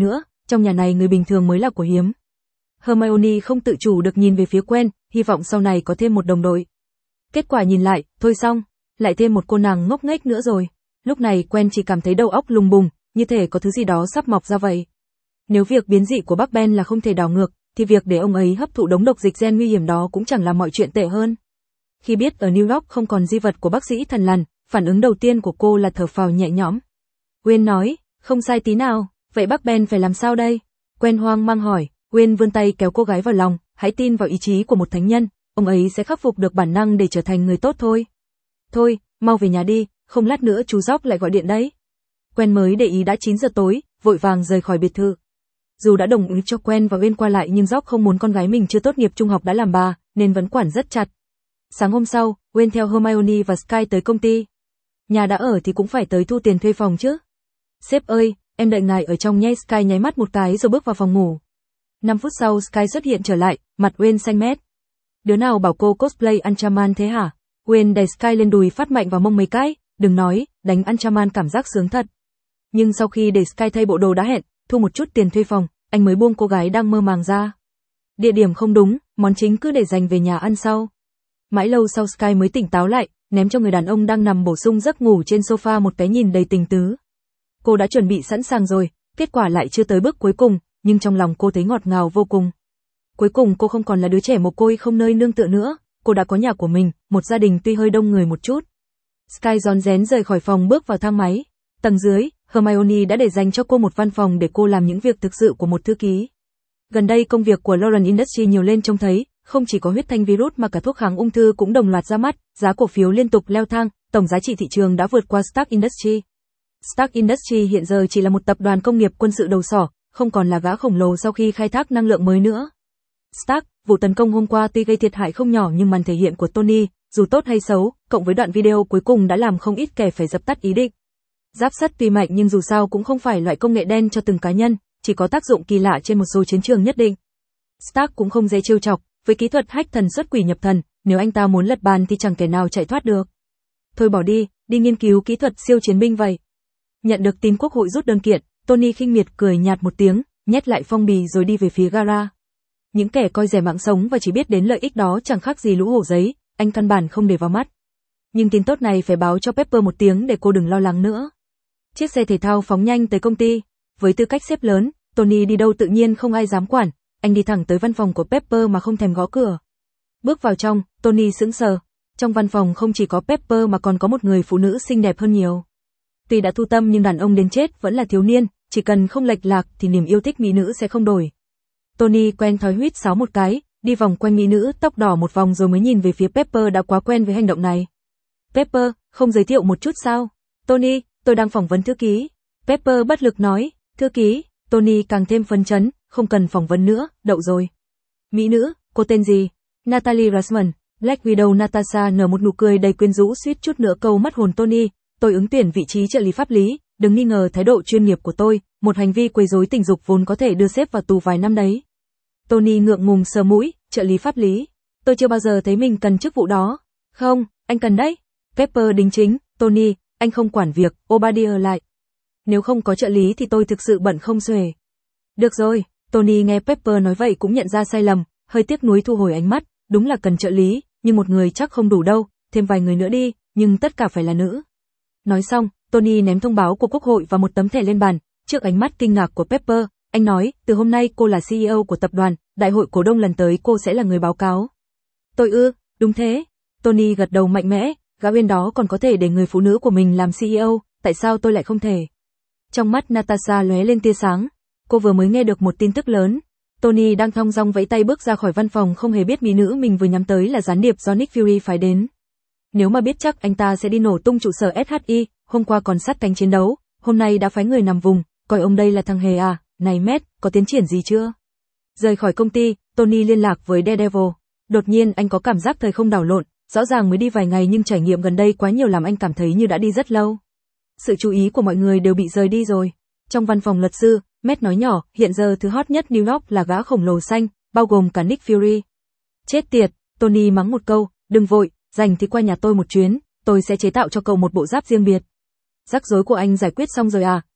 trong nhà này người bình thường mới là của hiếm. Hermione không tự chủ được nhìn về phía Gwen, hy vọng sau này có thêm một đồng đội. Kết quả nhìn lại, thôi xong, lại thêm một cô nàng ngốc nghếch nữa rồi. Lúc này Gwen chỉ cảm thấy đầu óc lùng bùng, như thể có thứ gì đó sắp mọc ra vậy. Nếu việc biến dị của bác Ben là không thể đảo ngược, thì việc để ông ấy hấp thụ đống độc dịch gen nguy hiểm đó cũng chẳng là mọi chuyện tệ hơn. Khi biết ở New York không còn di vật của bác sĩ thần lằn, phản ứng đầu tiên của cô là thở phào nhẹ nhõm. Gwen nói, không sai tí nào, vậy bác Ben phải làm sao đây? Gwen hoang mang hỏi, Gwen vươn tay kéo cô gái vào lòng, hãy tin vào ý chí của một thánh nhân, ông ấy sẽ khắc phục được bản năng để trở thành người tốt thôi. Thôi, mau về nhà đi, không lát nữa chú Gióc lại gọi điện đấy. Gwen mới để ý đã 9 giờ tối, vội vàng rời khỏi biệt thự. Dù đã đồng ý cho Gwen và Gwen qua lại nhưng Gióc không muốn con gái mình chưa tốt nghiệp trung học đã làm bà, nên vẫn quản rất chặt. Sáng hôm sau, Gwen theo Hermione và Sky tới công ty. Nhà đã ở thì cũng phải tới thu tiền thuê phòng chứ. Sếp ơi, em đợi ngài ở trong nhé. Sky nháy mắt một cái rồi bước vào phòng ngủ. 5 phút sau Sky xuất hiện trở lại, mặt Gwen xanh mét. Đứa nào bảo cô cosplay Anchaman thế hả? Gwen đẩy Sky lên đùi phát mạnh vào mông mấy cái, đừng nói, đánh Anchaman cảm giác sướng thật. Nhưng sau khi để Sky thay bộ đồ đã hẹn, thu một chút tiền thuê phòng, anh mới buông cô gái đang mơ màng ra. Địa điểm không đúng, món chính cứ để dành về nhà ăn sau. Mãi lâu sau Sky mới tỉnh táo lại, ném cho người đàn ông đang nằm bổ sung giấc ngủ trên sofa một cái nhìn đầy tình tứ. Cô đã chuẩn bị sẵn sàng rồi, kết quả lại chưa tới bước cuối cùng, nhưng trong lòng cô thấy ngọt ngào vô cùng. Cuối cùng cô không còn là đứa trẻ mồ côi không nơi nương tựa nữa, cô đã có nhà của mình, một gia đình tuy hơi đông người một chút. Sky rón rén rời khỏi phòng bước vào thang máy. Tầng dưới, Hermione đã để dành cho cô một văn phòng để cô làm những việc thực sự của một thư ký. Gần đây công việc của Lauren Industries nhiều lên trông thấy, không chỉ có huyết thanh virus mà cả thuốc kháng ung thư cũng đồng loạt ra mắt, giá cổ phiếu liên tục leo thang, tổng giá trị thị trường đã vượt qua Stark Industries. Stark Industries hiện giờ chỉ là một tập đoàn công nghiệp quân sự đầu sỏ, không còn là gã khổng lồ sau khi khai thác năng lượng mới nữa. Stark, vụ tấn công hôm qua tuy gây thiệt hại không nhỏ nhưng màn thể hiện của Tony, dù tốt hay xấu, cộng với đoạn video cuối cùng đã làm không ít kẻ phải dập tắt ý định. Giáp sắt tuy mạnh nhưng dù sao cũng không phải loại công nghệ đen cho từng cá nhân, chỉ có tác dụng kỳ lạ trên một số chiến trường nhất định. Stark cũng không dễ trêu chọc, với kỹ thuật hack thần xuất quỷ nhập thần, nếu anh ta muốn lật bàn thì chẳng kẻ nào chạy thoát được. Thôi bỏ đi, đi nghiên cứu kỹ thuật siêu chiến binh vậy. Nhận được tin quốc hội rút đơn kiện, Tony khinh miệt cười nhạt một tiếng, nhét lại phong bì rồi đi về phía gara. Những kẻ coi rẻ mạng sống và chỉ biết đến lợi ích đó chẳng khác gì lũ hổ giấy, anh căn bản không để vào mắt. Nhưng tin tốt này phải báo cho Pepper một tiếng để cô đừng lo lắng nữa. Chiếc xe thể thao phóng nhanh tới công ty. Với tư cách sếp lớn, Tony đi đâu tự nhiên không ai dám quản, anh đi thẳng tới văn phòng của Pepper mà không thèm gõ cửa. Bước vào trong, Tony sững sờ. Trong văn phòng không chỉ có Pepper mà còn có một người phụ nữ xinh đẹp hơn nhiều. Tuy đã thu tâm nhưng đàn ông đến chết vẫn là thiếu niên, chỉ cần không lệch lạc thì niềm yêu thích mỹ nữ sẽ không đổi. Tony quen thói huýt sáo một cái, đi vòng quanh mỹ nữ tóc đỏ một vòng rồi mới nhìn về phía Pepper đã quá quen với hành động này. Pepper, không giới thiệu một chút sao? Tony, tôi đang phỏng vấn thư ký. Pepper bất lực nói, thư ký. Tony càng thêm phấn chấn, không cần phỏng vấn nữa, đậu rồi. Mỹ nữ, cô tên gì? Natalie Russman. Black Widow Natasha nở một nụ cười đầy quyến rũ suýt chút nữa câu mất hồn Tony. Tôi ứng tuyển vị trí trợ lý pháp lý, đừng nghi ngờ thái độ chuyên nghiệp của tôi, một hành vi quấy rối tình dục vốn có thể đưa sếp vào tù vài năm đấy. Tony ngượng ngùng sờ mũi, trợ lý pháp lý. Tôi chưa bao giờ thấy mình cần chức vụ đó. Không, anh cần đấy. Pepper đính chính, Tony, anh không quản việc, Obadiah lại. Nếu không có trợ lý thì tôi thực sự bận không xuể. Được rồi, Tony nghe Pepper nói vậy cũng nhận ra sai lầm, hơi tiếc nuối thu hồi ánh mắt, đúng là cần trợ lý, nhưng một người chắc không đủ đâu, thêm vài người nữa đi, nhưng tất cả phải là nữ. Nói xong, Tony ném thông báo của quốc hội và một tấm thẻ lên bàn, trước ánh mắt kinh ngạc của Pepper, anh nói, từ hôm nay cô là CEO của tập đoàn, đại hội cổ đông lần tới cô sẽ là người báo cáo. Tôi đúng thế. Tony gật đầu mạnh mẽ, gã bên đó còn có thể để người phụ nữ của mình làm CEO, tại sao tôi lại không thể? Trong mắt Natasha lóe lên tia sáng, cô vừa mới nghe được một tin tức lớn. Tony đang thong dong vẫy tay bước ra khỏi văn phòng không hề biết mỹ nữ mình vừa nhắm tới là gián điệp do Nick Fury phái đến. Nếu mà biết chắc anh ta sẽ đi nổ tung trụ sở SHI, hôm qua còn sát cánh chiến đấu, hôm nay đã phái người nằm vùng, coi ông đây là thằng hề à, này Matt, có tiến triển gì chưa? Rời khỏi công ty, Tony liên lạc với Daredevil. Đột nhiên anh có cảm giác thời không đảo lộn, rõ ràng mới đi vài ngày nhưng trải nghiệm gần đây quá nhiều làm anh cảm thấy như đã đi rất lâu. Sự chú ý của mọi người đều bị rời đi rồi. Trong văn phòng luật sư, Matt nói nhỏ, hiện giờ thứ hot nhất New York là gã khổng lồ xanh, bao gồm cả Nick Fury. Chết tiệt, Tony mắng một câu, đừng vội, rảnh thì qua nhà tôi một chuyến, tôi sẽ chế tạo cho cậu một bộ giáp riêng biệt. Rắc rối của anh giải quyết xong rồi à?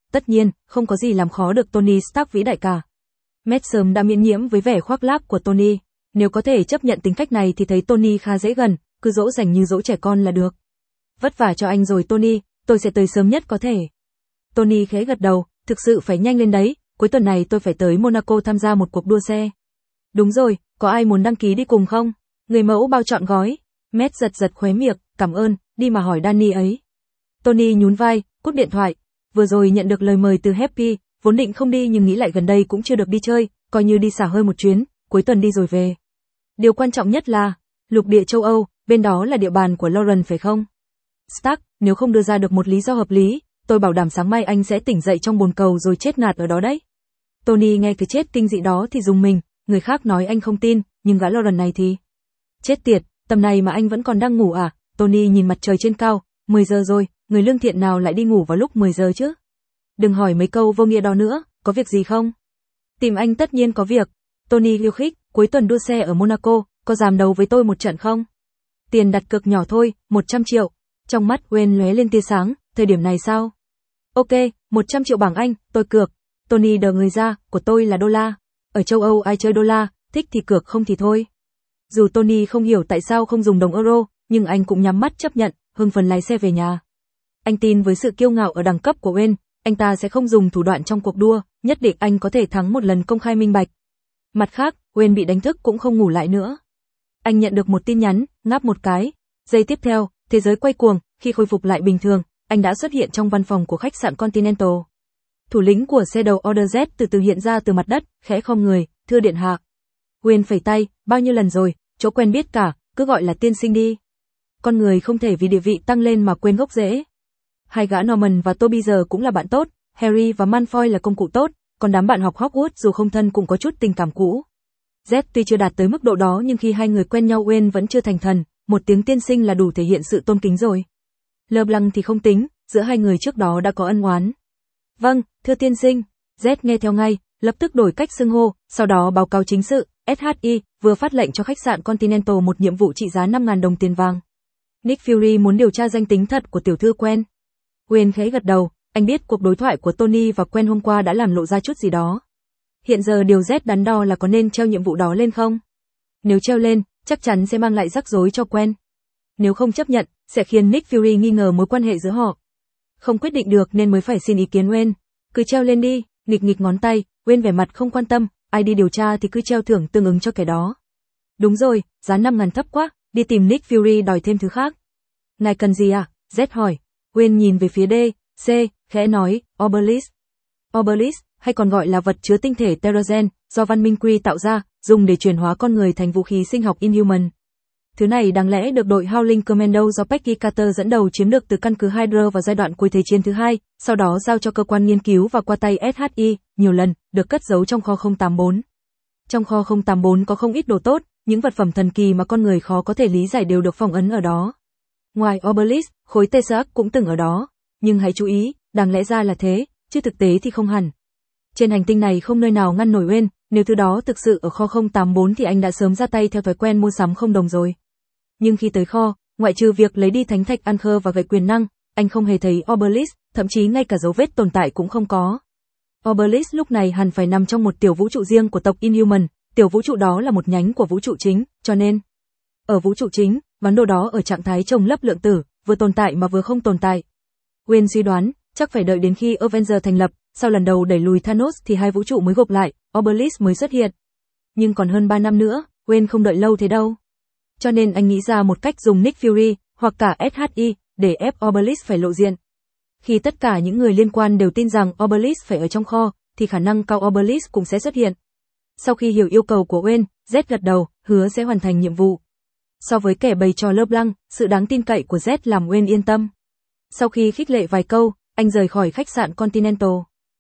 tất nhiên, không có gì làm khó được Tony Stark vĩ đại cả. Matt sớm đã miễn nhiễm với vẻ khoác lác của Tony. Nếu có thể chấp nhận tính cách này thì thấy Tony khá dễ gần, cứ dỗ dành như dỗ trẻ con là được. Vất vả cho anh rồi Tony, tôi sẽ tới sớm nhất có thể. Tony khẽ gật đầu, thực sự phải nhanh lên đấy, cuối tuần này tôi phải tới Monaco tham gia một cuộc đua xe. Đúng rồi, có ai muốn đăng ký đi cùng không? Người mẫu bao trọn gói. Matt giật giật khóe miệng, cảm ơn, đi mà hỏi Danny ấy. Tony nhún vai, cúp điện thoại. Vừa rồi nhận được lời mời từ Happy, vốn định không đi nhưng nghĩ lại gần đây cũng chưa được đi chơi, coi như đi xả hơi một chuyến, cuối tuần đi rồi về. Điều quan trọng nhất là, lục địa châu Âu, bên đó là địa bàn của Lauren phải không? Stark, nếu không đưa ra được một lý do hợp lý, tôi bảo đảm sáng mai anh sẽ tỉnh dậy trong bồn cầu rồi chết ngạt ở đó đấy. Tony nghe cái chết kinh dị đó thì rùng mình, người khác nói anh không tin, nhưng gã Lauren này thì... Chết tiệt, tầm này mà anh vẫn còn đang ngủ à? Tony nhìn mặt trời trên cao, 10 giờ rồi, người lương thiện nào lại đi ngủ vào lúc 10 giờ chứ? Đừng hỏi mấy câu vô nghĩa đó nữa, có việc gì không? Tìm anh tất nhiên có việc. Tony khiêu khích, cuối tuần đua xe ở Monaco, có dám đấu với tôi một trận không? Tiền đặt cược nhỏ thôi, 100 triệu. Trong mắt Wayne lóe lên tia sáng, thời điểm này sao? Ok, 100 triệu bảng Anh, tôi cược. Tony đờ người ra, của tôi là đô la. Ở châu Âu ai chơi đô la, thích thì cược không thì thôi. Dù Tony không hiểu tại sao không dùng đồng euro, nhưng anh cũng nhắm mắt chấp nhận, hưng phấn lái xe về nhà. Anh tin với sự kiêu ngạo ở đẳng cấp của Wayne, anh ta sẽ không dùng thủ đoạn trong cuộc đua, nhất định anh có thể thắng một lần công khai minh bạch. Mặt khác, Wayne bị đánh thức cũng không ngủ lại nữa. Anh nhận được một tin nhắn, ngáp một cái. Giây tiếp theo, thế giới quay cuồng, khi khôi phục lại bình thường, anh đã xuất hiện trong văn phòng của khách sạn Continental. Thủ lĩnh của xe đầu Order Z từ từ hiện ra từ mặt đất, khẽ khom người, thưa điện hạ. Wayne phẩy tay, bao nhiêu lần rồi, chỗ quen biết cả, cứ gọi là tiên sinh đi. Con người không thể vì địa vị tăng lên mà quên gốc rễ. Hai gã Norman và Toby giờ cũng là bạn tốt, Harry và Malfoy là công cụ tốt, còn đám bạn học Hogwarts dù không thân cũng có chút tình cảm cũ. Z tuy chưa đạt tới mức độ đó nhưng khi hai người quen nhau Wayne vẫn chưa thành thần, một tiếng tiên sinh là đủ thể hiện sự tôn kính rồi. LeBlanc thì không tính, giữa hai người trước đó đã có ân oán. Vâng, thưa tiên sinh. Z nghe theo ngay, lập tức đổi cách xưng hô, sau đó báo cáo chính sự, SHI vừa phát lệnh cho khách sạn Continental một nhiệm vụ trị giá 5.000 đồng tiền vàng. Nick Fury muốn điều tra danh tính thật của tiểu thư Gwen. Wayne khẽ gật đầu, anh biết cuộc đối thoại của Tony và Gwen hôm qua đã làm lộ ra chút gì đó. Hiện giờ điều Z đắn đo là có nên treo nhiệm vụ đó lên không? Nếu treo lên, chắc chắn sẽ mang lại rắc rối cho Gwen. Nếu không chấp nhận, sẽ khiến Nick Fury nghi ngờ mối quan hệ giữa họ. Không quyết định được nên mới phải xin ý kiến Wayne. Cứ treo lên đi, nghịch nghịch ngón tay, Wayne vẻ mặt không quan tâm, ai đi điều tra thì cứ treo thưởng tương ứng cho kẻ đó. Đúng rồi, giá 5.000 thấp quá, đi tìm Nick Fury đòi thêm thứ khác. Ngài cần gì à? Z hỏi. Wayne nhìn về phía D, C, khẽ nói, Obelisk. Obelisk, hay còn gọi là vật chứa tinh thể Terragen, do văn minh Kree tạo ra, dùng để chuyển hóa con người thành vũ khí sinh học Inhuman. Thứ này đáng lẽ được đội Howling Commando do Peggy Carter dẫn đầu chiếm được từ căn cứ Hydra vào giai đoạn cuối Thế chiến thứ hai, sau đó giao cho cơ quan nghiên cứu và qua tay SHI, nhiều lần, được cất giấu trong kho 084. Trong kho 084 có không ít đồ tốt, những vật phẩm thần kỳ mà con người khó có thể lý giải đều được phong ấn ở đó. Ngoài Obelisk, khối Tesseract cũng từng ở đó. Nhưng hãy chú ý, đáng lẽ ra là thế, chứ thực tế thì không hẳn. Trên hành tinh này không nơi nào ngăn nổi Wayne, nếu thứ đó thực sự ở kho 084 thì anh đã sớm ra tay theo thói quen mua sắm không đồng rồi. Nhưng khi tới kho, ngoại trừ việc lấy đi thánh thạch Anchor và gậy quyền năng, anh không hề thấy Obelisk, thậm chí ngay cả dấu vết tồn tại cũng không có. Obelisk lúc này hẳn phải nằm trong một tiểu vũ trụ riêng của tộc Inhuman, tiểu vũ trụ đó là một nhánh của vũ trụ chính, cho nên ở vũ trụ chính, món đồ đó ở trạng thái chồng lấp lượng tử, vừa tồn tại mà vừa không tồn tại. Wayne suy đoán, chắc phải đợi đến khi Avengers thành lập, sau lần đầu đẩy lùi Thanos thì hai vũ trụ mới gộp lại, Obelisk mới xuất hiện. Nhưng còn hơn 3 năm nữa, Wayne không đợi lâu thế đâu. Cho nên anh nghĩ ra một cách dùng Nick Fury, hoặc cả SHI, để ép Obelisk phải lộ diện. Khi tất cả những người liên quan đều tin rằng Obelisk phải ở trong kho, thì khả năng cao Obelisk cũng sẽ xuất hiện. Sau khi hiểu yêu cầu của Wayne, Z gật đầu, hứa sẽ hoàn thành nhiệm vụ. So với kẻ bày trò LeBlanc, sự đáng tin cậy của Z làm Wayne yên tâm. Sau khi khích lệ vài câu, anh rời khỏi khách sạn Continental.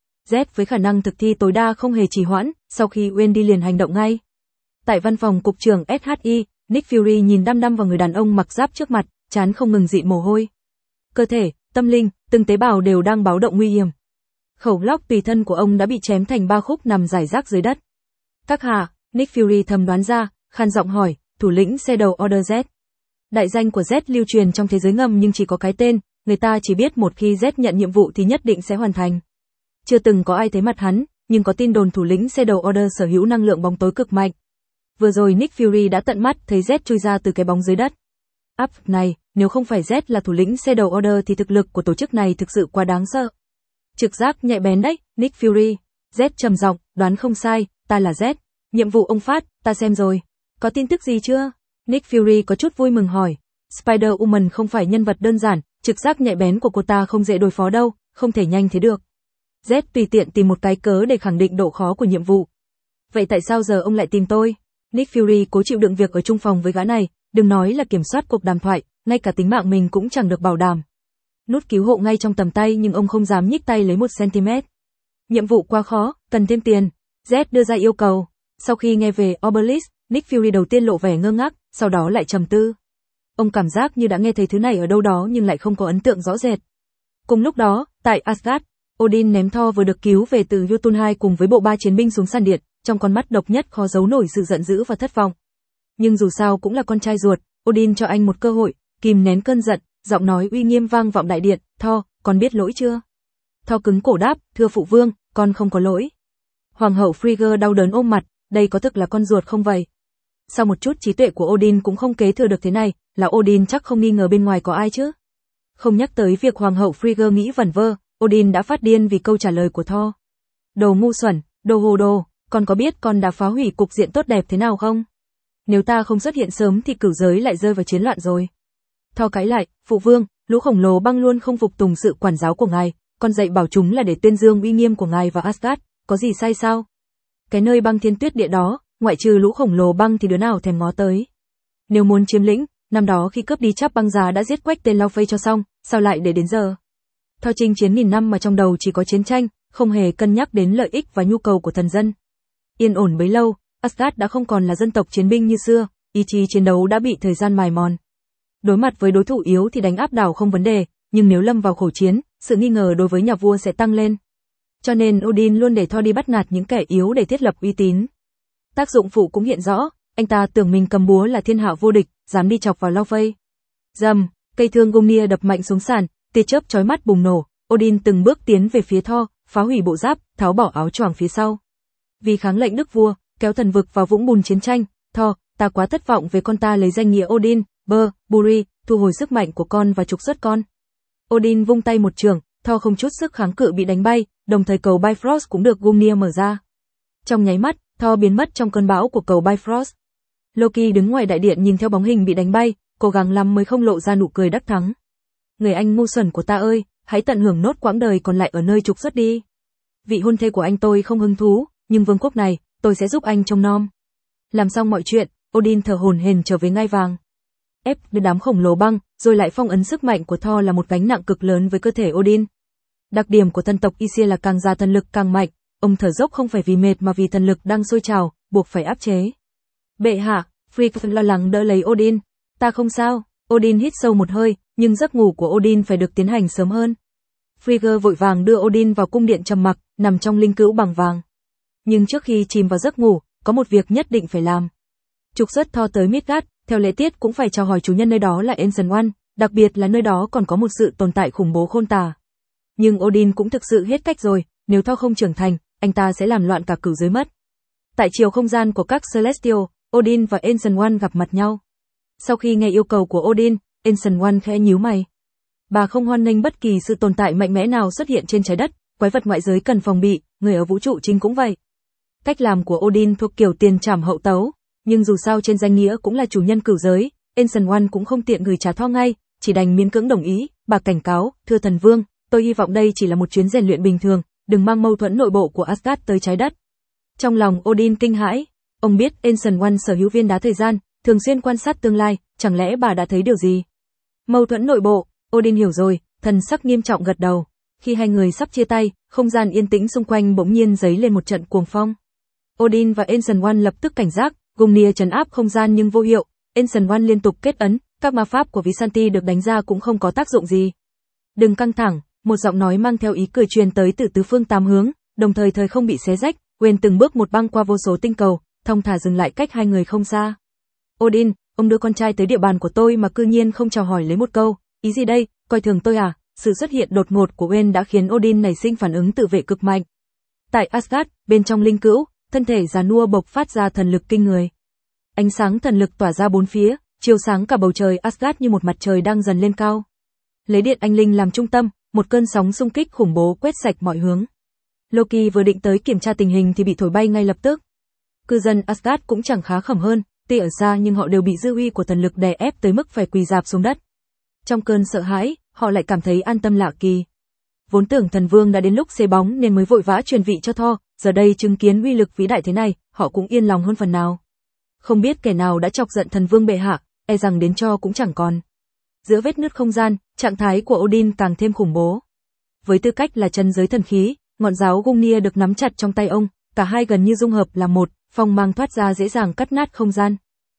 Z với khả năng thực thi tối đa không hề trì hoãn, sau khi Wayne đi liền hành động ngay. Tại văn phòng cục trưởng SHI, Nick Fury nhìn đăm đăm vào người đàn ông mặc giáp trước mặt, trán không ngừng dịn mồ hôi. Cơ thể, tâm linh, từng tế bào đều đang báo động nguy hiểm. Khẩu lóc tùy thân của ông đã bị chém thành 3 khúc nằm rải rác dưới đất. Các hạ, Nick Fury thầm đoán ra, khan giọng hỏi, thủ lĩnh xe đầu Order Z. Đại danh của Z lưu truyền trong thế giới ngầm nhưng chỉ có cái tên, người ta chỉ biết một khi Z nhận nhiệm vụ thì nhất định sẽ hoàn thành. Chưa từng có ai thấy mặt hắn, nhưng có tin đồn thủ lĩnh Shadow Order sở hữu năng lượng bóng tối cực mạnh. Vừa rồi Nick Fury đã tận mắt thấy Z chui ra từ cái bóng dưới đất. Này, nếu không phải Z là thủ lĩnh Shadow Order thì thực lực của tổ chức này thực sự quá đáng sợ. Trực giác nhạy bén đấy, Nick Fury. Z trầm giọng, đoán không sai, ta là Z. Nhiệm vụ ông phát, ta xem rồi. Có tin tức gì chưa? Nick Fury có chút vui mừng hỏi. Spider-Woman không phải nhân vật đơn giản, trực giác nhạy bén của cô ta không dễ đối phó đâu, không thể nhanh thế được. Z tùy tiện tìm một cái cớ để khẳng định độ khó của nhiệm vụ. Vậy tại sao giờ ông lại tìm tôi? Nick Fury cố chịu đựng việc ở chung phòng với gã này, đừng nói là kiểm soát cuộc đàm thoại, ngay cả tính mạng mình cũng chẳng được bảo đảm. Nút cứu hộ ngay trong tầm tay nhưng ông không dám nhích tay lấy 1 cm. Nhiệm vụ quá khó, cần thêm tiền. Z đưa ra yêu cầu. Sau khi nghe về Obelisk, Nick Fury đầu tiên lộ vẻ ngơ ngác, sau đó lại trầm tư. Ông cảm giác như đã nghe thấy thứ này ở đâu đó nhưng lại không có ấn tượng rõ rệt. Cùng lúc đó, tại Asgard, Odin ném Thor vừa được cứu về từ Jotunheim cùng với bộ 3 chiến binh xuống sàn điện, trong con mắt độc nhất khó giấu nổi sự giận dữ và thất vọng. Nhưng dù sao cũng là con trai ruột, Odin cho anh một cơ hội, kìm nén cơn giận, giọng nói uy nghiêm vang vọng đại điện, Thor, con biết lỗi chưa? Thor cứng cổ đáp, thưa phụ vương, con không có lỗi. Hoàng hậu Frigga đau đớn ôm mặt, đây có thực là con ruột không vậy? Sau một chút trí tuệ của Odin cũng không kế thừa được thế này, là Odin chắc không nghi ngờ bên ngoài có ai chứ? Không nhắc tới việc hoàng hậu Frigga nghĩ vẩn vơ, Odin đã phát điên vì câu trả lời của Thor. Đồ ngu xuẩn, đồ hồ đồ, con có biết con đã phá hủy cục diện tốt đẹp thế nào không? Nếu ta không xuất hiện sớm thì cửu giới lại rơi vào chiến loạn rồi. Thor cãi lại, phụ vương, lũ khổng lồ băng luôn không phục tùng sự quản giáo của ngài, con dạy bảo chúng là để tuyên dương uy nghiêm của ngài và Asgard, có gì sai sao? Cái nơi băng thiên tuyết địa đó, ngoại trừ lũ khổng lồ băng thì đứa nào thèm ngó tới. Nếu muốn chiếm lĩnh, năm đó khi cướp đi Cháp băng giá đã giết quách tên Lao Phây cho xong, sao lại để đến giờ? Thor chinh chiến nghìn năm mà trong đầu chỉ có chiến tranh, không hề cân nhắc đến lợi ích và nhu cầu của thần dân. Yên ổn bấy lâu, Asgard đã không còn là dân tộc chiến binh như xưa, ý chí chiến đấu đã bị thời gian mài mòn. Đối mặt với đối thủ yếu thì đánh áp đảo không vấn đề, nhưng nếu lâm vào khổ chiến, sự nghi ngờ đối với nhà vua sẽ tăng lên. Cho nên Odin luôn để Thor đi bắt nạt những kẻ yếu để thiết lập uy tín. Tác dụng phụ cũng hiện rõ, anh ta tưởng mình cầm búa là thiên hạ vô địch, dám đi chọc vào Lao Phây. Rầm, cây thương Gungnir đập mạnh xuống sàn, tia chớp chói mắt bùng nổ, Odin từng bước tiến về phía Thor, phá hủy bộ giáp, tháo bỏ áo choàng phía sau. Vì kháng lệnh đức vua, kéo thần vực vào vũng bùn chiến tranh, Thor, ta quá thất vọng về con, ta lấy danh nghĩa Odin, Buri, thu hồi sức mạnh của con và trục xuất con. Odin vung tay một chưởng, Thor không chút sức kháng cự bị đánh bay, đồng thời cầu Bifrost cũng được Gungnir mở ra. Trong nháy mắt, Thor biến mất trong cơn bão của cầu Bifrost. Loki đứng ngoài đại điện nhìn theo bóng hình bị đánh bay, cố gắng lắm mới không lộ ra nụ cười đắc thắng. Người anh ngu xuẩn của ta ơi, hãy tận hưởng nốt quãng đời còn lại ở nơi trục xuất đi. Vị hôn thê của anh tôi không hứng thú, nhưng vương quốc này, tôi sẽ giúp anh trông nom. Làm xong mọi chuyện, Odin thở hổn hển trở về ngai vàng. Ép đến đám khổng lồ băng, rồi lại phong ấn sức mạnh của Thor là một gánh nặng cực lớn với cơ thể Odin. Đặc điểm của thần tộc Aesir là càng già thần lực càng mạnh, ông thở dốc không phải vì mệt mà vì thần lực đang sôi trào, buộc phải áp chế. Bệ hạ, Frigga lo lắng đỡ lấy Odin. Ta không sao, Odin hít sâu một hơi, nhưng giấc ngủ của Odin phải được tiến hành sớm hơn. Frigga vội vàng đưa Odin vào cung điện trầm mặc, nằm trong linh cữu bằng vàng. Nhưng trước khi chìm vào giấc ngủ, có một việc nhất định phải làm. Trục xuất Thor tới Midgard, theo lễ tiết cũng phải chào hỏi chủ nhân nơi đó là Ancient One, đặc biệt là nơi đó còn có một sự tồn tại khủng bố khôn tả. Nhưng Odin cũng thực sự hết cách rồi, nếu Thor không trưởng thành, anh ta sẽ làm loạn cả cửu giới mất. Tại chiều không gian của các Celestial, Odin và Ancient One gặp mặt nhau. Sau khi nghe yêu cầu của Odin, Ancient One khẽ nhíu mày. Bà không hoan nghênh bất kỳ sự tồn tại mạnh mẽ nào xuất hiện trên trái đất, quái vật ngoại giới cần phòng bị, người ở vũ trụ chính cũng vậy. Cách làm của Odin thuộc kiểu tiền trảm hậu tấu, nhưng dù sao trên danh nghĩa cũng là chủ nhân cửu giới, Ancient One cũng không tiện gửi trả Thor ngay, chỉ đành miễn cưỡng đồng ý. Bà cảnh cáo, thưa thần vương, tôi hy vọng đây chỉ là một chuyến rèn luyện bình thường, đừng mang mâu thuẫn nội bộ của Asgard tới trái đất. Trong lòng Odin kinh hãi, ông biết Ancient One sở hữu viên đá thời gian, thường xuyên quan sát tương lai, chẳng lẽ bà đã thấy điều gì? Mâu thuẫn nội bộ, Odin hiểu rồi, thần sắc nghiêm trọng gật đầu. Khi hai người sắp chia tay, không gian yên tĩnh xung quanh bỗng nhiên giấy lên một trận cuồng phong. Odin và Ancient One lập tức cảnh giác, Gungnir trấn áp không gian nhưng vô hiệu, Ancient One liên tục kết ấn, các ma pháp của Vishanti được đánh ra cũng không có tác dụng gì. Đừng căng thẳng, một giọng nói mang theo ý cười truyền tới từ tứ phương tám hướng, đồng thời thời không bị xé rách, Gwen từng bước một băng qua vô số tinh cầu, thong thả dừng lại cách hai người không xa. Odin, ông đưa con trai tới địa bàn của tôi mà cư nhiên không chào hỏi lấy một câu, ý gì đây, coi thường tôi à? sự xuất hiện đột ngột của Gwen đã khiến Odin nảy sinh phản ứng tự vệ cực mạnh. Tại Asgard, bên trong linh cữu, thân thể già nua bộc phát ra thần lực kinh người. Ánh sáng thần lực tỏa ra bốn phía, chiếu sáng cả bầu trời Asgard như một mặt trời đang dần lên cao. Lấy điện anh linh làm trung tâm, một cơn sóng xung kích khủng bố quét sạch mọi hướng. Loki vừa định tới kiểm tra tình hình thì bị thổi bay ngay lập tức. Cư dân Asgard cũng chẳng khá khẩm hơn, tuy ở xa nhưng họ đều bị dư uy của thần lực đè ép tới mức phải quỳ rạp xuống đất. Trong cơn sợ hãi, họ lại cảm thấy an tâm lạ kỳ. Vốn tưởng thần vương đã đến lúc xế bóng nên mới vội vã truyền vị cho Thor, giờ đây chứng kiến uy lực vĩ đại thế này, họ cũng yên lòng hơn phần nào. Không biết kẻ nào đã chọc giận thần vương bệ hạ, e rằng đến cho cũng chẳng còn. Giữa vết nứt không gian, trạng thái của Odin càng thêm khủng bố. Với tư cách là chân giới thần khí, ngọn giáo Gungnir được nắm chặt trong tay ông, cả hai gần như dung hợp là một, phong mang thoát ra dễ dàng cắt nát không gian.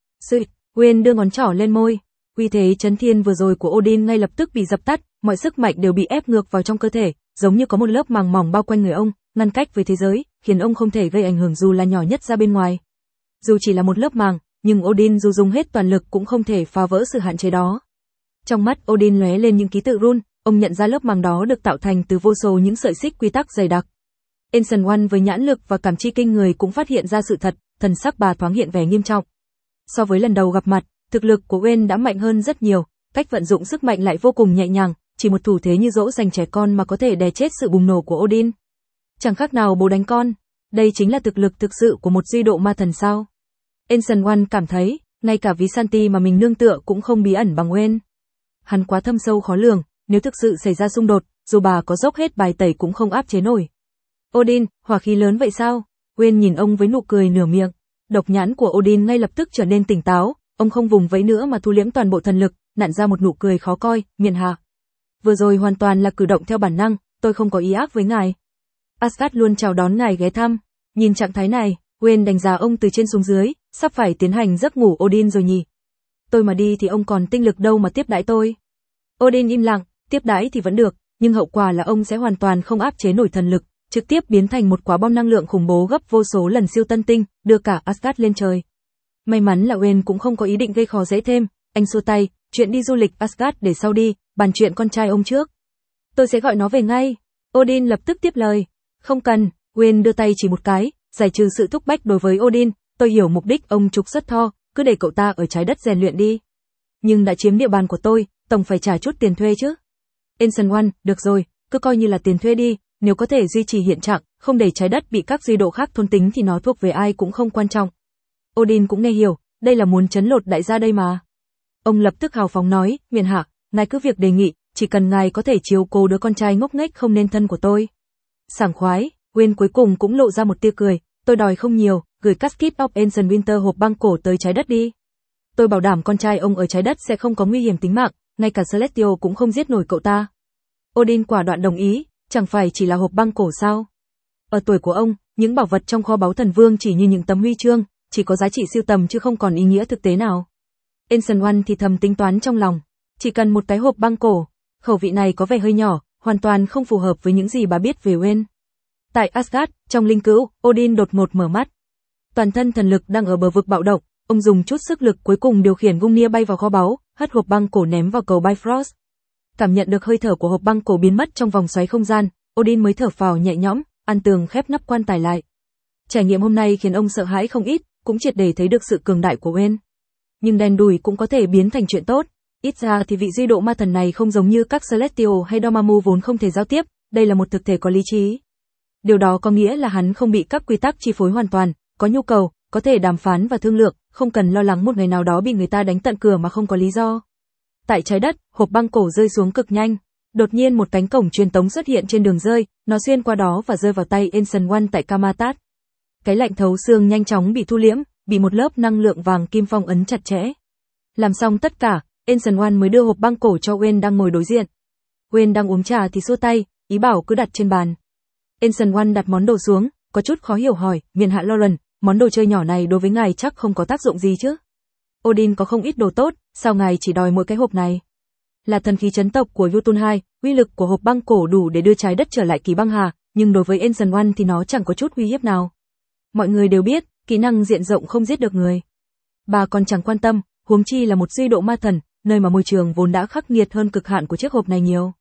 Gwen đưa ngón trỏ lên môi, uy thế chấn thiên vừa rồi của Odin ngay lập tức bị dập tắt, mọi sức mạnh đều bị ép ngược vào trong cơ thể, giống như có một lớp màng mỏng bao quanh người ông, ngăn cách với thế giới, khiến ông không thể gây ảnh hưởng dù là nhỏ nhất ra bên ngoài. Dù chỉ là một lớp màng, nhưng Odin dù dùng hết toàn lực cũng không thể phá vỡ sự hạn chế đó. Trong mắt Odin lóe lên những ký tự rune, ông nhận ra lớp màng đó được tạo thành từ vô số những sợi xích quy tắc dày đặc. Ancient One với nhãn lực và cảm chi kinh người cũng phát hiện ra sự thật, thần sắc bà thoáng hiện vẻ nghiêm trọng. So với lần đầu gặp mặt, thực lực của Gwen đã mạnh hơn rất nhiều, cách vận dụng sức mạnh lại vô cùng nhẹ nhàng, chỉ một thủ thế như dỗ dành trẻ con mà có thể đè chết sự bùng nổ của Odin. Chẳng khác nào bố đánh con, đây chính là thực lực thực sự của một duy độ ma thần sao. Ancient One cảm thấy, ngay cả Vishanti mà mình nương tựa cũng không bí ẩn bằng Gwen. Hắn quá thâm sâu khó lường, nếu thực sự xảy ra xung đột, dù bà có dốc hết bài tẩy cũng không áp chế nổi. Odin, hỏa khí lớn vậy sao? Gwen nhìn ông với nụ cười nửa miệng. Độc nhãn của Odin ngay lập tức trở nên tỉnh táo, ông không vùng vẫy nữa mà thu liễm toàn bộ thần lực, nặn ra một nụ cười khó coi, miền hạ. Vừa rồi hoàn toàn là cử động theo bản năng, tôi không có ý ác với ngài. Asgard luôn chào đón ngài ghé thăm. Nhìn trạng thái này, Gwen đánh giá ông từ trên xuống dưới, sắp phải tiến hành giấc ngủ Odin rồi nhỉ. Tôi mà đi thì ông còn tinh lực đâu mà tiếp đãi tôi. Odin im lặng, tiếp đãi thì vẫn được, nhưng hậu quả là ông sẽ hoàn toàn không áp chế nổi thần lực, trực tiếp biến thành một quả bom năng lượng khủng bố gấp vô số lần siêu tân tinh, đưa cả Asgard lên trời. May mắn là Gwen cũng không có ý định gây khó dễ thêm, anh xua tay, chuyện đi du lịch Asgard để sau đi, bàn chuyện con trai ông trước. Tôi sẽ gọi nó về ngay. Odin lập tức tiếp lời. Không cần, Gwen đưa tay chỉ một cái, giải trừ sự thúc bách đối với Odin, tôi hiểu mục đích ông trục xuất Thor, cứ để cậu ta ở trái đất rèn luyện đi. Nhưng đã chiếm địa bàn của tôi, tổng phải trả chút tiền thuê chứ. Ancient One, được rồi, cứ coi như là tiền thuê đi, nếu có thể duy trì hiện trạng, không để trái đất bị các duy độ khác thôn tính thì nó thuộc về ai cũng không quan trọng. Odin cũng nghe hiểu, đây là muốn trấn lột đại gia đây mà. Ông lập tức hào phóng nói, miền hạ, ngài cứ việc đề nghị, chỉ cần ngài có thể chiếu cố đứa con trai ngốc nghếch không nên thân của tôi. Sảng khoái, Gwen cuối cùng cũng lộ ra một tia cười, tôi đòi không nhiều, gửi Casket of Ancient Winter hộp băng cổ tới trái đất đi. Tôi bảo đảm con trai ông ở trái đất sẽ không có nguy hiểm tính mạng, ngay cả Celestial cũng không giết nổi cậu ta. Odin quả đoạn đồng ý, chẳng phải chỉ là hộp băng cổ sao? Ở tuổi của ông, những bảo vật trong kho báu thần vương chỉ như những tấm huy chương, chỉ có giá trị sưu tầm chứ không còn ý nghĩa thực tế nào. Ancient One thì thầm tính toán trong lòng, chỉ cần một cái hộp băng cổ, khẩu vị này có vẻ hơi nhỏ, hoàn toàn không phù hợp với những gì bà biết về Gwen. Tại Asgard, trong linh cữu, Odin đột ngột mở mắt. Toàn thân thần lực đang ở bờ vực bạo động, ông dùng chút sức lực cuối cùng điều khiển Gungnir bay vào kho báu, hất hộp băng cổ ném vào cầu Bifrost. Cảm nhận được hơi thở của hộp băng cổ biến mất trong vòng xoáy không gian, Odin mới thở phào nhẹ nhõm, an tường khép nắp quan tài lại. Trải nghiệm hôm nay khiến ông sợ hãi không ít, cũng triệt để thấy được sự cường đại của Gwen. Nhưng đen đủi cũng có thể biến thành chuyện tốt. Ít ra thì vị duy độ ma thần này không giống như các Celestial hay Dormammu vốn không thể giao tiếp, đây là một thực thể có lý trí. Điều đó có nghĩa là hắn không bị các quy tắc chi phối hoàn toàn, có nhu cầu, có thể đàm phán và thương lượng, không cần lo lắng một ngày nào đó bị người ta đánh tận cửa mà không có lý do. Tại trái đất, hộp băng cổ rơi xuống cực nhanh. Đột nhiên một cánh cổng truyền tống xuất hiện trên đường rơi, nó xuyên qua đó và rơi vào tay Ancient One tại Kamatat. Cái lạnh thấu xương nhanh chóng bị thu liễm, bị một lớp năng lượng vàng kim phong ấn chặt chẽ. Làm xong tất cả, Ancient One mới đưa hộp băng cổ cho Gwen đang ngồi đối diện. Gwen đang uống trà thì xua tay, ý bảo cứ đặt trên bàn. Ancient One đặt món đồ xuống, có chút khó hiểu hỏi, miền hạ Lauren, món đồ chơi nhỏ này đối với ngài chắc không có tác dụng gì chứ? Odin có không ít đồ tốt, sao ngài chỉ đòi mỗi cái hộp này? Là thần khí chấn tộc của Jotunheim, uy lực của hộp băng cổ đủ để đưa trái đất trở lại kỳ băng hà, nhưng đối với Ancient One thì nó chẳng có chút uy hiếp nào. Mọi người đều biết, kỹ năng diện rộng không giết được người. Bà còn chẳng quan tâm, huống chi là một duy độ ma thần, nơi mà môi trường vốn đã khắc nghiệt hơn cực hạn của chiếc hộp này nhiều.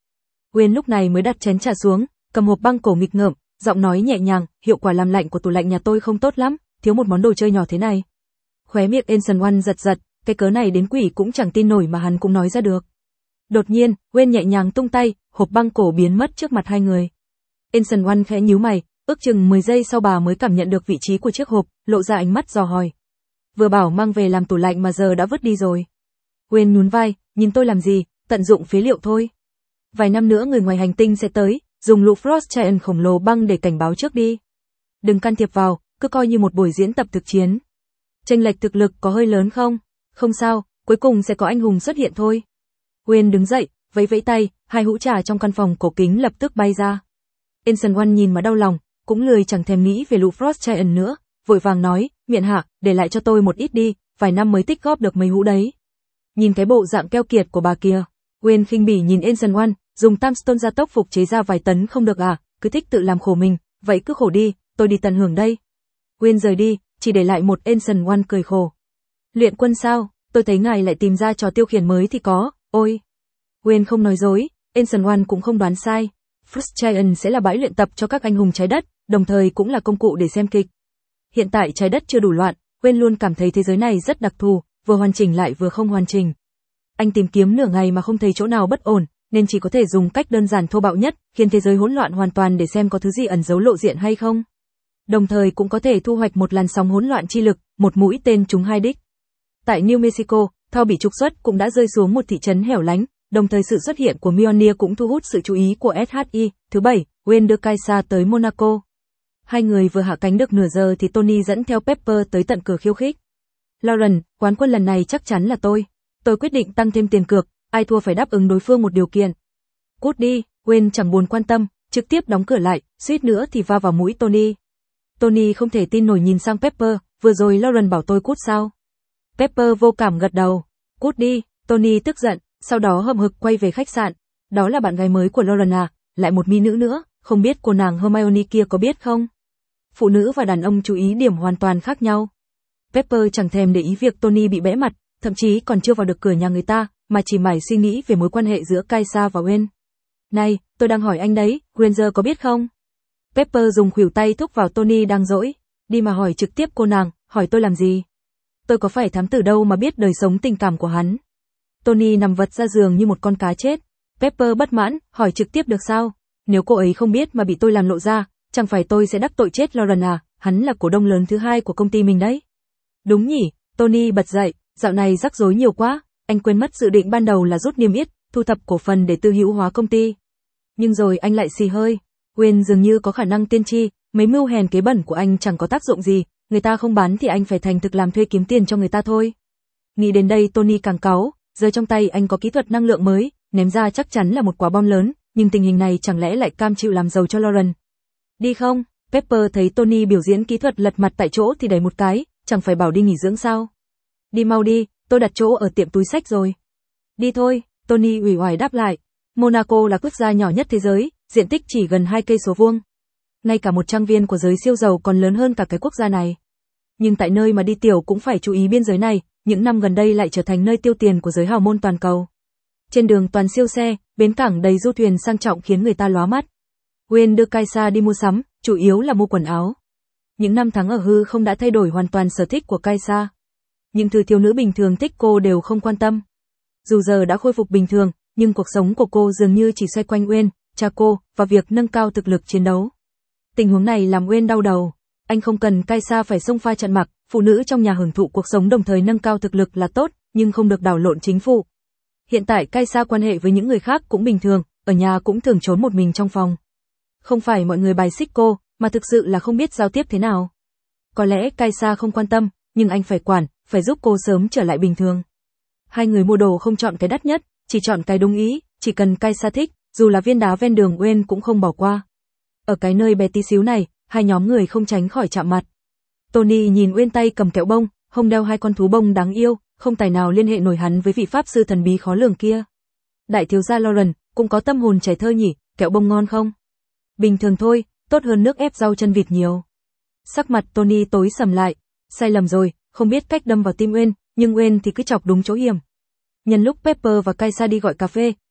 Uyên lúc này mới đặt chén trà xuống, cầm hộp băng cổ nghịch ngợm, giọng nói nhẹ nhàng, hiệu quả làm lạnh của tủ lạnh nhà tôi không tốt lắm, thiếu một món đồ chơi nhỏ thế này. Khóe miệng Anson One giật giật, cái cớ này đến quỷ cũng chẳng tin nổi mà hắn cũng nói ra được. Đột nhiên, Uyên nhẹ nhàng tung tay, hộp băng cổ biến mất trước mặt hai người. Anson One khẽ nhíu mày, ước chừng 10 giây sau bà mới cảm nhận được vị trí của chiếc hộp, lộ ra ánh mắt dò hỏi. Vừa bảo mang về làm tủ lạnh mà giờ đã vứt đi rồi. Uyên nhún vai, nhìn tôi làm gì, tận dụng phế liệu thôi. Vài năm nữa người ngoài hành tinh sẽ tới, dùng lũ Frost Giant khổng lồ băng để cảnh báo trước đi. Đừng can thiệp vào, cứ coi như một buổi diễn tập thực chiến. Chênh lệch thực lực có hơi lớn không? Không sao, cuối cùng sẽ có anh hùng xuất hiện thôi. Uyên đứng dậy, vẫy vẫy tay, hai hũ trà trong căn phòng cổ kính lập tức bay ra. Anson One nhìn mà đau lòng, cũng lười chẳng thèm nghĩ về lũ Frost Giant nữa, vội vàng nói, miện hạ, để lại cho tôi một ít đi, vài năm mới tích góp được mấy hũ đấy. Nhìn cái bộ dạng keo kiệt của bà kia, Uyên khinh bỉ nhìn Anson One, dùng Tamstone gia tốc phục chế ra vài tấn không được à, cứ thích tự làm khổ mình, vậy cứ khổ đi, tôi đi tận hưởng đây. Uyên rời đi, chỉ để lại một Anson One cười khổ. Luyện quân sao, tôi thấy ngài lại tìm ra trò tiêu khiển mới thì có, ôi. Uyên không nói dối, Anson One cũng không đoán sai. Frost Giant sẽ là bãi luyện tập cho các anh hùng trái đất, đồng thời cũng là công cụ để xem kịch. Hiện tại trái đất chưa đủ loạn, Uyên luôn cảm thấy thế giới này rất đặc thù, vừa hoàn chỉnh lại vừa không hoàn chỉnh. Anh tìm kiếm nửa ngày mà không thấy chỗ nào bất ổn, nên chỉ có thể dùng cách đơn giản thô bạo nhất, khiến thế giới hỗn loạn hoàn toàn để xem có thứ gì ẩn giấu lộ diện hay không. Đồng thời cũng có thể thu hoạch một làn sóng hỗn loạn chi lực, một mũi tên trúng hai đích. Tại New Mexico, Thor bị trục xuất cũng đã rơi xuống một thị trấn hẻo lánh, đồng thời sự xuất hiện của Mjolnir cũng thu hút sự chú ý của SHI. Thứ bảy, Uyên đưa Kaisa tới Monaco. Hai người vừa hạ cánh được nửa giờ thì Tony dẫn theo Pepper tới tận cửa khiêu khích. Lauren, quán quân lần này chắc chắn là tôi. Tôi quyết định tăng thêm tiền cược, ai thua phải đáp ứng đối phương một điều kiện. Cút đi, Uyên chẳng buồn quan tâm, trực tiếp đóng cửa lại, suýt nữa thì va vào mũi Tony. Tony không thể tin nổi nhìn sang Pepper, vừa rồi Lauren bảo tôi cút sao? Pepper vô cảm gật đầu. Cút đi, Tony tức giận, sau đó hậm hực quay về khách sạn. Đó là bạn gái mới của Lauren à, lại một mỹ nữ nữa, không biết cô nàng Hermione kia có biết không? Phụ nữ và đàn ông chú ý điểm hoàn toàn khác nhau. Pepper chẳng thèm để ý việc Tony bị bẽ mặt, thậm chí còn chưa vào được cửa nhà người ta, mà chỉ mải suy nghĩ về mối quan hệ giữa Kaisa và Uyên. Này, tôi đang hỏi anh đấy, Granger có biết không? Pepper dùng khuỷu tay thúc vào Tony đang dỗi, đi mà hỏi trực tiếp cô nàng, hỏi tôi làm gì? Tôi có phải thám tử đâu mà biết đời sống tình cảm của hắn. Tony nằm vật ra giường như một con cá chết. Pepper bất mãn, hỏi trực tiếp được sao? Nếu cô ấy không biết mà bị tôi làm lộ ra, chẳng phải tôi sẽ đắc tội chết Lauren à, hắn là cổ đông lớn thứ hai của công ty mình đấy. Đúng nhỉ, Tony bật dậy, dạo này rắc rối nhiều quá, anh quên mất dự định ban đầu là rút niêm yết, thu thập cổ phần để tư hữu hóa công ty. Nhưng rồi anh lại xì hơi, Uyên dường như có khả năng tiên tri, mấy mưu hèn kế bẩn của anh chẳng có tác dụng gì, người ta không bán thì anh phải thành thực làm thuê kiếm tiền cho người ta thôi. Nghĩ đến đây Tony càng cáu, giờ trong tay anh có kỹ thuật năng lượng mới, ném ra chắc chắn là một quả bom lớn, nhưng tình hình này chẳng lẽ lại cam chịu làm giàu cho Lauren. Đi không? Pepper thấy Tony biểu diễn kỹ thuật lật mặt tại chỗ thì đẩy một cái, chẳng phải bảo đi nghỉ dưỡng sao? Đi mau đi, tôi đặt chỗ ở tiệm túi xách rồi. Đi thôi, Tony uể oải đáp lại. Monaco là quốc gia nhỏ nhất thế giới, diện tích chỉ gần 2 cây số vuông. Ngay cả một trang viên của giới siêu giàu còn lớn hơn cả cái quốc gia này. Nhưng tại nơi mà đi tiểu cũng phải chú ý biên giới này, những năm gần đây lại trở thành nơi tiêu tiền của giới hào môn toàn cầu. Trên đường toàn siêu xe, bến cảng đầy du thuyền sang trọng khiến người ta lóa mắt. Uyên đưa Kaisa đi mua sắm, chủ yếu là mua quần áo. Những năm tháng ở hư không đã thay đổi hoàn toàn sở thích của Kaisa. Những thứ thiếu nữ bình thường thích cô đều không quan tâm. Dù giờ đã khôi phục bình thường, nhưng cuộc sống của cô dường như chỉ xoay quanh Uyên, cha cô, và việc nâng cao thực lực chiến đấu. Tình huống này làm Uyên đau đầu. Anh không cần Kaisa phải xông pha trận mặc, phụ nữ trong nhà hưởng thụ cuộc sống đồng thời nâng cao thực lực là tốt, nhưng không được đảo lộn chính phủ. Hiện tại Kaisa quan hệ với những người khác cũng bình thường, ở nhà cũng thường trốn một mình trong phòng. Không phải mọi người bài xích cô, mà thực sự là không biết giao tiếp thế nào. Có lẽ Kaisa không quan tâm, nhưng anh phải quản, phải giúp cô sớm trở lại bình thường. Hai người mua đồ không chọn cái đắt nhất, chỉ chọn cái đúng ý, chỉ cần Kaisa thích, dù là viên đá ven đường Uyên cũng không bỏ qua. Ở cái nơi bé tí xíu này, hai nhóm người không tránh khỏi chạm mặt. Tony nhìn Uyên tay cầm kẹo bông, hông đeo hai con thú bông đáng yêu, không tài nào liên hệ nổi hắn với vị pháp sư thần bí khó lường kia. Đại thiếu gia Lauren, cũng có tâm hồn trẻ thơ nhỉ, kẹo bông ngon không? Bình thường thôi, tốt hơn nước ép rau chân vịt nhiều. Sắc mặt Tony tối sầm lại, sai lầm rồi, không biết cách đâm vào tim Uyên, nhưng Uyên thì cứ chọc đúng chỗ hiểm. Nhân lúc Pepper và Kaisa đi gọi cà phê,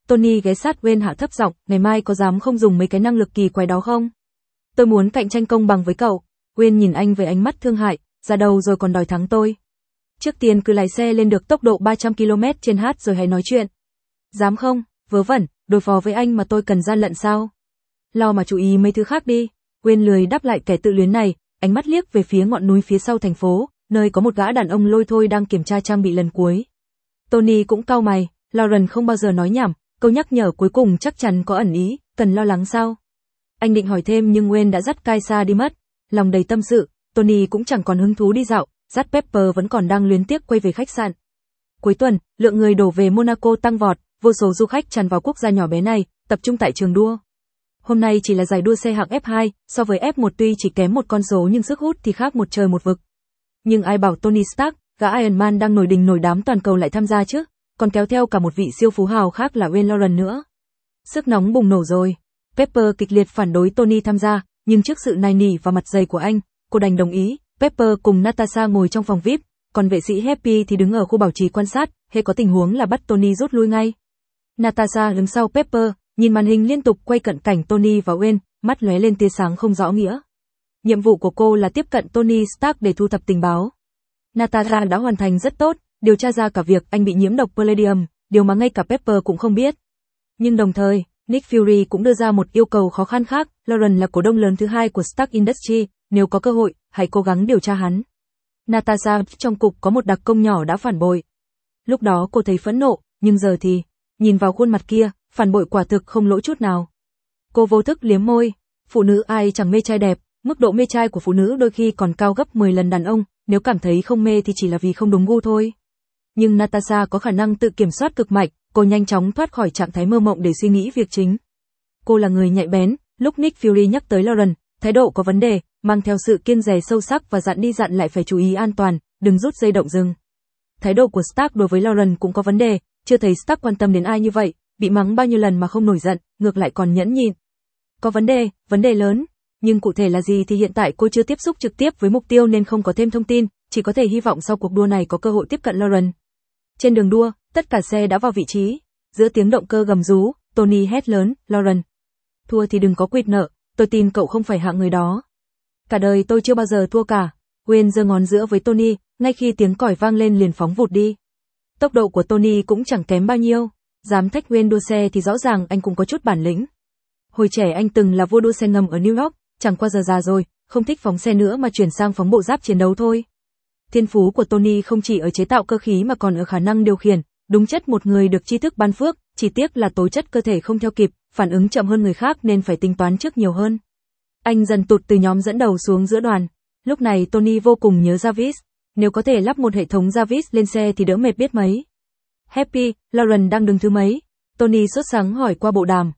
Tony ghé sát Wayne hạ thấp giọng, ngày mai có dám không dùng mấy cái năng lực kỳ quái đó không? Tôi muốn cạnh tranh công bằng với cậu. Wayne nhìn anh với ánh mắt thương hại, ra đầu rồi còn đòi thắng tôi. Trước tiên cứ lái xe lên được tốc độ 300 km/h rồi hãy nói chuyện. Dám không? Vớ vẩn, đối phó với anh mà tôi cần gian lận sao? Lo mà chú ý mấy thứ khác đi. Wayne lười đáp lại kẻ tự luyến này, ánh mắt liếc về phía ngọn núi phía sau thành phố, nơi có một gã đàn ông lôi thôi đang kiểm tra trang bị lần cuối. Tony cũng cau mày, Lauren không bao giờ nói nhảm, câu nhắc nhở cuối cùng chắc chắn có ẩn ý, cần lo lắng sao? Anh định hỏi thêm nhưng Wayne đã dắt Kaisa đi mất. Lòng đầy tâm sự, Tony cũng chẳng còn hứng thú đi dạo, dắt Pepper vẫn còn đang luyến tiếc quay về khách sạn. Cuối tuần, lượng người đổ về Monaco tăng vọt, vô số du khách tràn vào quốc gia nhỏ bé này, tập trung tại trường đua. Hôm nay chỉ là giải đua xe hạng F2, so với F1 tuy chỉ kém một con số nhưng sức hút thì khác một trời một vực. Nhưng ai bảo Tony Stark, gã Iron Man đang nổi đình nổi đám toàn cầu lại tham gia chứ, còn kéo theo cả một vị siêu phú hào khác là Wayne Lauren nữa. Sức nóng bùng nổ rồi. Pepper kịch liệt phản đối Tony tham gia, nhưng trước sự nài nỉ và mặt dày của anh, cô đành đồng ý. Pepper cùng Natasha ngồi trong phòng VIP, còn vệ sĩ Happy thì đứng ở khu bảo trì quan sát, hễ có tình huống là bắt Tony rút lui ngay. Natasha đứng sau Pepper, nhìn màn hình liên tục quay cận cảnh Tony và Wayne, mắt lóe lên tia sáng không rõ nghĩa. Nhiệm vụ của cô là tiếp cận Tony Stark để thu thập tình báo. Natasha đã hoàn thành rất tốt, điều tra ra cả việc anh bị nhiễm độc Palladium, điều mà ngay cả Pepper cũng không biết. Nhưng đồng thời, Nick Fury cũng đưa ra một yêu cầu khó khăn khác, Lauren là cổ đông lớn thứ hai của Stark Industries, nếu có cơ hội, hãy cố gắng điều tra hắn. Natasha trong cục có một đặc công nhỏ đã phản bội. Lúc đó cô thấy phẫn nộ, nhưng giờ thì, nhìn vào khuôn mặt kia, phản bội quả thực không lỗ chút nào. Cô vô thức liếm môi, phụ nữ ai chẳng mê trai đẹp, mức độ mê trai của phụ nữ đôi khi còn cao gấp 10 lần đàn ông, nếu cảm thấy không mê thì chỉ là vì không đúng gu thôi. Nhưng Natasha có khả năng tự kiểm soát cực mạnh, cô nhanh chóng thoát khỏi trạng thái mơ mộng để suy nghĩ việc chính. Cô là người nhạy bén, lúc Nick Fury nhắc tới Lauren, thái độ có vấn đề, mang theo sự kiêng dè sâu sắc và dặn đi dặn lại phải chú ý an toàn, đừng rút dây động rừng. Thái độ của Stark đối với Lauren cũng có vấn đề, chưa thấy Stark quan tâm đến ai như vậy, bị mắng bao nhiêu lần mà không nổi giận, ngược lại còn nhẫn nhịn. Có vấn đề lớn, nhưng cụ thể là gì thì hiện tại cô chưa tiếp xúc trực tiếp với mục tiêu nên không có thêm thông tin, chỉ có thể hy vọng sau cuộc đua này có cơ hội tiếp cận Lauren. Trên đường đua, tất cả xe đã vào vị trí, giữa tiếng động cơ gầm rú, Tony hét lớn, Lauren, thua thì đừng có quỵt nợ, tôi tin cậu không phải hạng người đó. Cả đời tôi chưa bao giờ thua cả. Wayne giơ ngón giữa với Tony, ngay khi tiếng còi vang lên liền phóng vụt đi. Tốc độ của Tony cũng chẳng kém bao nhiêu, dám thách Wayne đua xe thì rõ ràng anh cũng có chút bản lĩnh. Hồi trẻ anh từng là vua đua xe ngầm ở New York, chẳng qua giờ già rồi, không thích phóng xe nữa mà chuyển sang phóng bộ giáp chiến đấu thôi. Thiên phú của Tony không chỉ ở chế tạo cơ khí mà còn ở khả năng điều khiển, đúng chất một người được tri thức ban phước, chỉ tiếc là tố chất cơ thể không theo kịp, phản ứng chậm hơn người khác nên phải tính toán trước nhiều hơn. Anh dần tụt từ nhóm dẫn đầu xuống giữa đoàn. Lúc này Tony vô cùng nhớ Jarvis, nếu có thể lắp một hệ thống Jarvis lên xe thì đỡ mệt biết mấy. Happy, Lauren đang đứng thứ mấy? Tony sốt sắng hỏi qua bộ đàm.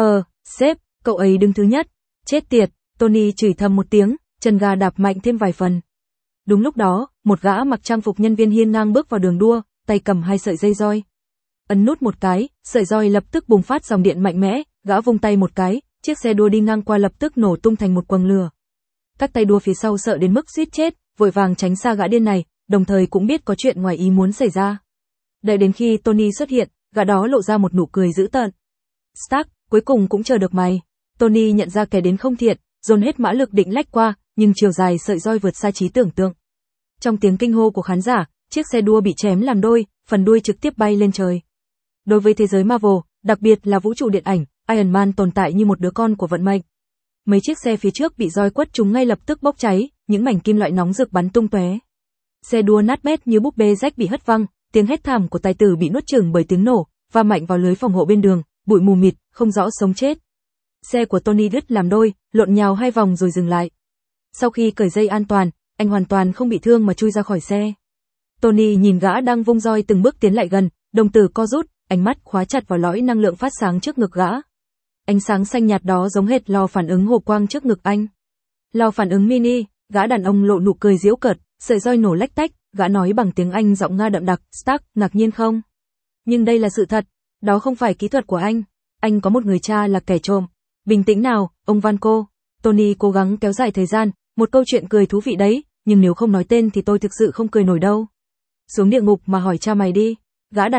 Sếp, cậu ấy đứng thứ nhất. Chết tiệt, Tony chửi thầm một tiếng, chân ga đạp mạnh thêm vài phần. Đúng lúc đó, một gã mặc trang phục nhân viên hiên ngang bước vào đường đua, tay cầm hai sợi dây roi. Ấn nút một cái, sợi roi lập tức bùng phát dòng điện mạnh mẽ, gã vung tay một cái, chiếc xe đua đi ngang qua lập tức nổ tung thành một quầng lửa. Các tay đua phía sau sợ đến mức suýt chết, vội vàng tránh xa gã điên này, đồng thời cũng biết có chuyện ngoài ý muốn xảy ra. Đợi đến khi Tony xuất hiện, gã đó lộ ra một nụ cười dữ tợn. Stark, cuối cùng cũng chờ được mày. Tony nhận ra kẻ đến không thiện, dồn hết mã lực định lách qua, nhưng chiều dài sợi roi vượt xa trí tưởng tượng. Trong tiếng kinh hô của khán giả, chiếc xe đua bị chém làm đôi, phần đuôi trực tiếp bay lên trời. Đối với thế giới Marvel, đặc biệt là vũ trụ điện ảnh, Iron Man tồn tại như một đứa con của vận mệnh. Mấy chiếc xe phía trước bị roi quất trúng ngay lập tức bốc cháy, những mảnh kim loại nóng rực bắn tung tóe. Xe đua nát bét như búp bê rách bị hất văng, tiếng hét thảm của tài tử bị nuốt chửng bởi tiếng nổ, va mạnh vào lưới phòng hộ bên đường, bụi mù mịt, không rõ sống chết. Xe của Tony đứt làm đôi, lộn nhào 2 vòng rồi dừng lại. Sau khi cởi dây an toàn, anh hoàn toàn không bị thương mà chui ra khỏi xe. Tony nhìn gã đang vung roi từng bước tiến lại gần, đồng tử co rút, ánh mắt khóa chặt vào lõi năng lượng phát sáng trước ngực gã. Ánh sáng xanh nhạt đó giống hệt lò phản ứng hồ quang trước ngực anh. Lò phản ứng mini, gã đàn ông lộ nụ cười giễu cợt, sợi roi nổ lách tách, gã nói bằng tiếng Anh giọng Nga đậm đặc, Stark, ngạc nhiên không? Nhưng đây là sự thật, đó không phải kỹ thuật của anh có một người cha là kẻ trộm. Bình tĩnh nào, ông Vanco. Tony cố gắng kéo dài thời gian, một câu chuyện cười thú vị đấy, nhưng nếu không nói tên thì tôi thực sự không cười nổi đâu. Xuống địa ngục mà hỏi cha mày đi. Gã đàn ông,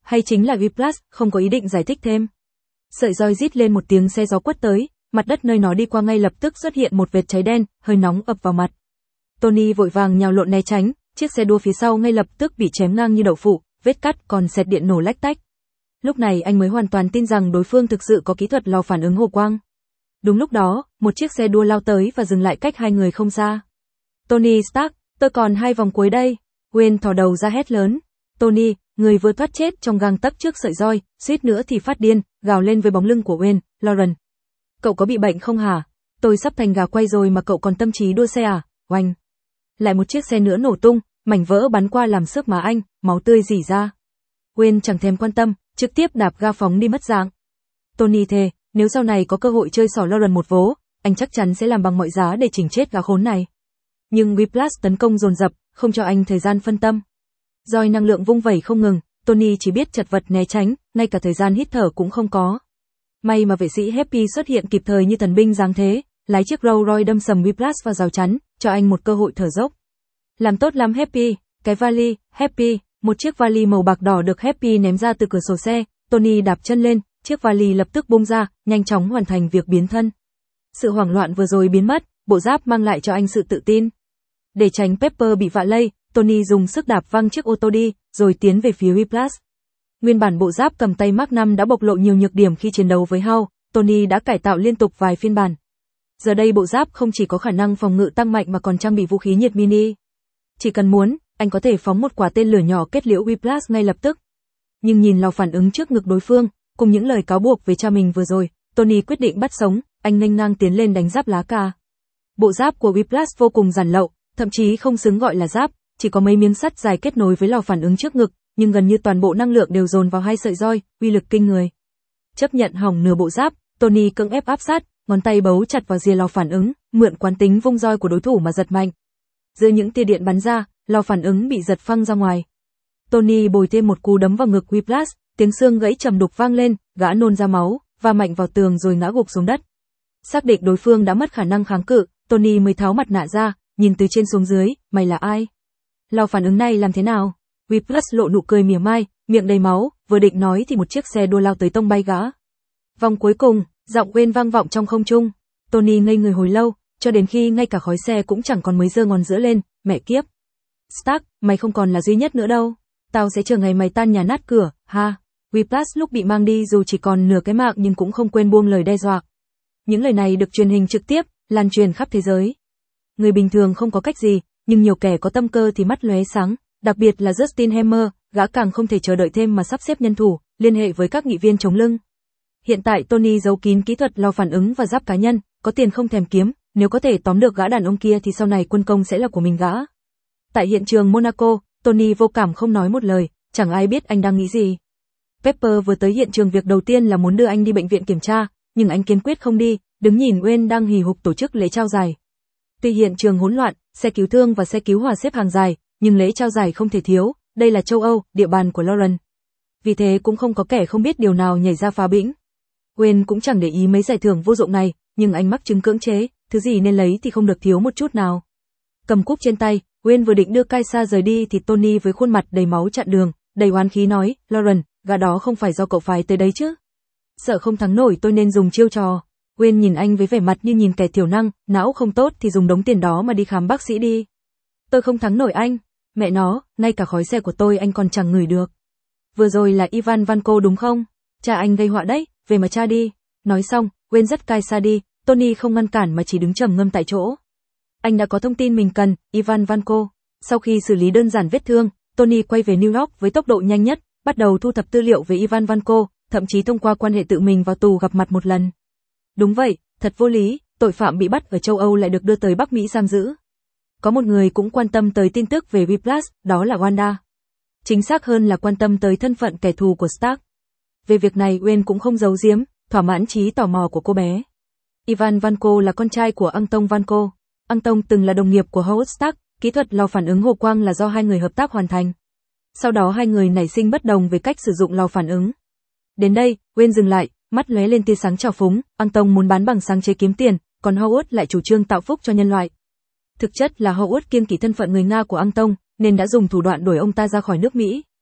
hay chính là Whiplash, không có ý định giải thích thêm. Sợi roi rít lên một tiếng, xe gió quất tới, mặt đất nơi nó đi qua ngay lập tức xuất hiện một vệt cháy đen, hơi nóng ập vào mặt. Tony vội vàng nhào lộn né tránh, chiếc xe đua phía sau ngay lập tức bị chém ngang như đậu phụ, vết cắt còn sệt điện nổ lách tách. Lúc này anh mới hoàn toàn tin rằng đối phương thực sự có kỹ thuật lò phản ứng hồ quang. Đúng lúc đó, một chiếc xe đua lao tới và dừng lại cách hai người không xa. Tony Stark, tôi còn 2 vòng cuối đây. Wayne thò đầu ra hét lớn. Tony, người vừa thoát chết trong gang tấc trước sợi roi, suýt nữa thì phát điên, gào lên với bóng lưng của Wayne. Lauren, cậu có bị bệnh không hả? Tôi sắp thành gà quay rồi mà cậu còn tâm trí đua xe à? Oanh! Lại một chiếc xe nữa nổ tung, mảnh vỡ bắn qua làm xước má anh, máu tươi rỉ ra. Wayne chẳng thèm quan tâm, trực tiếp đạp ga phóng đi mất dạng. Tony thề, nếu sau này có cơ hội chơi xỏ Lauren một vố, anh chắc chắn sẽ làm bằng mọi giá để chỉnh chết gã khốn này. Nhưng Whiplash tấn công dồn dập, không cho anh thời gian phân tâm. Roi năng lượng vung vẩy không ngừng, Tony chỉ biết chật vật né tránh, ngay cả thời gian hít thở cũng không có. May mà vệ sĩ Happy xuất hiện kịp thời như thần binh giáng thế, lái chiếc Rolls Royce đâm sầm Whiplash vào rào chắn, cho anh một cơ hội thở dốc. Làm tốt lắm Happy, cái vali, Happy, một chiếc vali màu bạc đỏ được Happy ném ra từ cửa sổ xe, Tony đạp chân lên, chiếc vali lập tức bung ra, nhanh chóng hoàn thành việc biến thân. Sự hoảng loạn vừa rồi biến mất, bộ giáp mang lại cho anh sự tự tin. Để tránh Pepper bị vạ lây, Tony dùng sức đạp văng chiếc ô tô đi, rồi tiến về phía Whiplash. Nguyên bản bộ giáp cầm tay Mark 5 đã bộc lộ nhiều nhược điểm khi chiến đấu với Hulk, Tony đã cải tạo liên tục vài phiên bản. Giờ đây bộ giáp không chỉ có khả năng phòng ngự tăng mạnh mà còn trang bị vũ khí nhiệt mini. Chỉ cần muốn, anh có thể phóng một quả tên lửa nhỏ kết liễu Whiplash ngay lập tức. Nhưng nhìn lò phản ứng trước ngực đối phương, cùng những lời cáo buộc về cha mình vừa rồi, Tony quyết định bắt sống, anh nghênh ngang tiến lên đánh giáp lá cà. Bộ giáp của Whiplash vô cùng giản lậu, thậm chí không xứng gọi là giáp, chỉ có mấy miếng sắt dài kết nối với lò phản ứng trước ngực, nhưng gần như toàn bộ năng lượng đều dồn vào 2 sợi roi, uy lực kinh người. Chấp nhận hỏng nửa bộ giáp, Tony cưỡng ép áp sát, ngón tay bấu chặt vào rìa lò phản ứng, mượn quán tính vung roi của đối thủ mà giật mạnh. Giữa những tia điện bắn ra, lò phản ứng bị giật phăng ra ngoài. Tony bồi thêm một cú đấm vào ngực Whiplash, tiếng xương gãy trầm đục vang lên, gã nôn ra máu, va mạnh vào tường rồi ngã gục xuống đất. Xác định đối phương đã mất khả năng kháng cự, Tony mới tháo mặt nạ ra, nhìn từ trên xuống dưới, mày là ai? Lò phản ứng này làm thế nào? Whiplash lộ nụ cười mỉa mai, miệng đầy máu, vừa định nói thì một chiếc xe đua lao tới tông bay gã. Vòng cuối cùng, giọng Wayne vang vọng trong không trung. Tony ngây người hồi lâu, cho đến khi ngay cả khói xe cũng chẳng còn mới giơ ngón giữa lên, mẹ kiếp. Stark, mày không còn là duy nhất nữa đâu. Tao sẽ chờ ngày mày tan nhà nát cửa, ha. Whiplash lúc bị mang đi dù chỉ còn nửa cái mạng nhưng cũng không quên buông lời đe dọa. Những lời này được truyền hình trực tiếp, lan truyền khắp thế giới. Người bình thường không có cách gì, nhưng nhiều kẻ có tâm cơ thì mắt lóe sáng, đặc biệt là Justin Hammer, gã càng không thể chờ đợi thêm mà sắp xếp nhân thủ, liên hệ với các nghị viên chống lưng. Hiện tại Tony giấu kín kỹ thuật lò phản ứng và giáp cá nhân, có tiền không thèm kiếm, nếu có thể tóm được gã đàn ông kia thì sau này quân công sẽ là của mình gã. Tại hiện trường Monaco, Tony vô cảm không nói một lời, chẳng ai biết anh đang nghĩ gì. Pepper vừa tới hiện trường việc đầu tiên là muốn đưa anh đi bệnh viện kiểm tra, nhưng anh kiên quyết không đi, đứng nhìn Wayne đang hì hục tổ chức lễ trao giải. Tuy hiện trường hỗn loạn, xe cứu thương và xe cứu hỏa xếp hàng dài, nhưng lễ trao giải không thể thiếu, đây là châu Âu, địa bàn của Lauren. Vì thế cũng không có kẻ không biết điều nào nhảy ra phá bĩnh. Wayne cũng chẳng để ý mấy giải thưởng vô dụng này, nhưng anh mắc chứng cưỡng chế, thứ gì nên lấy thì không được thiếu một chút nào. Cầm cúp trên tay, Wayne vừa định đưa Kaisa rời đi thì Tony với khuôn mặt đầy máu chặn đường, đầy oán khí nói, Lauren, gã đó không phải do cậu phái tới đấy chứ. Sợ không thắng nổi tôi nên dùng chiêu trò. Wayne nhìn anh với vẻ mặt như nhìn kẻ thiểu năng, não không tốt thì dùng đống tiền đó mà đi khám bác sĩ đi. Tôi không thắng nổi anh. Mẹ nó, ngay cả khói xe của tôi anh còn chẳng ngửi được. Vừa rồi là Ivan Vanko đúng không? Cha anh gây họa đấy, về mà cha đi. Nói xong, Wayne dắt Kaisa đi, Tony không ngăn cản mà chỉ đứng trầm ngâm tại chỗ. Anh đã có thông tin mình cần, Ivan Vanko. Sau khi xử lý đơn giản vết thương, Tony quay về New York với tốc độ nhanh nhất, bắt đầu thu thập tư liệu về Ivan Vanko, thậm chí thông qua quan hệ tự mình vào tù gặp mặt một lần. Đúng vậy, thật vô lý, tội phạm bị bắt ở châu Âu lại được đưa tới Bắc Mỹ giam giữ. Có một người cũng quan tâm tới tin tức về Whiplash, đó là Wanda. Chính xác hơn là quan tâm tới thân phận kẻ thù của Stark. Về việc này Wayne cũng không giấu giếm, thỏa mãn trí tò mò của cô bé. Ivan Vanko là con trai của Anton Vanko. Anton từng là đồng nghiệp của Howard Stark, kỹ thuật lò phản ứng hồ quang là do hai người hợp tác hoàn thành. Sau đó hai người nảy sinh bất đồng về cách sử dụng lò phản ứng. Đến đây, Wayne dừng lại, mắt lóe lên tia sáng trào phúng, Anton muốn bán bằng sáng chế kiếm tiền, còn Howard lại chủ trương tạo phúc cho nhân loại. Thực chất là Howard kiêng kỵ thân phận người Nga của Anton, nên đã dùng thủ đoạn đuổi ông ta ra khỏi nước Mỹ.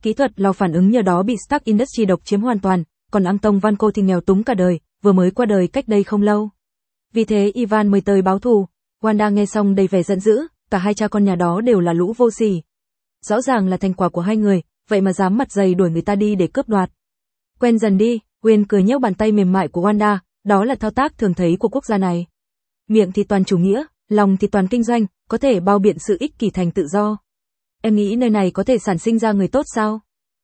Kỹ thuật lò phản ứng nhờ đó bị Stark Industries độc chiếm hoàn toàn, còn Anton Vanko thì nghèo túng cả đời, vừa mới qua đời cách đây không lâu. Vì thế Ivan mới tới báo thù. Wanda nghe xong đầy vẻ giận dữ, cả hai cha con nhà đó đều là lũ vô sỉ. Rõ ràng là thành quả của hai người, vậy mà dám mặt dày đuổi người ta đi để cướp đoạt. Quen dần đi, Gwen cười nhéo bàn tay mềm mại của Wanda, đó là thao tác thường thấy của quốc gia này. Miệng thì toàn chủ nghĩa, lòng thì toàn kinh doanh, có thể bao biện sự ích kỷ thành tự do. Em nghĩ nơi này có thể sản sinh ra người tốt sao?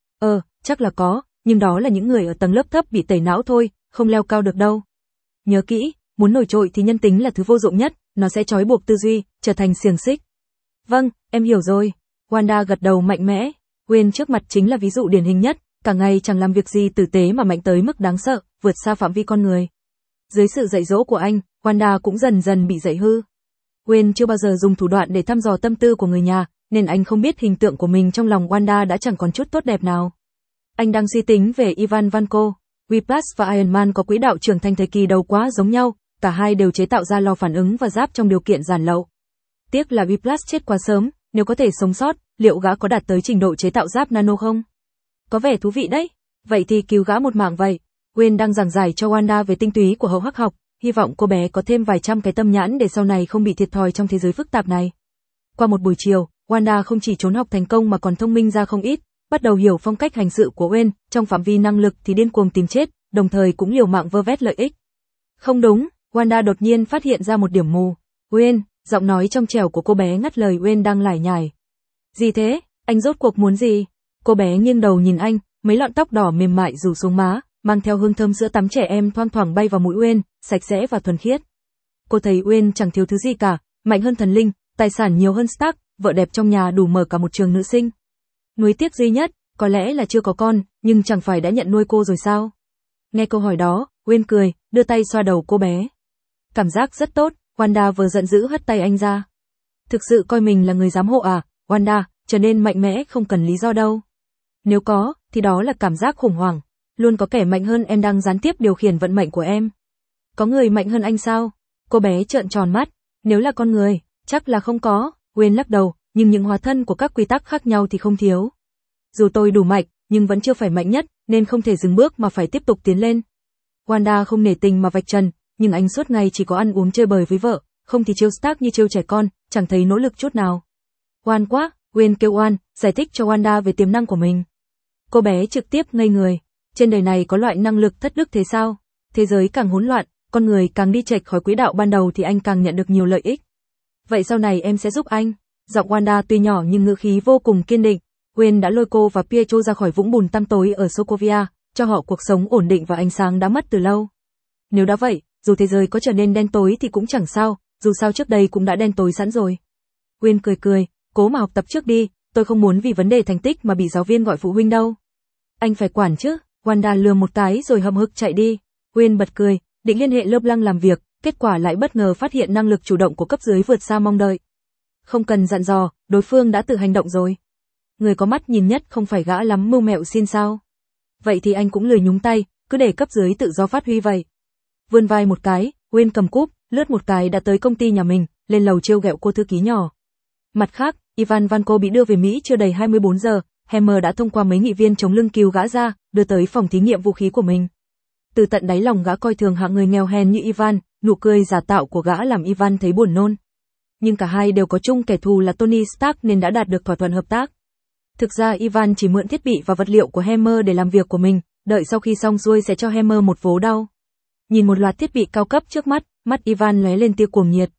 Chắc là có, nhưng đó là những người ở tầng lớp thấp bị tẩy não thôi, không leo cao được đâu. Nhớ kỹ, muốn nổi trội thì nhân tính là thứ vô dụng nhất, nó sẽ trói buộc tư duy, trở thành xiềng xích. Vâng, em hiểu rồi. Wanda gật đầu mạnh mẽ. Gwen trước mặt chính là ví dụ điển hình nhất, cả ngày chẳng làm việc gì tử tế mà mạnh tới mức đáng sợ, vượt xa phạm vi con người. Dưới sự dạy dỗ của anh, Wanda cũng dần dần bị dạy hư. Gwen chưa bao giờ dùng thủ đoạn để thăm dò tâm tư của người nhà, nên anh không biết hình tượng của mình trong lòng Wanda đã chẳng còn chút tốt đẹp nào. Anh đang suy tính về Ivan Vanko. Whiplash và Iron Man có quỹ đạo trưởng thành thời kỳ đầu quá giống nhau, cả hai đều chế tạo ra lò phản ứng và giáp trong điều kiện giản lậu. Tiếc là Whiplash chết quá sớm, nếu có thể sống sót, liệu gã có đạt tới trình độ chế tạo giáp nano không? Có vẻ thú vị đấy. Vậy thì cứu gã một mạng vậy. Gwen đang giảng giải cho Wanda về tinh túy của hậu hắc học, hy vọng cô bé có thêm vài trăm cái tâm nhãn để sau này không bị thiệt thòi trong thế giới phức tạp này. Qua một buổi chiều, Wanda không chỉ trốn học thành công mà còn thông minh ra không ít, bắt đầu hiểu phong cách hành sự của Gwen, trong phạm vi năng lực thì điên cuồng tìm chết, đồng thời cũng liều mạng vơ vét lợi ích. Không đúng, Wanda đột nhiên phát hiện ra một điểm mù. Gwen, giọng nói trong trẻo của cô bé ngắt lời Gwen đang lải nhải. Gì thế, anh rốt cuộc muốn gì? Cô bé nghiêng đầu nhìn anh, mấy lọn tóc đỏ mềm mại rủ xuống má, mang theo hương thơm sữa tắm trẻ em thoang thoảng bay vào mũi Gwen, sạch sẽ và thuần khiết. Cô thấy Gwen chẳng thiếu thứ gì cả, mạnh hơn thần linh, tài sản nhiều hơn Stark, vợ đẹp trong nhà đủ mở cả một trường nữ sinh. Nuối tiếc duy nhất, có lẽ là chưa có con, nhưng chẳng phải đã nhận nuôi cô rồi sao? Nghe câu hỏi đó, Gwen cười, đưa tay xoa đầu cô bé. Cảm giác rất tốt, Wanda vừa giận dữ hất tay anh ra. Thực sự coi mình là người giám hộ à, Wanda, trở nên mạnh mẽ không cần lý do đâu. Nếu có, thì đó là cảm giác khủng hoảng. Luôn có kẻ mạnh hơn em đang gián tiếp điều khiển vận mệnh của em. Có người mạnh hơn anh sao? Cô bé trợn tròn mắt. Nếu là con người, chắc là không có. Gwen lắc đầu, nhưng những hóa thân của các quy tắc khác nhau thì không thiếu. Dù tôi đủ mạnh, nhưng vẫn chưa phải mạnh nhất, nên không thể dừng bước mà phải tiếp tục tiến lên. Wanda không nể tình mà vạch trần, nhưng anh suốt ngày chỉ có ăn uống chơi bời với vợ, không thì trêu Stark như trêu trẻ con, chẳng thấy nỗ lực chút nào. Oan quá, Gwen kêu oan, giải thích cho Wanda về tiềm năng của mình. Cô bé trực tiếp ngây người. Trên đời này có loại năng lực thất đức thế sao? Thế giới càng hỗn loạn, con người càng đi chệch khỏi quỹ đạo ban đầu thì anh càng nhận được nhiều lợi ích. Vậy sau này em sẽ giúp anh. Giọng Wanda tuy nhỏ nhưng ngữ khí vô cùng kiên định. Gwen đã lôi cô và Pietro ra khỏi vũng bùn tăm tối ở Sokovia, cho họ cuộc sống ổn định và ánh sáng đã mất từ lâu. Nếu đã vậy, dù thế giới có trở nên đen tối thì cũng chẳng sao, dù sao trước đây cũng đã đen tối sẵn rồi. Gwen cười cười, cố mà học tập trước đi, tôi không muốn vì vấn đề thành tích mà bị giáo viên gọi phụ huynh đâu. Anh phải quản chứ. Wanda lừa một cái rồi hậm hực chạy đi. Gwen bật cười, định liên hệ LeBlanc làm việc, kết quả lại bất ngờ phát hiện năng lực chủ động của cấp dưới vượt xa mong đợi. Không cần dặn dò, đối phương đã tự hành động rồi. Người có mắt nhìn nhất không phải gã lắm mưu mẹo xin sao? Vậy thì anh cũng lười nhúng tay, cứ để cấp dưới tự do phát huy vậy. Vươn vai một cái, Gwen cầm cúp, lướt một cái đã tới công ty nhà mình, lên lầu trêu ghẹo cô thư ký nhỏ. Mặt khác, Ivan Vanko bị đưa về Mỹ chưa đầy 24 giờ, Hammer đã thông qua mấy nghị viên chống lưng cứu gã ra, đưa tới phòng thí nghiệm vũ khí của mình. Từ tận đáy lòng gã coi thường hạng người nghèo hèn như Ivan, nụ cười giả tạo của gã làm Ivan thấy buồn nôn. Nhưng cả hai đều có chung kẻ thù là Tony Stark nên đã đạt được thỏa thuận hợp tác. Thực ra Ivan chỉ mượn thiết bị và vật liệu của Hammer để làm việc của mình, đợi sau khi xong xuôi sẽ cho Hammer một vố đau. Nhìn một loạt thiết bị cao cấp trước mắt, mắt Ivan lóe lên tia cuồng nhiệt.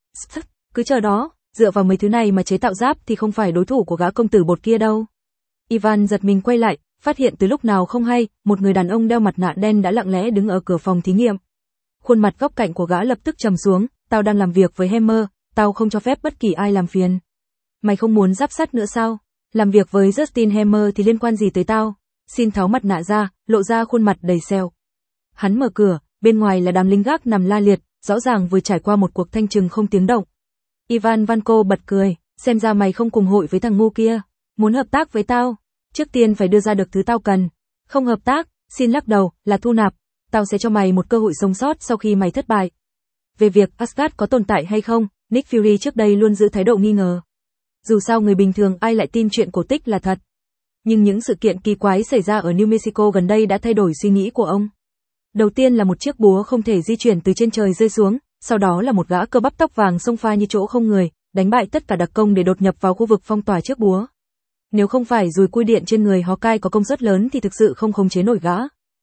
Cứ chờ đó, dựa vào mấy thứ này mà chế tạo giáp thì không phải đối thủ của gã công tử bột kia đâu. Ivan giật mình quay lại, phát hiện từ lúc nào không hay, một người đàn ông đeo mặt nạ đen đã lặng lẽ đứng ở cửa phòng thí nghiệm. Khuôn mặt góc cạnh của gã lập tức trầm xuống, tao đang làm việc với Hammer, tao không cho phép bất kỳ ai làm phiền. Mày không muốn giáp sắt nữa sao? Làm việc với Justin Hammer thì liên quan gì tới tao? Xin tháo mặt nạ ra, lộ ra khuôn mặt đầy sẹo. Hắn mở cửa, bên ngoài là đám lính gác nằm la liệt, rõ ràng vừa trải qua một cuộc thanh trừng không tiếng động. Ivan Vanko bật cười, xem ra mày không cùng hội với thằng ngu kia. Muốn hợp tác với tao, trước tiên phải đưa ra được thứ tao cần. Không hợp tác, xin lắc đầu, là thu nạp. Tao sẽ cho mày một cơ hội sống sót sau khi mày thất bại. Về việc Asgard có tồn tại hay không, Nick Fury trước đây luôn giữ thái độ nghi ngờ. Dù sao người bình thường ai lại tin chuyện cổ tích là thật. Nhưng những sự kiện kỳ quái xảy ra ở New Mexico gần đây đã thay đổi suy nghĩ của ông. Đầu tiên là một chiếc búa không thể di chuyển từ trên trời rơi xuống, sau đó là một gã cơ bắp tóc vàng xông pha như chỗ không người, đánh bại tất cả đặc công để đột nhập vào khu vực phong tỏa chiếc búa. Nếu không phải dùi cui điện trên người Hawkeye có công suất lớn thì thực sự không khống chế nổi gã.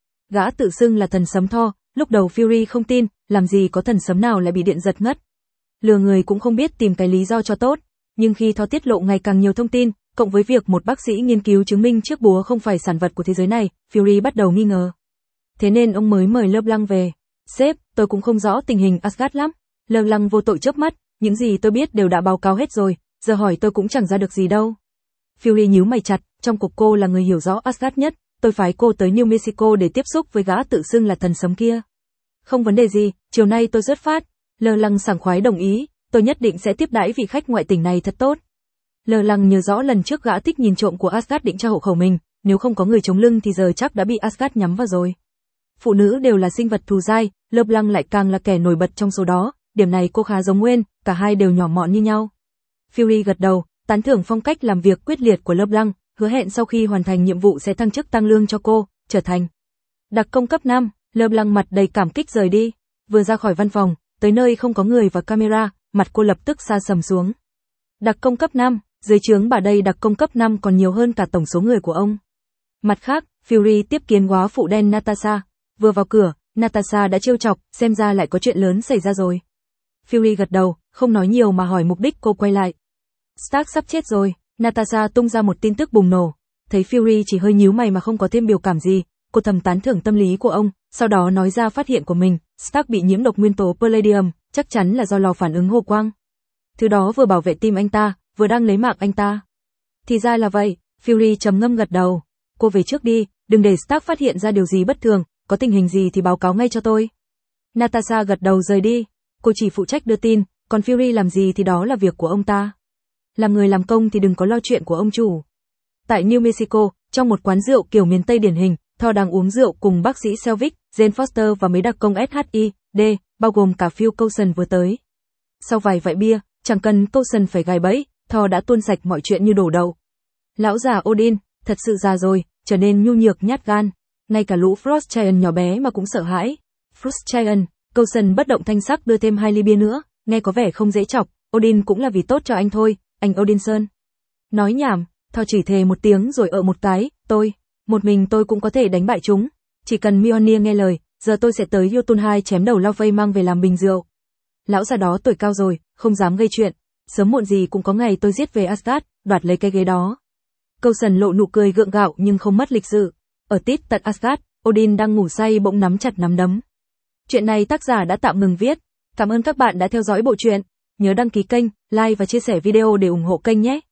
Gã tự xưng là thần sấm Thor, lúc đầu Fury không tin, làm gì có thần sấm nào lại bị điện giật ngất. Lừa người cũng không biết tìm cái lý do cho tốt, nhưng khi Thor tiết lộ ngày càng nhiều thông tin, cộng với việc một bác sĩ nghiên cứu chứng minh chiếc búa không phải sản vật của thế giới này, Fury bắt đầu nghi ngờ. Thế nên ông mới mời LeBlanc về. Sếp, tôi cũng không rõ tình hình Asgard lắm. LeBlanc vô tội chớp mắt, những gì tôi biết đều đã báo cáo hết rồi, giờ hỏi tôi cũng chẳng ra được gì đâu. Fury nhíu mày chặt, trong cuộc cô là người hiểu rõ Asgard nhất, tôi phái cô tới New Mexico để tiếp xúc với gã tự xưng là thần sấm kia. Không vấn đề gì, chiều nay tôi xuất phát. LeBlanc sảng khoái đồng ý, tôi nhất định sẽ tiếp đãi vị khách ngoại tỉnh này thật tốt. LeBlanc nhớ rõ lần trước gã thích nhìn trộm của Asgard định tra hộ khẩu mình, nếu không có người chống lưng thì giờ chắc đã bị Asgard nhắm vào rồi. Phụ nữ đều là sinh vật thù dai, LeBlanc lại càng là kẻ nổi bật trong số đó, điểm này cô khá giống Nguyên, cả hai đều nhỏ mọn như nhau. Fury gật đầu, tán thưởng phong cách làm việc quyết liệt của LeBlanc, hứa hẹn sau khi hoàn thành nhiệm vụ sẽ thăng chức tăng lương cho cô, trở thành đặc công cấp 5. LeBlanc mặt đầy cảm kích rời đi, vừa ra khỏi văn phòng, tới nơi không có người và camera, mặt cô lập tức sa sầm xuống. Đặc công cấp 5, dưới trướng bà đây đặc công cấp 5 còn nhiều hơn cả tổng số người của ông. Mặt khác, Fury tiếp kiến góa phụ đen Natasha. Vừa vào cửa, Natasha đã trêu chọc, xem ra lại có chuyện lớn xảy ra rồi. Fury gật đầu, không nói nhiều mà hỏi mục đích cô quay lại. Stark sắp chết rồi, Natasha tung ra một tin tức bùng nổ. Thấy Fury chỉ hơi nhíu mày mà không có thêm biểu cảm gì, cô thầm tán thưởng tâm lý của ông, sau đó nói ra phát hiện của mình, Stark bị nhiễm độc nguyên tố Palladium, chắc chắn là do lò phản ứng hồ quang. Thứ đó vừa bảo vệ tim anh ta, vừa đang lấy mạng anh ta. Thì ra là vậy, Fury trầm ngâm gật đầu. Cô về trước đi, đừng để Stark phát hiện ra điều gì bất thường, có tình hình gì thì báo cáo ngay cho tôi. Natasha gật đầu rời đi, cô chỉ phụ trách đưa tin, còn Fury làm gì thì đó là việc của ông ta. Làm người làm công thì đừng có lo chuyện của ông chủ. Tại New Mexico, trong một quán rượu kiểu miền Tây điển hình, Thor đang uống rượu cùng bác sĩ Selvig, Jane Foster và mấy đặc công SHID, bao gồm cả Phil Coulson vừa tới. Sau vài vại bia, chẳng cần Coulson phải gài bẫy, Thor đã tuôn sạch mọi chuyện như đổ đậu. Lão già Odin, thật sự già rồi, trở nên nhu nhược nhát gan. Ngay cả lũ Frost Giant nhỏ bé mà cũng sợ hãi. Frost Giant, Coulson bất động thanh sắc đưa thêm 2 ly bia nữa, nghe có vẻ không dễ chọc, Odin cũng là vì tốt cho anh thôi, anh Odinson. Nói nhảm, Thor chỉ thề một tiếng rồi một cái, một mình tôi cũng có thể đánh bại chúng. Chỉ cần Mjolnir nghe lời, giờ tôi sẽ tới Jotunheim chém đầu Lao Vây mang về làm bình rượu. Lão già đó tuổi cao rồi, không dám gây chuyện, sớm muộn gì cũng có ngày tôi giết về Asgard, đoạt lấy cái ghế đó. Coulson lộ nụ cười gượng gạo nhưng không mất lịch sự. Ở tít tận Asgard, Odin đang ngủ say bỗng nắm chặt nắm đấm. Chuyện này tác giả đã tạm ngừng viết. Cảm ơn các bạn đã theo dõi bộ truyện. Nhớ đăng ký kênh, like và chia sẻ video để ủng hộ kênh nhé.